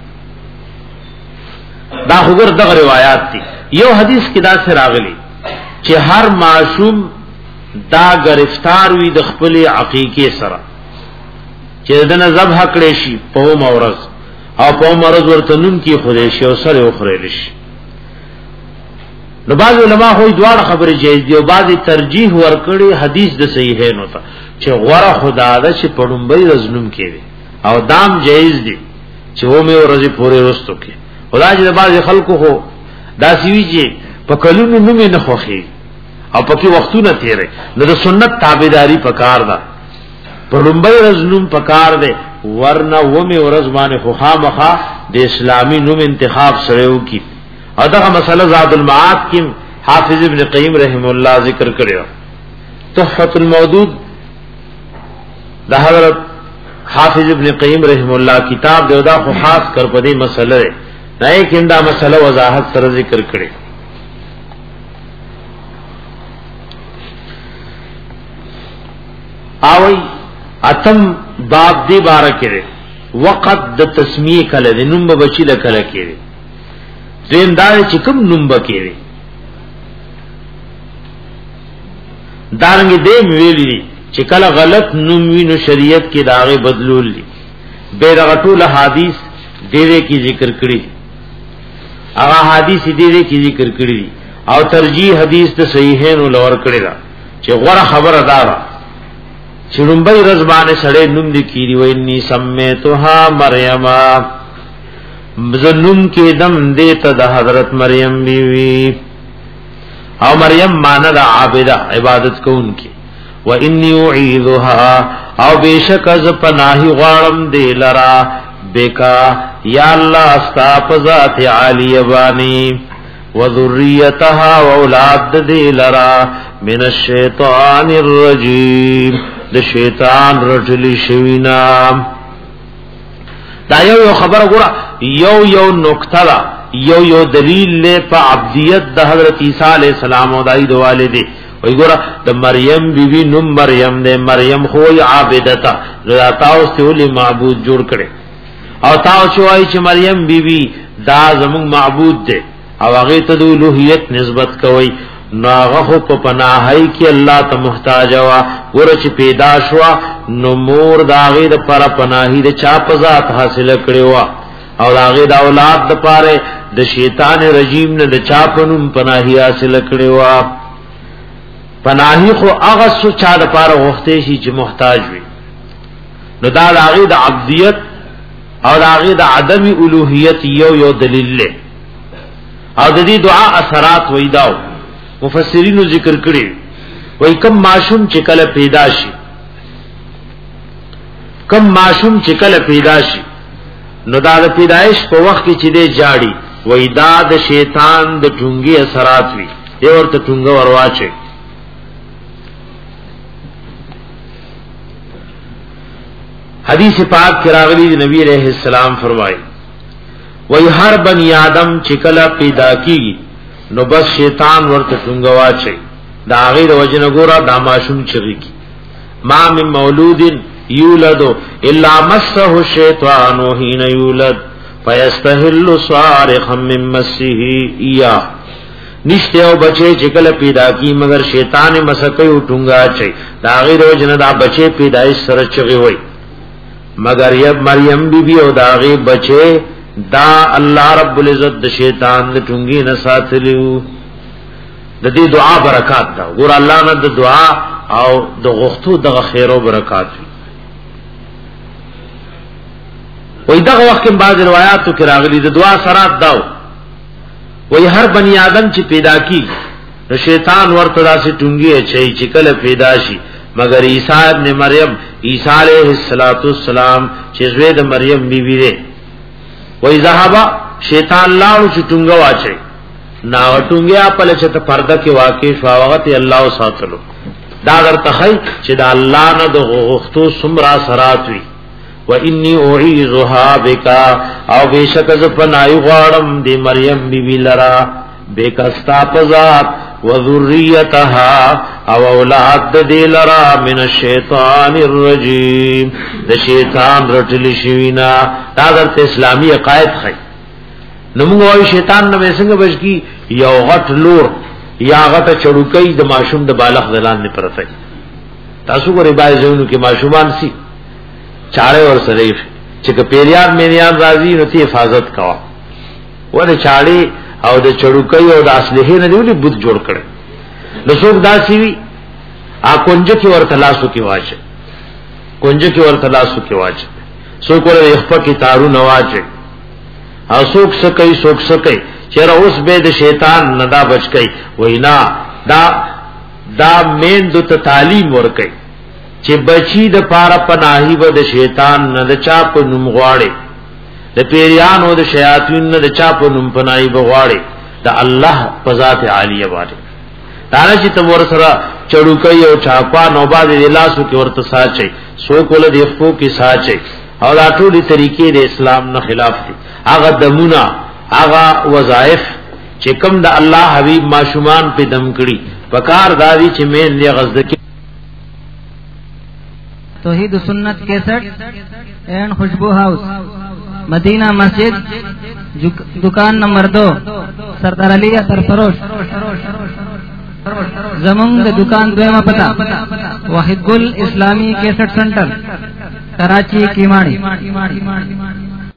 دا خبر دغه روایت دي یو حدیث کې دا سره راغلی چې هر معصوم دا گرفتار وي د خپل عقیقه سره چې دنه ذبح کړي شي په مورز او په مرز ورته نوم کې خوري شي او سره وخوري شي. نو بعض علما خو دوه خبره جایز دي او بعض ترجیح ورکړي حدیث د صحیحین وته چې غوړه خدا ده چې پړمبي رزنوم کړي او دام جایز دي چې و مې ورځي پورې رستو کې. خدای دې بعض خلکو خو داسي وی چې په کلونو نوم نه خوخي او پکې وختونه تیرې نو د سنت تابعداري پکار ده. پړمبي رزنوم پکار ده ورنه و مې ورځ باندې خو خامخا د اسلامي نوم انتخاب سره وکي. او دا مسله زاد المعاد کې حافظ ابن قیم رحم الله ذکر کړو. تحفۃ المودود دا حضرت حافظ ابن قیم رحم الله کتاب دی دا خو خاص کر په دې مسله نه نه کې دا مسله وضاحت سره ذکر کړي. اوی اتم باب دی بارکه وقت د تسمیه کله د نوم بچی د کله کېږي زین دار چې کوم نوم بکېږي دارنګ دې ویلي چې کله غلط نوم وینو شریعت کې داغه بدلول دي به رغټول حدیث دې کې ذکر کړی هغه حدیث دې کې ذکر کړی او ترجیح حدیث ته صحیحین ولور کړی دا چې غوړه خبره ده چې لومبي رزبانه سړې نوم دي کیږي ویني سمیتها مریم زنوم کې دم دیتا د حضرت مریم بیوی او مریم مانا دا عابدہ عبادت کون کی و انی اعیذها او بیشک از پناہی غارم دی لرا بیکا یا اللہ استاپ ذات عالی بانی و ذریتها و اولاد دی لرا من الشیطان الرجیم د شیطان رجلی شوینام. دا یو یو خبر ګره یو یو نقطه دا یو یو دلیل له په عبدیت د حضرت عیسی علی السلام او دای د والده وی ګره د مریم بیبي نو مریم نه مریم خو عابدتا ذاتا او سول معبود جوړ کړي او تاسو وایي چې مریم بیبي دا زموږ معبود ده او هغه ته د الوهیت نسبت کوي نو هغه په پناهی کې الله ته محتاج وا ورچ پیدا شوا نو مور داغه د پر پناهی د چا په ذات حاصل کړي وا او داغه د اولاد د پاره د شیطان رجیم نه د چا په نوم پناهی حاصل کړي وا. پناهی خو هغه څو چا د پاره وخته شي چې محتاج وي نو دا داغه د عبدیت او داغه د عدم الوهیت یو یو دلیل له او د دې دعا اثرات وېداو مفسرینو ذکر کړي وای کم معصوم چې کله پیدا شي کم معصوم چې کله پیدا شي نو دا د پیدایش په وخت کې چې دې جاړي وای دا د شیطان د ټونګي اثرات وي دی ورته ټونګه ورواچي. حدیث پاک کې راغلي نبی عليه السلام فرمایي وای هر بنی آدم چې کله پیدا کیږي نو بس شیطان ورته څنګه واچي دا غیر وجنه ګورا دا ماشوم چغي کی ما من مولود یولد الا مسه الشیطان حين یولد فیستحل صارخا من مسه یا نشته او بچي چې کله پیدا کی مگر شیطان مسکه او ټنګا چي دا غیر وجنه دا بچي پیدایش سره چغي وای مگر یب مریم بی بی او دا غیر بچي دا الله رب العزت د شیطان د ټنګي نه ساتلیو. د دې دعا برکات دا ګور الله نه د دعا او د غختو د خیر او برکات وي. وې دا وخت کې بعض روایتو کې راغلي د دعا سرات داو وې هر بنی آدم چې پیدا کی نو شیطان ورته داسې ټنګي اچي چې کله پیدا شي مگر عیسی ابن مریم عیسی علیہ السلام چې زوی د مریم بیبی دی وای ذهبا شیطان لاړو چې ټنګه واچي نا ټنګه په لچته پرده کې واقع شو وخت الله ساتلو دا درته خی چې دا الله نه د غختو سمرا سرات وی و انی اعیذها بک او بیشک ز پنای غړم دی مریم بیبی لرا بیکستا پزات و ذریتها او اولاد دی لرا من الشیطان الرجیم د شیطان رټل شوینا دا درته اسلامی عقاید خی نو موږ وای شیطان نو څنګه بچی یو غټ لور یا غټ چړوکۍ د ماشوم د بالغ دلان نه پرته تاسو ګورئ بای ځونو کې ماشومان سي چاره ور سره چې پیریان میریان راځي نو تی حفاظت کوا ور چاړي او د چړوکۍ او د اسلحې نه دی بوت جوړ کړي نو څوک داسي وي ا کونج کې ورته لاسو کې واچي کونج کې ورته لاسو کې واچي څوک ور یخپا کې تارو نواچي او څوک سکي څوک سکي چیرې اوس به د شیطان ندا بچ کئ وینا دا دا مین د تعلیم ور کئ چې بچی د پاره پناهي و د شیطان نه د چا په نوم غواړي د پیریان او د شیاطین نه د چا په نوم پناهي بغواړي د الله په ذات عالیه باندې دا چې تم ور سره چړوکۍ او چاپا نو باندې لاسو کې ورته ساچي سو کول د خپو کې ساچي او دا ټولي طریقې د اسلام نه خلاف دي هغه دمونه هغه وظایف چې کوم د الله حبیب ماشومان په دم کړي پکار دادی چې مې نه غزد کې توحید سنت کیسٹ اینڈ خوشبو ہاؤس مدینہ مسجد دکان نمبر دو سردار علی اطر فروش زمونږ د دکان دویمه پتا واحد گل اسلامی کیسٹ سنٹر کراچی کیماڑی